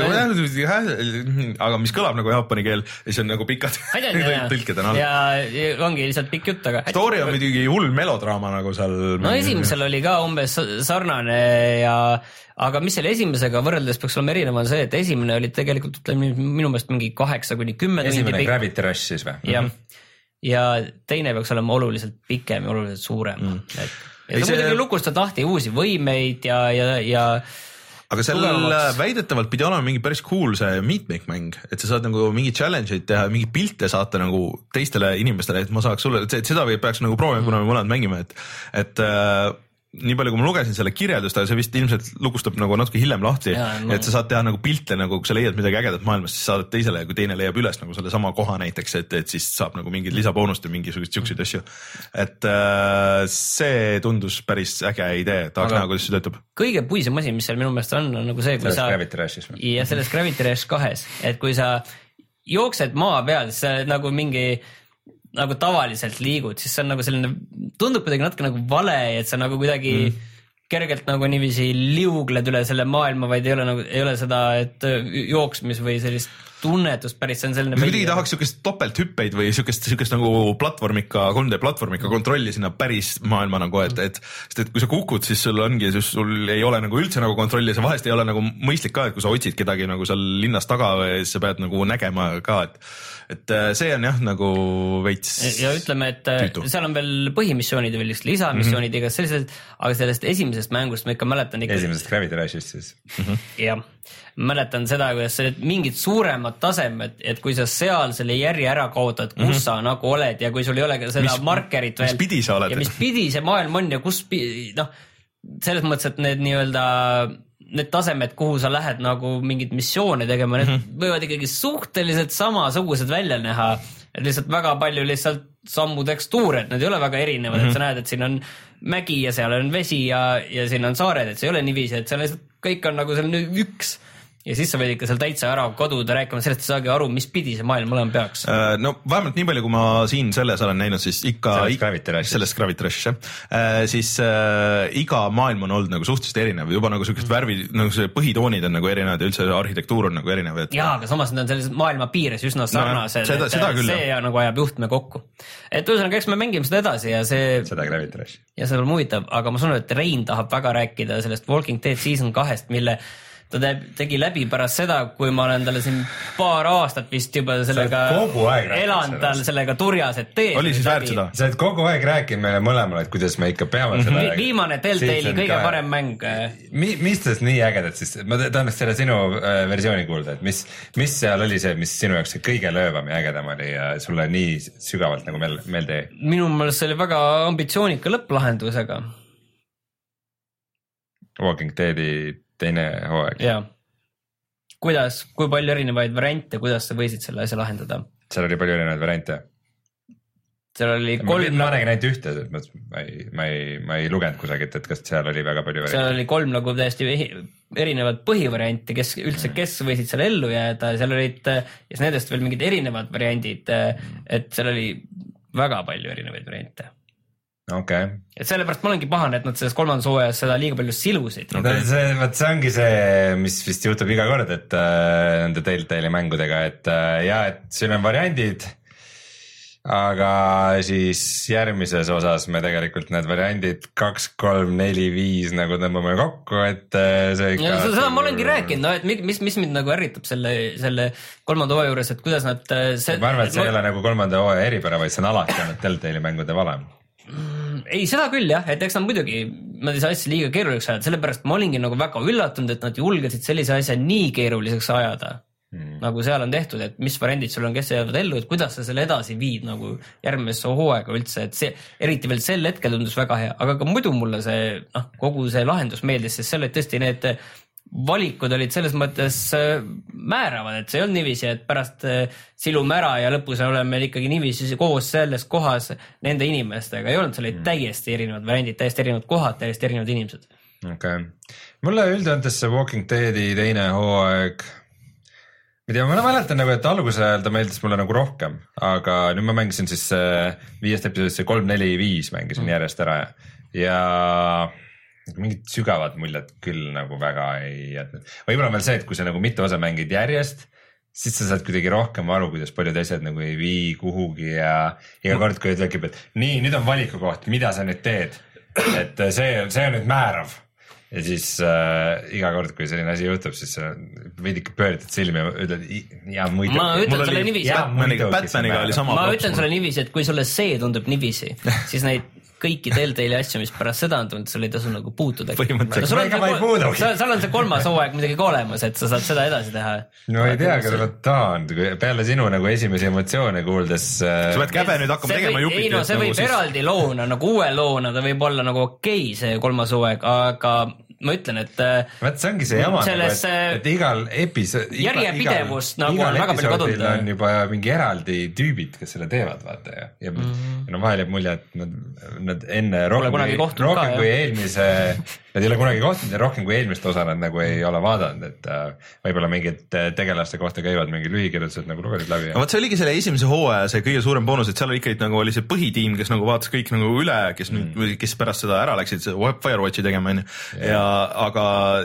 hey. aga mis kõlab nagu jaapani keel ja see on nagu pikad tõlked on all. Ja ongi lihtsalt pikk jutt, aga story on hull melodraama nagu seal. No esimesel oli ka umbes sarnane ja, aga mis selle esimesega võrreldes peaks olema erinev on see, et esimene oli tegelikult minu meelest mingi kaheksa kuni kümme. Esimene Gravity Rush siis või? Ja, ja teine peaks olema oluliselt pikem ja oluliselt suurem. Mm. Et, ja sa muidugi lukustad lahti uusi võimeid ja, ja, ja aga sellel väidetavalt pidi olema mingi päris cool see meetmake mäng, et sa saad nagu mingi challenge'id teha, mingi pilte saata nagu teistele inimestele, et ma saaks sulle, et seda peaks nagu proovima, kuna me mõlemad mängime, et, et äh, nii palju, kui ma lugesin selle kirjeldust, aga see vist ilmselt lukustab nagu natuke hiljem lahti, ja, no. et sa saad teha nagu pilte, nagu kui sa leiad midagi ägedat maailmas, siis saadad teisele ja kui teine leiab üles nagu selle sama koha näiteks, et, et siis saab nagu mingid lisaboonust ja mingisugust siukseid asju. Et äh, see tundus päris äge idee, tahaks näha, kuidas see töötab. Kõige puisem asi, mis seal minu meelest on, on nagu see, kui selles sa... Gravity Rushis või? Ja selles Gravity Rush kahes, et kui sa jooksed maa peal, siis sa nagu mingi nagu tavaliselt liigud, siis see on nagu selline, tundub kuidagi natuke nagu vale, et sa nagu kuidagi mm. kergelt nagu niiviisi liugled üle selle maailma, vaid ei ole nagu, ei ole seda, et jooksmis või sellist tunnetust päris, see on selline kuidagi tahaks siukest topelthüppeid või siukest, siukest nagu platvormika, kolm D platvormika kontrolli sinna päris maailma nagu, et, et, sest et kui sa kukud, siis sul ongi, siis sul ei ole nagu üldse nagu kontrolli, see vahest ei ole nagu mõistlik ka, et kui sa otsid kedagi nagu seal linnas taga või siis sa pead nagu nägema ka, et, et see on jah nagu veits. Ja ütleme, et tüütu. Seal on veel põhimissioonid ja veel lisamissioonid mm -hmm. igas sellised, aga sellest esimesest mängust ma ikka mäletan ikka. Esimesest Gravity Rushist siis mm. -hmm. jah, mäletan seda, kuidas mingid suuremad tasemed, et kui sa seal selle järje ära kaotad, kus mm -hmm. sa nagu oled ja kui sul ei ole ka seda mis, markerit veel. Mis pidi sa oled? Ja mis pidi see maailm on ja kus, noh, selles mõttes, et need nii-öelda need tasemed, kuhu sa lähed nagu mingid missioone tegema, need mm -hmm. võivad ikkagi suhteliselt samasugused välja näha, et lihtsalt väga palju lihtsalt sammu tekstuure, et need ei ole väga erinevad mm, -hmm. et sa näed, et siin on mägi ja seal on vesi ja, ja siin on saared, et see ei ole niiviisi, et seal lihtsalt kõik on nagu selline üks ja siis sa võid ikka seal täitsa ära koduda rääkima sellest, et saagi aru, mis pidi see maailm olema peaks. No vähemalt nii palju, kui ma siin selles olen näinud, siis ikka sellest Gravity Rushist, sellest Gravity Rushist jah, siis äh, iga maailm on olnud nagu suhteliselt erinev, juba nagu sellised värvi, nagu see põhitoonid on nagu erinevad ja üldse arhitektuur on nagu erinev. Et... jaa, aga samas need on sellised maailma piires üsna sarnased, no, et küll, see jah. nagu ajab juhtme kokku. Et ühesõnaga, eks me mängime seda edasi ja see seda Gravity Rush. Ja see on huvitav, aga ma sunnen, et Rein tahab väga rääkida sellest Walking Dead Season kahest, mille ta tegi läbi pärast seda, kui ma olen talle siin paar aastat vist juba sellega elan tal sellega turjas, et teed. Oli siis väärt seda? Sa oled kogu aeg rääkinud meile mõlemale, et kuidas me ikka peame seda. Vi viimane Telltale'i kõige parem mäng. Mi, mis tast nii ägedat siis? Ma tahaks selle sinu äh, versiooni kuulda, et mis, mis seal oli see, mis sinu jaoks see kõige löövam ja ägedam oli ja sulle nii sügavalt nagu meel, meelde jäi? Minu meelest see oli väga ambitsioonika lõpplahendusega. Walking Deadi teine hooaeg. Jaa. Kuidas, kui palju erinevaid variante, kuidas sa võisid selle asja lahendada? Seal oli palju erinevaid variante. Seal oli kolm... Ma nägin ainult ühte, et ma, ma, ei, ma, ei, ma ei lugenud kusagilt, et kas seal oli väga palju variante. Seal oli kolm nagu täiesti erinevad põhivarianti, kes üldse, kes võisid seal ellu jääda. Seal olid, ja nendest veel mingid erinevad variandid, et seal oli väga palju erinevaid variante. Okay. Et sellepärast ma olengi pahane, et nad selles kolmandas hooajas seda liiga palju silusid. Okay. See, võt, see ongi see, mis vist juhtub iga kord, et äh, nende Telltale'i mängudega, et äh, ja, et siin on variandid, aga siis järgmises osas me tegelikult need variandid kaks, kolm, neli, viis nagu tõmbame kokku, et äh, see ikka... Ja, seda ma olengi rääkinud, no, et mis, mis mind nagu ärritab selle, selle kolmanda hooaja juures, et kuidas nad... See, ma arvan, et see ma... ei ole nagu kolmanda hooaja eripära, vaid see on alati olnud Telltale'i mängude valem. Ei, seda küll jah, et eks nad muidugi, nad ei saa asja liiga keeruliseks ajada, sellepärast ma olingi nagu väga üllatunud, et nad julgesid sellise asja nii keeruliseks ajada, mm. nagu seal on tehtud, et mis variandid sul on, kes jäävad ellu, et kuidas sa selle edasi viid nagu järgmisse hooaega üldse, et see, eriti veel sel hetkel tundus väga hea, aga ka muidu mulle see, noh, kogu see lahendus meeldis, sest selle tõesti need valikud olid selles mõttes määravad, et see ei olnud niiviisi, et pärast silume ära ja lõpus oleme ikkagi niiviisi koos selles kohas nende inimestega, ei olnud, seal olid täiesti erinevad variandid, täiesti erinevad kohad, täiesti erinevad inimesed. Okay. Mulle üldjoontes see Walking Deadi teine hooaeg, ma ei tea, ma mäletan nagu, et alguse ajal ta meeldis mulle nagu rohkem, aga nüüd ma mängisin siis viiest episoodist kolm, neli, viis mängisin mm. järjest ära ja mingid sügavad muljed küll nagu väga ei jätnud. Võib-olla veel see, et kui sa nagu mitu osa mängid järjest, siis sa saad kuidagi rohkem aru, kuidas paljud asjad nagu ei vii kuhugi ja iga kord, kui tekib, et nii, nüüd on valiku koht, mida sa nüüd teed, et see, see on nüüd määrav. Ja siis äh, iga kord, kui selline asi juhtub, siis sa võid ikka pööritad silmi ja ütled, ja muidugi. Ma ütlen sulle niiviisi, Batmaniga oli sama. Ma ütlen sulle niiviisi, et kui sulle see tundub niiviisi, siis neid kõiki Telltale'i asju, mis pärast seda on tulnud, sul ei tasu nagu puutuda. Seal on see kolmas hooaeg midagi ka olemas, et sa saad seda edasi teha. No ei tea, aga ta on peale sinu nagu esimesi emotsioone kuuldes. Sa pead käbe nüüd hakkama tegema jupit. Ei no see võib eraldi loona, nagu uue loona, ta võib olla nagu okei see kolmas hooaeg, aga ma ütlen, et Vaat see ongi see jama, selles, nagu, et, et igal episood järjepidevust nagu on väga palju kadunud. On juba mingi eraldi tüübid, kes selle teevad, vaata ja, ja mm -hmm. no vahel jääb mulje, et nad, nad enne rohkem, kui, rohkem ka, kui eelmise, nad ei ole kunagi kohtunud ja rohkem kui eelmist osa nad nagu ei ole vaadanud, et uh, võib-olla mingid tegelaste kohta käivad mingi lühikirjutused nagu lugesid läbi. No, see oligi selle esimese hooaja see kõige suurem boonus, et seal oli ikkagi nagu oli see põhitiim, kes nagu vaatas kõik nagu üle, kes mm. nüüd, kes pärast seda ära läksid Firewatchi tegema, on ju. Ja aga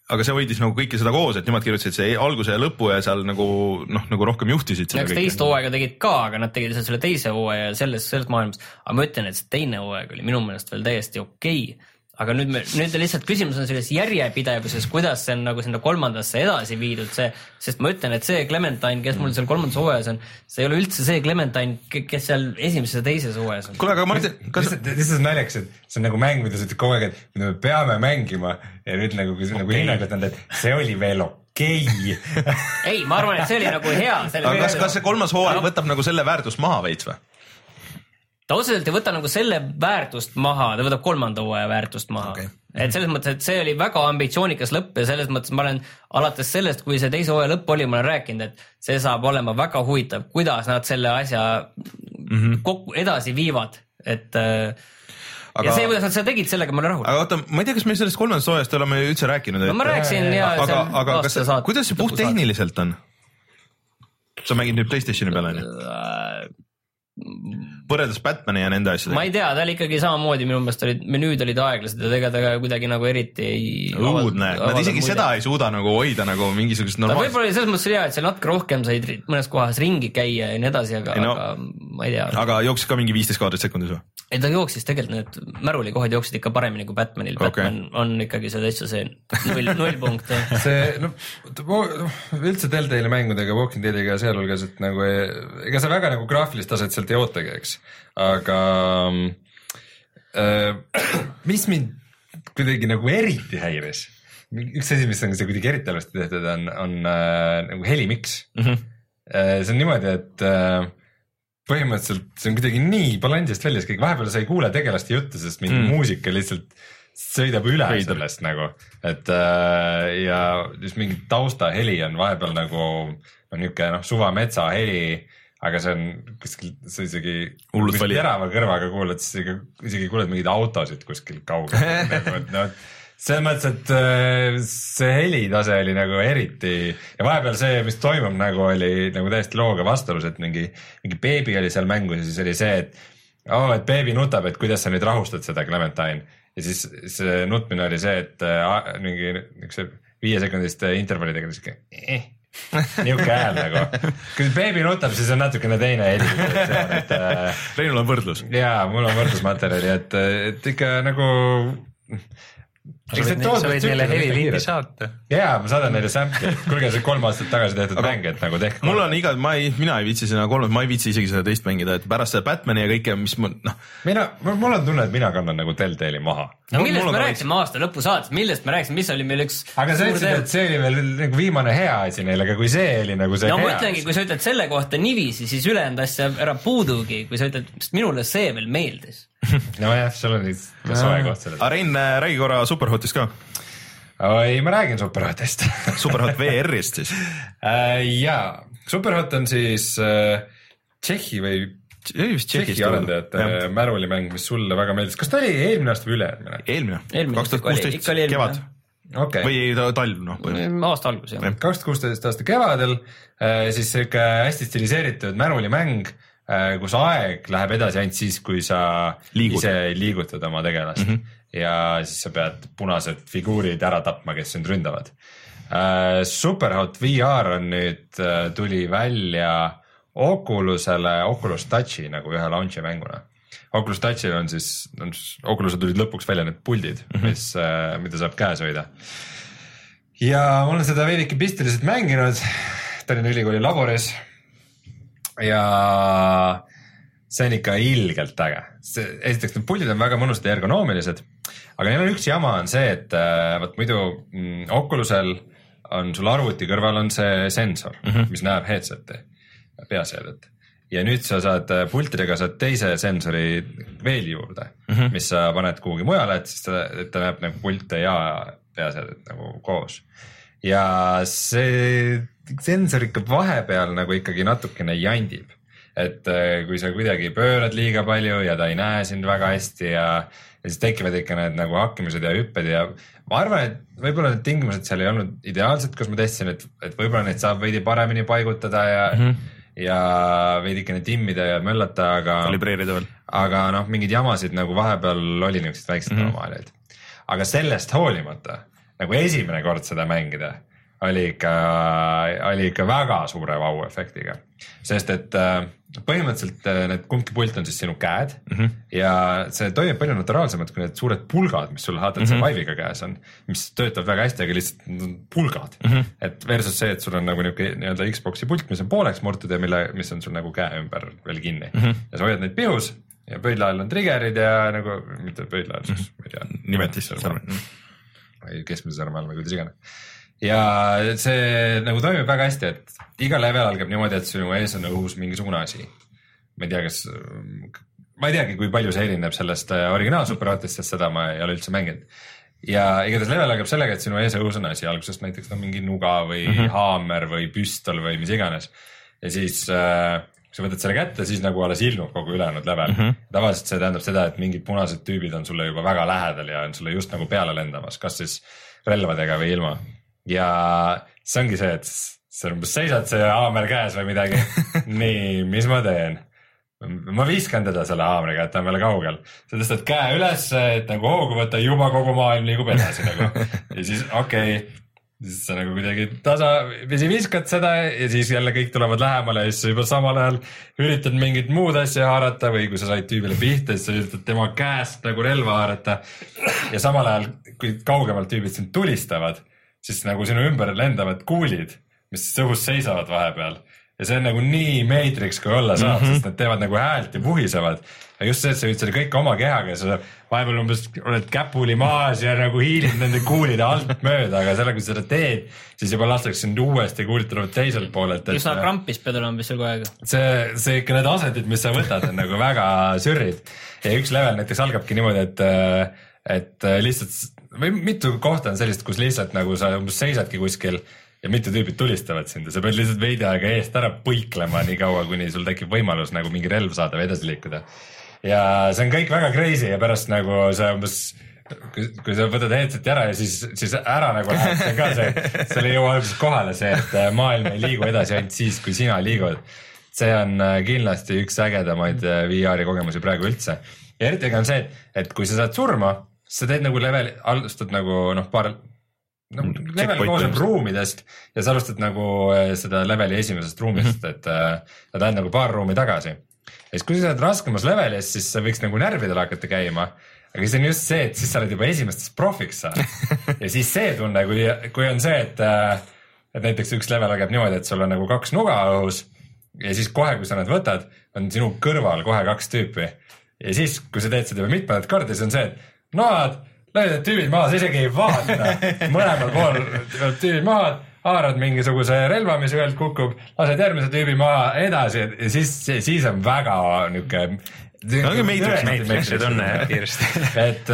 aga see hoidis nagu kõike seda koos, et nemad kirjutasid see alguse ja lõpu ja seal nagu noh, nagu rohkem juhtisid seda. Eks teist hooaega tegid ka, aga nad tegid lihtsalt selle teise hooaja selles, selles maailmas. Aga ma ütlen, et see teine hooaeg oli minu meelest veel täiesti okei. Aga nüüd, me, nüüd lihtsalt küsimus on selles järjepidevuses, kuidas see on nagu sinna kolmandasse edasi viidud, see, sest ma ütlen, et see Clementine, kes mul seal kolmandas hooajas on, see ei ole üldse see Clementine, kes seal esimeses ja teises hooajas on. Kuule, aga ma mõtlen, kas... This on naljaks, et see on nagu mäng, mida sa ütled kogu aeg, et me peame mängima ja nüüd nagu, okay. nagu hinnangut on, et see oli veel okei. Ei, ma arvan, et see oli nagu hea. Aga kas, kas see kolmas hooaeg võtab nagu selle väärtust maha veits või? Ta otseselt ei võta nagu selle väärtust maha, ta võtab kolmanda hooaja väärtust maha. Okay. Et selles mõttes, et see oli väga ambitsioonikas lõpp ja selles mõttes ma olen alates sellest, kui see teise hooaja lõpp oli, ma olen rääkinud, et see saab olema väga huvitav, kuidas nad selle asja mm-hmm. kokku edasi viivad. Et, aga... ja see, kuidas nad seda tegid, sellega ma olen rahul. Aga oota, ma ei tea, kas me sellest kolmandast hooajast oleme üldse rääkinud. Et... No ma rääkisin ja aga, aga kas, kuidas see puht tehniliselt on? Sa mängid nüüd PlayStationi peale, nii? Võrreldes Batmani ja nende asjadega. Ma ei tea, ta oli ikkagi samamoodi, minu meelest olid, menüüd olid aeglased ja tegelikult ta kuidagi nagu eriti ei... Õudne, nad isegi muide. Seda ei suuda nagu hoida nagu mingisugust normaalset. Ta võib-olla oli selles mõttes hea, et seal natuke rohkem said mõnes kohas ringi käia ja nii edasi, aga, no, aga ma ei tea. Aga jooksis ka mingi viisteist kaadrit sekundis või? Ei, ta jooksis tegelikult need märuli kohad jooksid ikka paremini kui Batmanil. Batman okay. on ikkagi see täitsa see null, null punkt. see, no, üldse Telltale'i mängudega, Walking Deadiga sealhulgas, et nagu ega see väga nagu graafilist taset sealt ei ootagi, eks. Aga äh, mis mind kuidagi nagu eriti häiris, üks asi, mis on see kuidagi eriti halvasti tehtud, on, on äh, nagu helimix. Mm-hmm. Äh, see on niimoodi, et äh, põhimõtteliselt see on kuidagi nii balansist väljas, kõik vahepeal sa ei kuule tegelaste juttu, sest mingi mm. muusika lihtsalt sõidab üle Heidab. Sellest nagu, et äh, ja just mingi taustaheli on vahepeal nagu on niuke noh, suva metsa heli, aga see on kuskil, see isegi kuskil terava kõrvaga kuuled, siis isegi, isegi kuuled mingeid autosid kuskil kaugel. no, selles mõttes, et see helitase oli nagu eriti ja vahepeal see, mis toimub nagu oli nagu täiesti looga vastuolus, et mingi, mingi beebi oli seal mängus ja siis oli see, et oh, et beebi nutab, et kuidas sa nüüd rahustad seda Clementine ja siis see nutmine oli see, et äh, mingi niisuguse viiesekundiste intervallidega niisugune eh, niuke hääl nagu. Kui beebi nutab, siis on natukene teine heli. Et, äh, Reinul on võrdlus. Jaa, mul on võrdlusmaterjali, et, et ikka nagu... Sa võid, sa võid neile heliliini saata. Jaa, ma saadan neile sampli. Kulge, see kolm aastat tagasi tehtud mäng, et nagu tehk. Mul on iga, ma ei, mina ei viitsi sinna kolm, ma ei viitsi isegi seda teist mängida, et pärast seda Batmani ja kõike, mis ma, noh. Mina, mul on tunne, et mina kannan nagu Telltale'i maha. No millest me rääksime aasta lõpu saates, millest me rääksime, mis oli meil üks... Aga sa ütlesid, et see oli veel nagu viimane hea asi neile, aga kui see oli nagu see no, hea... No ma ütlengi, kui sa ütled selle kohta nivisi, siis ülejäänud asja ära puudugi, kui sa ütled, sest minule see veel meeldis. No jah, sul on ka soe koht sellest. Rein, räägi korra Superhotist ka. Oi, ma räägin Superhotist. Superhot V R-ist siis? äh, jaa, Superhot on siis äh, Tšehhi või Tšehhi arendajate märulimäng, mis sulle väga meeldis. Kas ta oli eelmine aasta või üle-eelmine? Eelmine, eelmine. kaks tuhat kuusteist kevad. Okay. Või talv, noh. Aasta algus, jah. kaks tuhat kuusteist aasta kevadel, äh, siis ikka hästi stiliseeritud märulimäng, äh, kus aeg läheb edasi ainult siis, kui sa Liigud. Ise liigutad oma tegelast. Mm-hmm. Ja siis sa pead punased figuurid ära tapma, kes sind ründavad. Uh, Superhot V R on nüüd uh, tuli välja Oculusele, Oculus Touchi nagu ühe launchi mänguna. Oculus Touchil on siis, on, Oculusel tulid lõpuks välja need puldid, mm-hmm. mis, uh, mida saab käes hoida. Ja ma olen seda veidike pisteliselt mänginud Tallinna Ülikooli laboris ja see on ikka ilgelt äge. See, esiteks, need puldid on väga mõnusad ja ergonoomilised, aga neil on üks jama on see, et võt muidu mm, Oculusel on sul arvuti kõrval on see sensor, mm-hmm. mis näeb headseti, peaseedet. Ja nüüd sa saad pultidega saad teise sensori veel juurde, mm-hmm. mis sa paned kuhugi mujale, et siis ta, et ta näeb nagu pulte ja peaseedet nagu koos. Ja see sensor ikka vahepeal nagu ikkagi natukene jandib. Et kui sa kuidagi pöörad liiga palju ja ta ei näe sind väga hästi ja, ja siis tekivad ikka need nagu hakkimised ja hüpped ja ma arvan, et võib-olla need tingimused seal ei olnud ideaalsed, kus ma testisin, et, et võib-olla neid saab veidi paremini paigutada ja, mm-hmm. ja veidikene timmida ja möllata, aga, kalibreerida veel. Aga noh, mingid jamasid nagu vahepeal oli niisugused väiksed mm-hmm. anomaaliad. Aga sellest hoolimata nagu esimene kord seda mängida oli ikka, oli ikka väga suure vau-efektiga, sest et põhimõtteliselt need kumbki pult on siis sinu käed mm -hmm. ja see toimib palju naturaalsemalt kui need suured pulgad, mis sul haatad mm -hmm. Vive'iga käes on, mis töötavad väga hästi, aga lihtsalt pulgad mm. -hmm. et versus see, et sul on nagu niuke nii-öelda Xbox'i pult, mis on pooleks murtud ja mille, mis on sul nagu käe ümber veel kinni mm. -hmm. ja sa hoiad neid pihus ja pöidlael on triggerid ja nagu, mitte pöidlael mm, -hmm. ma ei tea. nimetis sõrme. või keskmise sõrme all või kuidas iganes. ja see nagu toimib väga hästi, et iga level algab niimoodi, et sinu ees on õhus mingisugune asi. ma ei tea, kas, ma ei teagi, kui palju see erineb sellest originaal Super Hotist, sest seda ma ei ole üldse mänginud. ja igatahes level algab sellega, et sinu ees õhus on asi, algusest näiteks on mingi nuga või mm -hmm. haamer või püstol või mis iganes. ja siis äh, kui sa võtad selle kätte, siis nagu alles ilmub kogu ülejäänud level mm. -hmm. tavaliselt see tähendab seda, et mingid punased tüübid on sulle juba väga lähedal ja on sulle just nagu peale lendamas, kas siis relvadega või ilma. ja see ongi see, et sa umbes seisad see haamer käes või midagi. nii, mis ma teen? ma viskan teda selle haamriga, et ta on veel kaugel. sa tõstad käe üles, et nagu hoogu võtta, juba kogu maailm liigub edasi nagu. ja siis okei okay, siis sa nagu kuidagi tasapisi viskad seda ja siis jälle kõik tulevad lähemale ja siis sa juba samal ajal üritad mingit muud asja haarata või kui sa said tüübile pihta, siis sa üritad tema käest nagu relva haarata. ja samal ajal, kui kaugemalt tüübid sind tulistavad, siis nagu sinu ümber lendavad kuulid, mis õhus seisavad vahepeal. ja see on nagu nii Matrix, kui olla saab, mm -hmm. sest nad teevad nagu häält ja puhisevad. ja just see, et sa võid selle kõik oma kehaga ja sa vahepeal umbes oled käpuli maas ja nagu hiilid nende kuulide alt mööda, aga selle, kui sa seda teed, siis juba lastakse sind uuesti kuulid tulevad teiselt poolelt. just nad krampis pead olema vist seal kogu aeg. see, see ikka need asendid, mis sa võtad, on nagu väga sürrid. ja üks level näiteks algabki niimoodi, et, et lihtsalt või mitu kohta on sellist, kus lihtsalt nagu sa umbes seisadki kuskil ja mitu tüübid tulistavad sind ja sa pead lihtsalt veidi aega eest ära põiklema nii kaua, kuni sul tekib võimalus nagu mingi relv saada või edasi liikuda. ja see on kõik väga crazy ja pärast nagu sa umbes, kui, kui sa võtad headseti ära ja siis, siis ära nagu lähed, see on ka see, selle jõua alguses kohale see, et maailm ei liigu edasi ainult siis, kui sina liigud. see on kindlasti üks ägedamaid V R-i kogemusi praegu üldse. ja eriti äge on see, et kui sa saad surma, sa teed nagu level, alustad nagu noh, paar no, level koosneb ruumidest ja sa alustad nagu seda leveli esimesest ruumist, et sa lähed nagu paar ruumi tagasi. ja siis, kui sa oled raskemas levelis, siis sa võiks nagu närvidele hakata käima, aga see on just see, et siis sa oled juba esimestes profiks saanud. ja siis see tunne, kui, kui on see, et, et näiteks üks level algab niimoodi, et sul on nagu kaks nuga õhus ja siis kohe, kui sa need võtad, on sinu kõrval kohe kaks tüüpi. ja siis, kui sa teed seda juba mitmendat korda, siis on see, et noad, lööd need tüübid maha, sa isegi ei vaata. mõlemal pool tüübid maha, haarad mingisuguse relva, mis ühelt kukub, lased järgmise tüübi maha edasi ja siis, siis on väga niuke no, Matrix'i tunne kiiresti. et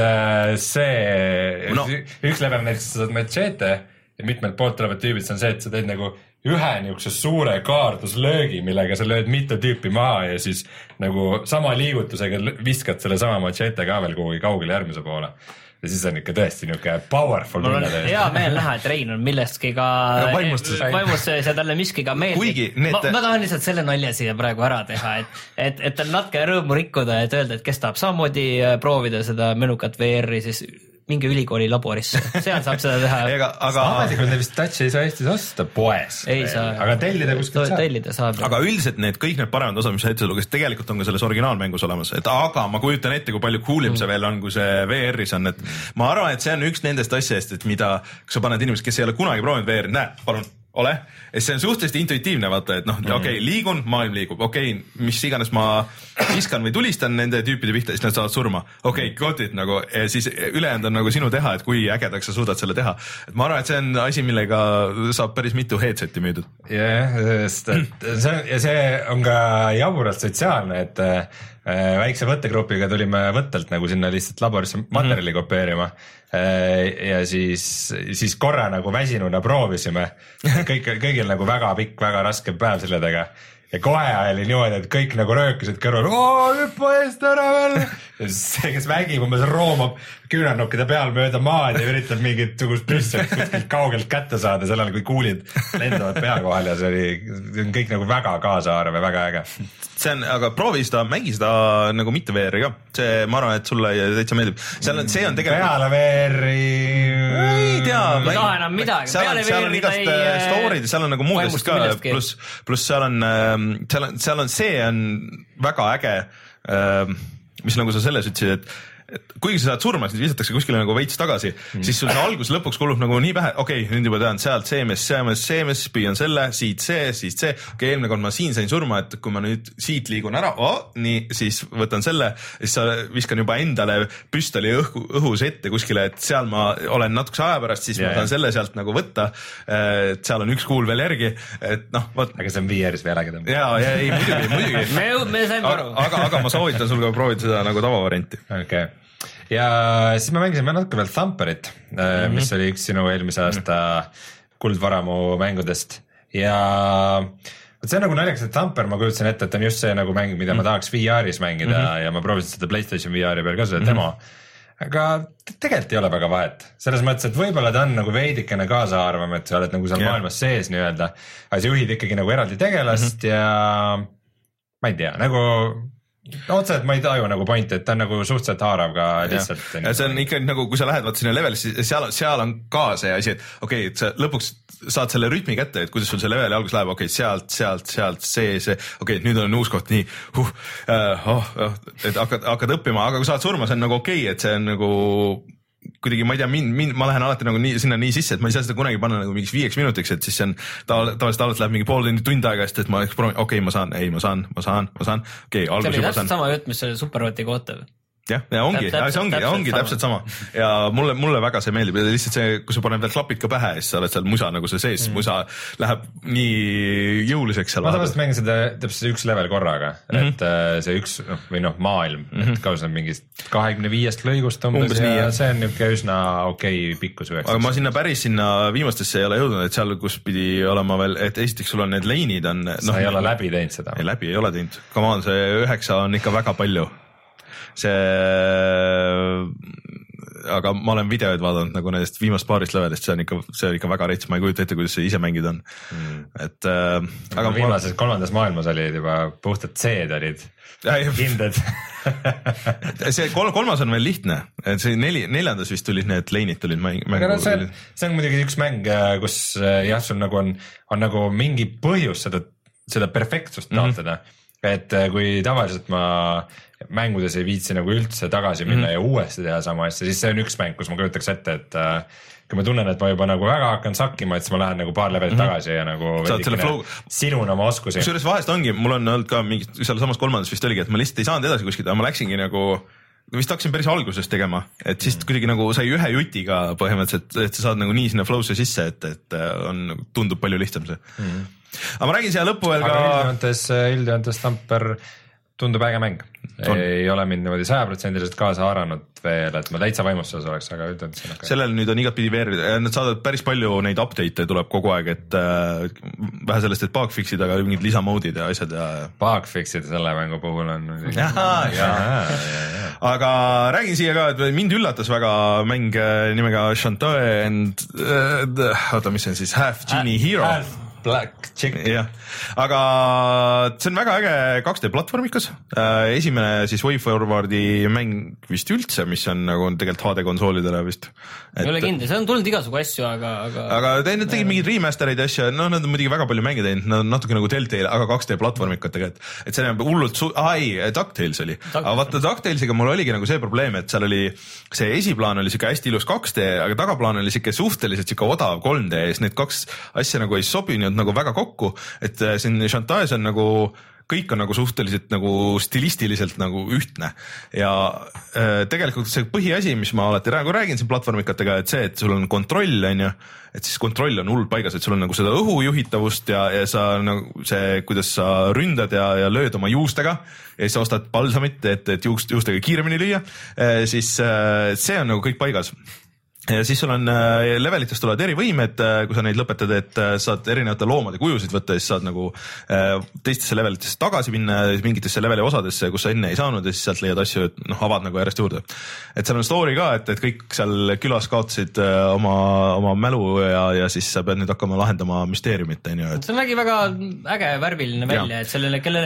see no. üks level näiteks sa saad machete ja mitmelt poolt tulevad tüübid, see on see, et sa teed nagu ühe niisuguse suure kaarduslöögi, millega sa lööd mitu tüüpi maha ja siis nagu sama liigutusega viskad selle sama machete ka veel kuhugi kaugele järgmise poole. ja siis on ikka tõesti niisugune powerful. mul on hea meel näha, et Rein on millestki ka vaimustuses ja talle miskiga meeldib. Need... Ma, ma tahan lihtsalt selle nalja siia praegu ära teha, et, et, et tal natuke rõõmu rikkuda, et öelda, et kes tahab samamoodi proovida seda menukat V R-i, siis mingi ülikooli laborisse, seal saab seda teha. Ega, aga ametlikult ne vist touch'i ei saa Eestis osta poes. Ei saa. Aga tellida kuskilt saab. Tellida saab. Aga üldiselt need kõik need paremad osad, mis sa ette lugesid, tegelikult on ka selles originaalmängus olemas. Et aga ma kujutan ette, kui palju kuulim see veel on, kui see V R-is on. Et ma arvan, et see on üks nendest asjadest, et mida, kui sa paned inimesed, kes ei ole kunagi proovinud V R-i, näe, palun. ole, et see on suhteliselt intuitiivne, vaata, et noh mm., okei okay,, liigun, maailm liigub, okei okay,, mis iganes ma viskan või tulistan nende tüüpide pihta, siis nad saavad surma. okei okay,, got it, nagu, siis ülejäänud on nagu sinu teha, et kui ägedaks sa suudad selle teha. et ma arvan, et see on asi, millega saab päris mitu headseti müüdud. jah, sest et see on, ja see on ka jaburalt sotsiaalne, et äh, väikse võttegrupiga tulime võttelt nagu sinna lihtsalt laborisse materjali mm-hmm. kopeerima äh, ja siis, siis korra nagu väsinuna proovisime. kõik, kõigil nagu väga pikk, väga raske päev selle taga. Ja kohe oli niimoodi, et kõik nagu röökisid kõrval, oo, hüppa eest ära veel. Ja see, kes vägib, umbes roomab küünarnukkide peal mööda maad ja üritab mingit sugust püssi kuskilt kaugelt kätte saada, sellele kui kuulid lendavad pea kohal ja see oli see on kõik nagu väga kaasaarv ja väga äge. See on, aga proovi seda, mängi seda nagu mitte V R-i ka. See, ma arvan, et sulle täitsa meeldib. Seal on, see on tegelikult... Peale V R-i... ei tea. ei taha enam midagi. seal on, seal on igast story'd, seal on nagu muud asjad ka, pluss, pluss seal on, seal on, seal on, see on väga äge, mis nagu sa selles ütlesid, et et kuigi sa saad surma, siis visatakse kuskile nagu veits tagasi, mm. siis sul see algus lõpuks kulub nagu nii pähe, okei okay,, nüüd juba tean sealt see mees, see mees, see mees, püüan selle, siit see, siit see, okei okay,, eelmine kord ma siin sain surma, et kui ma nüüd siit liigun ära, oh, nii, siis võtan selle, siis sa viskan juba endale püstoli õhu, õhus ette kuskile, et seal ma olen natukese aja pärast, siis yeah, ma saan selle sealt nagu võtta, et seal on üks kuul veel järgi, et noh, vot. aga see on V R-is veel ägedam. jaa, ja ei, muidugi, muidugi. me, me saime aru. aga, aga ma soovitan sul ka proovida seda nagu tavavarianti. okei okay. Ja siis ma mängisin natuke veel Thumperit, mm-hmm. mis oli üks sinu eelmise aasta kuldvaramu mängudest ja see on nagu naljakas, et Thumper ma kujutasin ette, et on just see nagu mäng, mida mm-hmm. ma tahaks V R-is mängida mm-hmm. ja ma proovisin seda PlayStation V R-i peal ka seda mm-hmm. demo, aga tegelikult ei ole väga vahet, selles mõttes, et võib-olla ta on nagu veidikene kaasaarvam, et sa oled nagu seal yeah. maailmas sees nii-öelda, aga sa juhid ikkagi nagu eraldi tegelast mm-hmm. ja ma ei tea, nagu otseselt ma ei taju nagu pointi, et ta on nagu suhteliselt haarav ka lihtsalt. Ja see on ikka nagu, kui sa lähed vaat sinna levelisse, seal, seal on ka see asi, et okei okay,, et sa lõpuks saad selle rütmi kätte, et kuidas sul see leveli algus läheb, okei okay,, sealt, sealt, sealt, see, see, okei okay,, nüüd on uus koht, nii, huh, uh, oh, oh, et hakkad, hakkad õppima, aga kui saad surma, see on nagu okei okay,, et see on nagu kuidagi, ma ei tea, min, min, ma lähen alati nagu nii, sinna nii sisse, et ma ei saa seda kunagi panna nagu mingiks viieks minutiks, et siis see on tav, tavaliselt alati läheb mingi pool tundi, tund aega, sest et ma okei okay,, ma saan, ei, ma saan, ma saan, ma saan, okei okay,, algus juba saan. sama jutt, mis selle Superroti kohta või? jah, ja ongi, ja see ongi, ongi täpselt sama ja mulle, mulle väga see meeldib ja lihtsalt see, kui sa paned veel klapid ka pähe ja siis sa oled seal musa nagu see sees mm., musa läheb nii jõuliseks seal. ma tavaliselt mängin seda täpselt üks level korraga mm, -hmm. et uh, see üks või noh, maailm mm, -hmm. et kausneb mingist kahekümne viiest lõigust umbes, umbes ja nii, see on niuke üsna okei okay pikkus. aga ma sinna päris sinna viimastesse ei ole jõudnud, et seal, kus pidi olema veel, et esiteks sul on need leinid on sa no, ei ole läbi teinud seda? ei, läbi ei ole teinud, come on, see üheksa on ikka väga palju. See, aga ma olen videoid vaadanud nagu nendest viimast paarist levelist, see on ikka, see on ikka väga reits, ma ei kujuta ette, kuidas see ise mängida on mm.. et äh, aga viimases ma... kolmandas maailmas olid juba puhtad C-d olid kindlad see kol, kolmas on veel lihtne, et see neli, neljandas vist tulid need leinid tulid mäng, mängu. No, see, see on muidugi üks mäng, kus jah, sul nagu on, on nagu mingi põhjus seda, seda perfektsust taotleda mm-hmm. et kui tavaliselt ma mängudes ei viitsi nagu üldse tagasi minna mm-hmm. ja uuesti teha sama asja, siis see on üks mäng, kus ma kujutaks ette, et äh, kui ma tunnen, et ma juba nagu väga hakkan sakkima, et siis ma lähen nagu paar levelit mm-hmm. tagasi ja nagu flow... sinun oma oskusi. Kusjuures vahest ongi, mul on olnud ka mingi, seal samas kolmandas vist oligi, et ma lihtsalt ei saanud edasi kuskilt, aga ma läksingi nagu, vist hakkasin päris algusest tegema, et siis mm-hmm. kuidagi nagu sai ühe jutiga põhimõtteliselt, et sa saad nagu nii sinna flow'sse sisse, et, et on, tundub palju lihtsam see mm-hmm. aga ma räägin siia lõppu veel aga ka üldjoontes, üldjoontes Thumper tundub äge mäng. On. Ei ole mind niimoodi saja protsendiliselt kaasa haaranud veel, et ma täitsa vaimustuses oleks, aga ütled siin okay. Sellel nüüd on igatpidi V R-i, nad saadavad päris palju neid update'e tuleb kogu aeg, et äh, vähe sellest, et bugfix'id, aga mingid lisamoodid ja asjad ja bugfix'id selle mängu puhul on jaha, jaha. Aga räägin siia ka, et mind üllatas väga mäng nimega Shantae and uh, oota, mis see on siis, Half Genie Hero half. Black Chick. jah, aga see on väga äge kaks D platvormikas, esimene siis WayForwardi mäng vist üldse, mis on nagu on tegelikult H D konsoolidele vist. ei ole kindel, see on tulnud igasugu asju, aga aga, aga nad tegid mingeid remastereid ja asja, no nad on muidugi väga palju mänge teinud, nad on natuke nagu Telltale, aga kaks D platvormikat tegelikult, et see on hullult su-, aa ei, DuckTales oli, aga vaata DuckTalesiga mul oligi nagu see probleem, et seal oli see esiplaan oli siuke hästi ilus kaks D, aga tagaplaan oli siuke suhteliselt siuke odav kolm D ja siis need kaks asja nagu ei sobinud nagu väga kokku, et siin Shantae's on nagu kõik on nagu suhteliselt nagu stilistiliselt nagu ühtne ja äh, tegelikult see põhiasi, mis ma alati räägin, räägin siin platvormikatega, et see, et sul on kontroll, on ju, et siis kontroll on hull paigas, et sul on nagu seda õhujuhitavust ja, ja sa nagu see, kuidas sa ründad ja, ja lööd oma juustega ja siis ostad balsamit, et, et juust, juustega kiiremini lüüa, äh, siis äh, see on nagu kõik paigas. Ja siis sul on äh, levelitest tulevad eri võimed, äh, kui sa neid lõpetad, et äh, saad erinevate loomade kujusid võtta ja siis saad nagu äh, teistesse levelitesse tagasi minna, mingitesse leveli osadesse, kus sa enne ei saanud ja siis sealt leiad asju, et noh, avad nagu järjest juurde. Et seal on story ka, et, et kõik seal külas kaotasid äh, oma, oma mälu ja, ja siis sa pead nüüd hakkama lahendama müsteeriumit. Et... see on vägi väga äge värviline välja, et sellele, kellele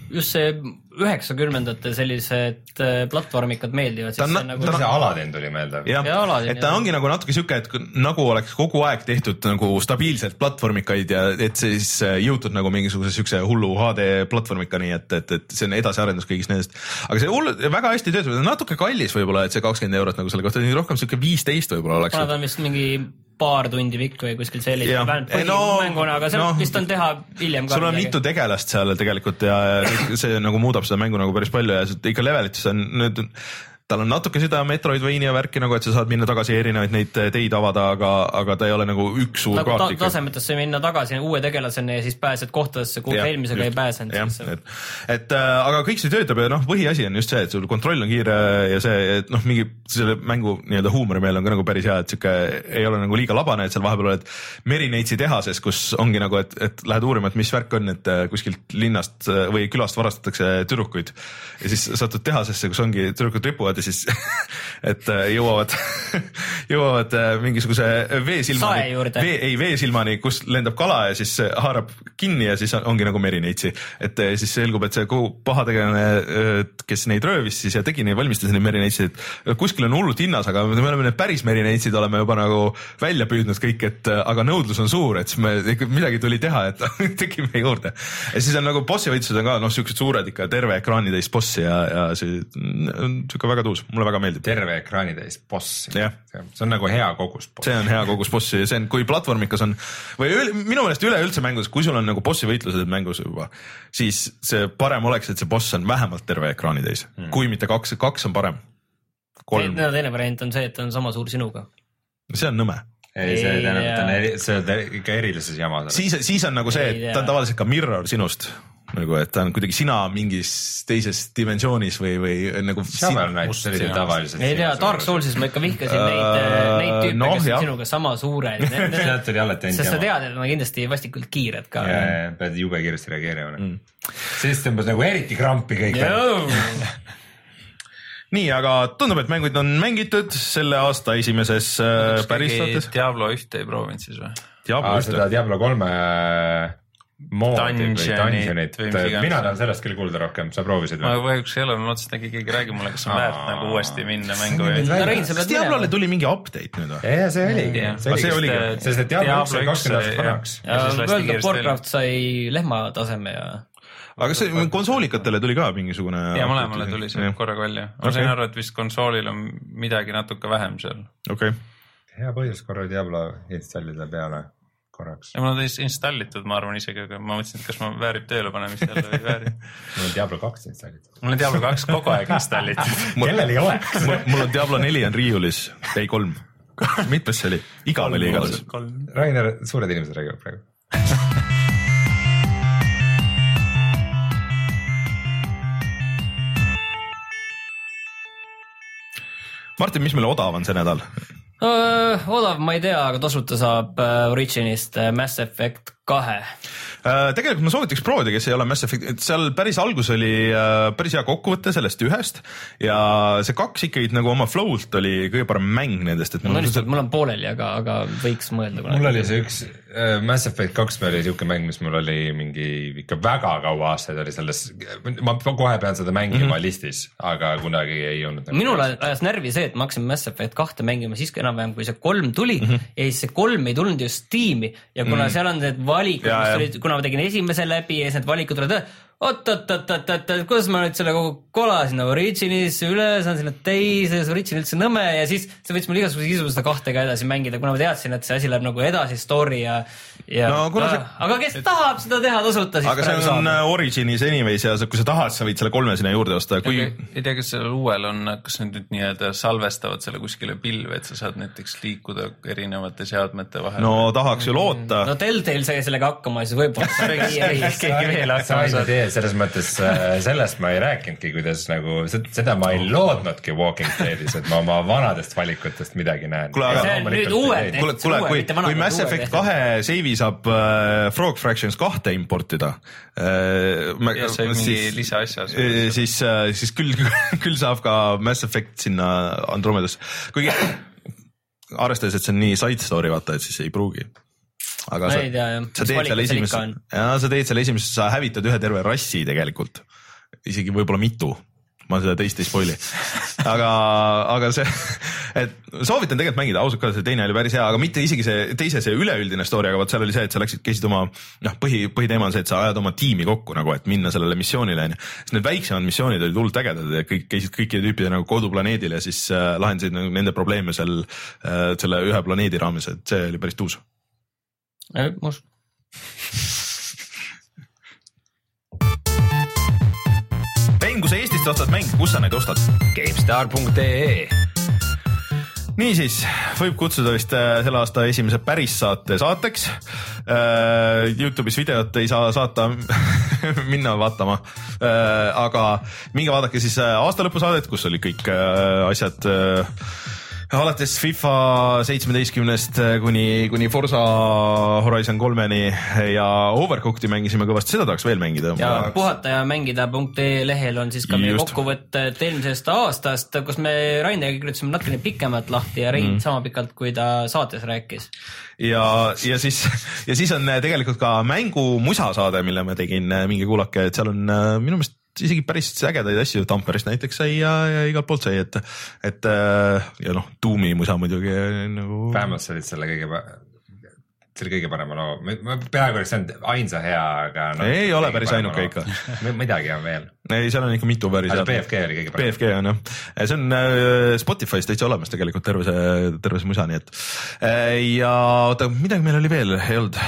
just see üheksakümnendate sellised platvormikad meeldivad. Ta on nagu ta... Aladdin tuli meelde. jah, ja et ta ongi nagu natuke siuke, et nagu oleks kogu aeg tehtud nagu stabiilselt platvormikaid ja et siis jõutud nagu mingisuguse siukse hullu H D platvormikani, et, et, et see on edasiarendus kõigist nendest. Aga see hullu väga hästi töötab, natuke kallis võib-olla, et see kakskümmend eurot nagu selle kohta, rohkem siuke viisteist võib-olla oleks. Kuna ta on vist mingi paar tundi pikk või kuskil sellise põhimänguna, aga see no, vist on teha hiljem ka. Sul on midagi. Mitu tegelast seal tegelikult ja see nagu muudab seda mängu nagu päris palju ja ikka levelitis on nüüd tal on natuke seda Metroidvania värki nagu, et sa saad minna tagasi erinevaid neid teid avada, aga, aga ta ei ole nagu üks suur nagu kaart. Ta, tasemetesse minna tagasi uue tegelaseni ja siis pääsed kohtadesse, kuhu eelmisega ei pääsenud. Et, et aga kõik see töötab ja noh, põhiasi on just see, et sul kontroll on kiire ja see, et noh, mingi selle mängu nii-öelda huumorimeel on ka nagu päris hea, et siuke ei ole nagu liiga labane, et seal vahepeal oled Merineitsi tehases, kus ongi nagu, et, et lähed uurima, et mis värk on, et kuskilt linnast või külast varastatakse tüdrukuid ja siis satud tehasesse, kus ongi tüdrukud ripuvad ja siis et jõuavad jõuavad mingisuguse veesilmani vee, ei veesilmani, kus lendab kala ja siis haarab kinni ja siis ongi nagu Merineitsi, et siis selgub, et see paha tegelane, kes neid röövis siis ja tegi neid, valmistas neid Merineitsi, et kuskil on hullult hinnas, aga me oleme need päris Merineitsid oleme juba nagu välja püüdnud kõik, et aga nõudlus on suur, et siis me midagi tuli teha, et tegime juurde ja siis on nagu bossi võitlused on ka noh, siuksed suured ikka terve ekraani täis bossi ja, ja see on siuke väga tuus, mulle väga meeldib. Terve ekraani täis boss. See on nagu hea kogus boss. See on hea kogus bossi ja see on, kui platvormikas on, või üle, minu meelest üleüldse mängus, kui sul on nagu bossi võitlused mängus juba, siis see parem oleks, et see boss on vähemalt terve ekraani täis. Hmm. Kui mitte kaks, kaks on parem. Kolm. No, teine variant on see, et on sama suur sinuga. See on nõme. Ei, see tähendab, eri, see on ikka erilises jamas. Siis, siis on nagu see, et ta on tavaliselt ka mirror sinust. Nagu, et ta on kuidagi sina mingis teises dimensioonis või, või nagu Shovel Knight, see oli tavaliselt. Ei tea, Dark Soulsis ma ikka vihkasin neid, uh, neid tüüpe, no, kes on sinuga sama suure. Sealt oli alati sest sa tead, et on kindlasti vastikult kiired ka. Ja, ja, pead jube kiiresti reageerima. Mm. Siis tõmbas nagu eriti krampi kõik. Nii, aga tundub, et mängud on mängitud selle aasta esimeses äh, päris saates. Diablo ühte ei proovinud siis või? Diablo Aa, seda Diablo kolme moodi või dungeonit. Mina tahan sellest küll kuulda rohkem, sa proovisid või? Ma võiks ei ole, ma mõtlesin, et keegi räägi mulle, kas on väärt nagu uuesti minna mängu. Kas Diablole tuli mingi update nüüd või? Ja, see oligi. See oligi. Sest et Diablo üks sai kakskümmend aastat vanaks. World of Warcraft sai lehma taseme ja... Aga see konsoolikatele tuli ka mingisugune... Ja mõlemale tuli see korraga välja. Ma sain aru, et vist konsoolil on midagi natuke vähem seal. Okay. Hea põhjus korra Diablo installida peale korraks. Ja mul on täis installitud, ma arvan isegi, aga ma mõtlesin, et kas ma väärib tööle panemist jälle või väärib. Mul on Diablo kaks installitud. Mul on Diablo kaks kogu aeg installitud. Kellel ei oleks? Mul on Diablo neli on riiulis, ei kolm. Mitmes see oli? Igav oli igatahes. Rainer, suured inimesed räägivad praegu. Martin, mis meil odav on see nädal? Uh, odav ma ei tea, aga tasuta saab uh, Originist uh, Mass Effect kahe. Uh, tegelikult ma soovitaks proovida, kes ei ole Mass Effect, et seal päris algus oli uh, päris hea kokkuvõte sellest ühest ja see kaks ikkagi nagu oma flow'lt oli kõige parem mäng nendest. Et mul, on lihtsalt, mul on pooleli, aga, aga võiks mõelda. Mul oli see üks uh, Mass Effect kaks oli siuke mäng, mis mul oli mingi ikka väga kaua aastaid oli selles, ma kohe pean seda mängima mm -hmm. listis, aga kunagi ei olnud. Minul ajas närvi see, et ma hakkasin Mass Effect kahte mängima siis enam-vähem, kui see kolm tuli mm -hmm. ja siis see kolm ei tulnud just Steam'i ja kuna mm -hmm. seal on need valikud, mis olid, kuna ma tegin esimese läbi ja siis need valikud olid, oot, oot, oot, oot, oot, oot, kuidas ma nüüd selle kogu kola sinna Originisse üle saan sinna teise, see Origin üldse nõme ja siis see võiks mul igasuguse isu seda kahtega edasi mängida, kuna ma teadsin, et see asi läheb nagu edasi story ja, ja no, see... aga kes tahab seda teha tasuta, siis aga see on saab. Originis anyways ja kui sa tahad, sa võid selle kolme sinna juurde osta. Kui... ei tea, kas sellel uuel on, kas nüüd nii-öelda salvestavad selle kuskile pilve, et sa saad näiteks liikuda erinevate seadmete vahel. No tahaks ju loota. No Telltale sai sellega hakkama, siis võib-olla keegi veel hakkama saad. Selles mõttes sellest ma ei rääkinudki, kuidas nagu seda ma ei loodnudki Walking Deadis, et ma oma vanadest valikutest midagi näen. Kule, aga, see on nüüd uued. Kule, kule, kui, kui Mass Effect kahe seivi saab äh, Frog Fractions kahte importida, äh, ja see on mingi lisaasja. Siis, äh, siis küll, küll saab ka Mass Effect sinna Andromedas. Kuigi arvestades, et see on nii side story, vaata, et siis ei pruugi. aga sa, ei tea, sa teed selle esimesse, ja sa teed selle esimesse, sa hävitad ühe terve rassi tegelikult, isegi võib-olla mitu. Ma seda teist ei spoili. Aga, aga see, et soovitan tegelikult mängida, ausalt ka see teine oli päris hea, aga mitte isegi see teise see üleüldine story, aga võt seal oli see, et sa läksid, käisid oma, noh, põhi, põhiteema on see, et sa ajad oma tiimi kokku nagu, et minna sellele missioonile. Siis need väiksemad missioonid olid hullult ägedad ja kõik käisid kõikide tüüpide nagu koduplaneedil ja siis äh, lahendasid nagu nende probleeme seal äh, selle ühe planeedi raames, et see oli päris tuus. Äh, mus. Kui sa Eestist ostad mänge, kus sa neid ostad? GameStar punkt ee Niisiis, võib kutsuda vist selle aasta esimese päris saate saateks. YouTube'is videot ei saa saata minna vaatama. Aga minge vaadake siis aasta lõpusaadet, kus oli kõik asjad alates FIFA seitsmeteistkümnest kuni, kuni Forza Horizon kolmeni ja Overcooked'i mängisime kõvasti, seda tahaks veel mängida. Ja puhata ja mängida punkt ee lehel on siis ka meie kokkuvõtted eelmisest aastast, kus me Raineriga kirjutasime natukene pikemalt lahti ja Rein mm. sama pikalt, kui ta saates rääkis. Ja, ja, siis, ja siis on tegelikult ka mängu musa saade, mille ma tegin mingi kuulake, et seal on minu meelest isegi päris ägedaid asju, Tamperist näiteks sai ja, ja igalt poolt sai, et, et ja noh, Doomi musa muidugi nagu... Vähemalt sa olid selle kõige, selle kõige parema loo. Ma peaaegu oleks saanud ainsa hea, aga... No, ei ole päris ainuke ikka. Midagi on veel. Ei, seal on ikka mitu päris head. B F G oli kõige parem. B F G on jah. See on Spotify's täitsa olemas tegelikult terve see, terve see musa, nii et... Ja oota, midagi meil oli veel, ei olnud.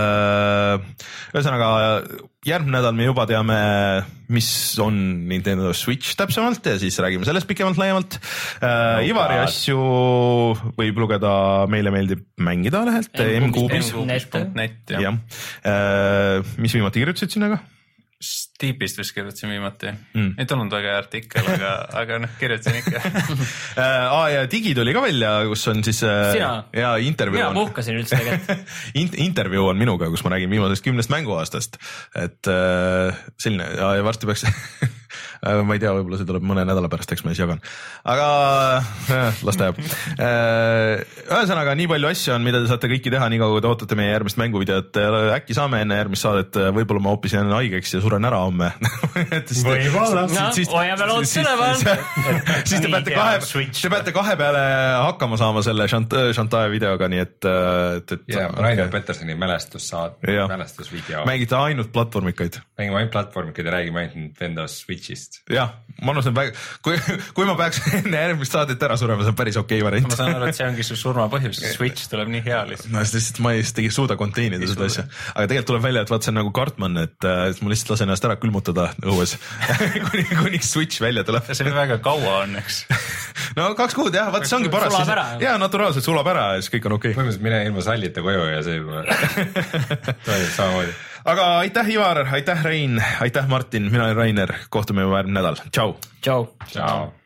Ühesõnaga, järgmine nädal me juba teame, mis on Nintendo Switch täpsemalt ja siis räägime sellest pikemalt laiemalt. Uh, Ivari asju võib lugeda Meile meeldib mängida lehelt M-Kuubis. Net, jah. Ja. Uh, mis viimati kirjutasid sinna ka? Steepist vist kirjutasin viimati. Mm. Ei tulnud väga artikkel, aga, aga noh, kirjutasin ikka. Aa, ja Digi tuli ka välja, kus on siis... Sina? Ja intervjuu Mina puhkasin üldse tegelikult. Intervjuu on minuga, kus ma räägin viimasest kümnest mänguaastast. Et selline, ja varsti peaks... ma ei tea, võib-olla see tuleb mõne nädala pärast, eks ma siis jagan. Aga äh, las ta jääb. Ühesõnaga, nii palju asju on, mida te saate kõiki teha, nii kaua kui te ootate meie järgmist mänguvideot. Äkki saame enne järgmist saadet, võib-olla ma hoopis jään haigeks ja suren ära homme. Võib-olla. Hoia peal oot süleval. Siis te peate kahe, te peate kahe peale hakkama saama selle Shantae videoga, nii et... Ja, Rainer Petersoni mälestussaad, mälestusvideo. Mängite ainult platvormikaid. Mängime ainult platvormikaid ja räägime ainult Nintendo Switchist. Jah, ma arvan, väga, kui, kui ma peaks enne järgmist saadet ära surema, see on päris okei variant. Ma saan aru, et see ongi su surma põhjus, Switch tuleb nii hea lihtsalt. No, sest ma ei tegi suuda konteinida seda asja. Aga tegelikult tuleb välja, et vaat see on nagu Cartman, et äh, ma lihtsalt lasen ennast ära külmutada õues, kuni, kuniks Switch välja tuleb. See on väga kaua on, eks. No kaks kuud jah, vaat see ongi paras. Sulab ära. Ja naturaalselt sulab ära ja siis kõik on okei. Põhimõtteliselt mine ilma sallita koju ja see juba toimub samamoodi. Aga aitäh Ivar, aitäh Rein, aitäh Martin, mina olen Rainer, kohtume juba järgmine nädal, tšau. Tšau. Tšau.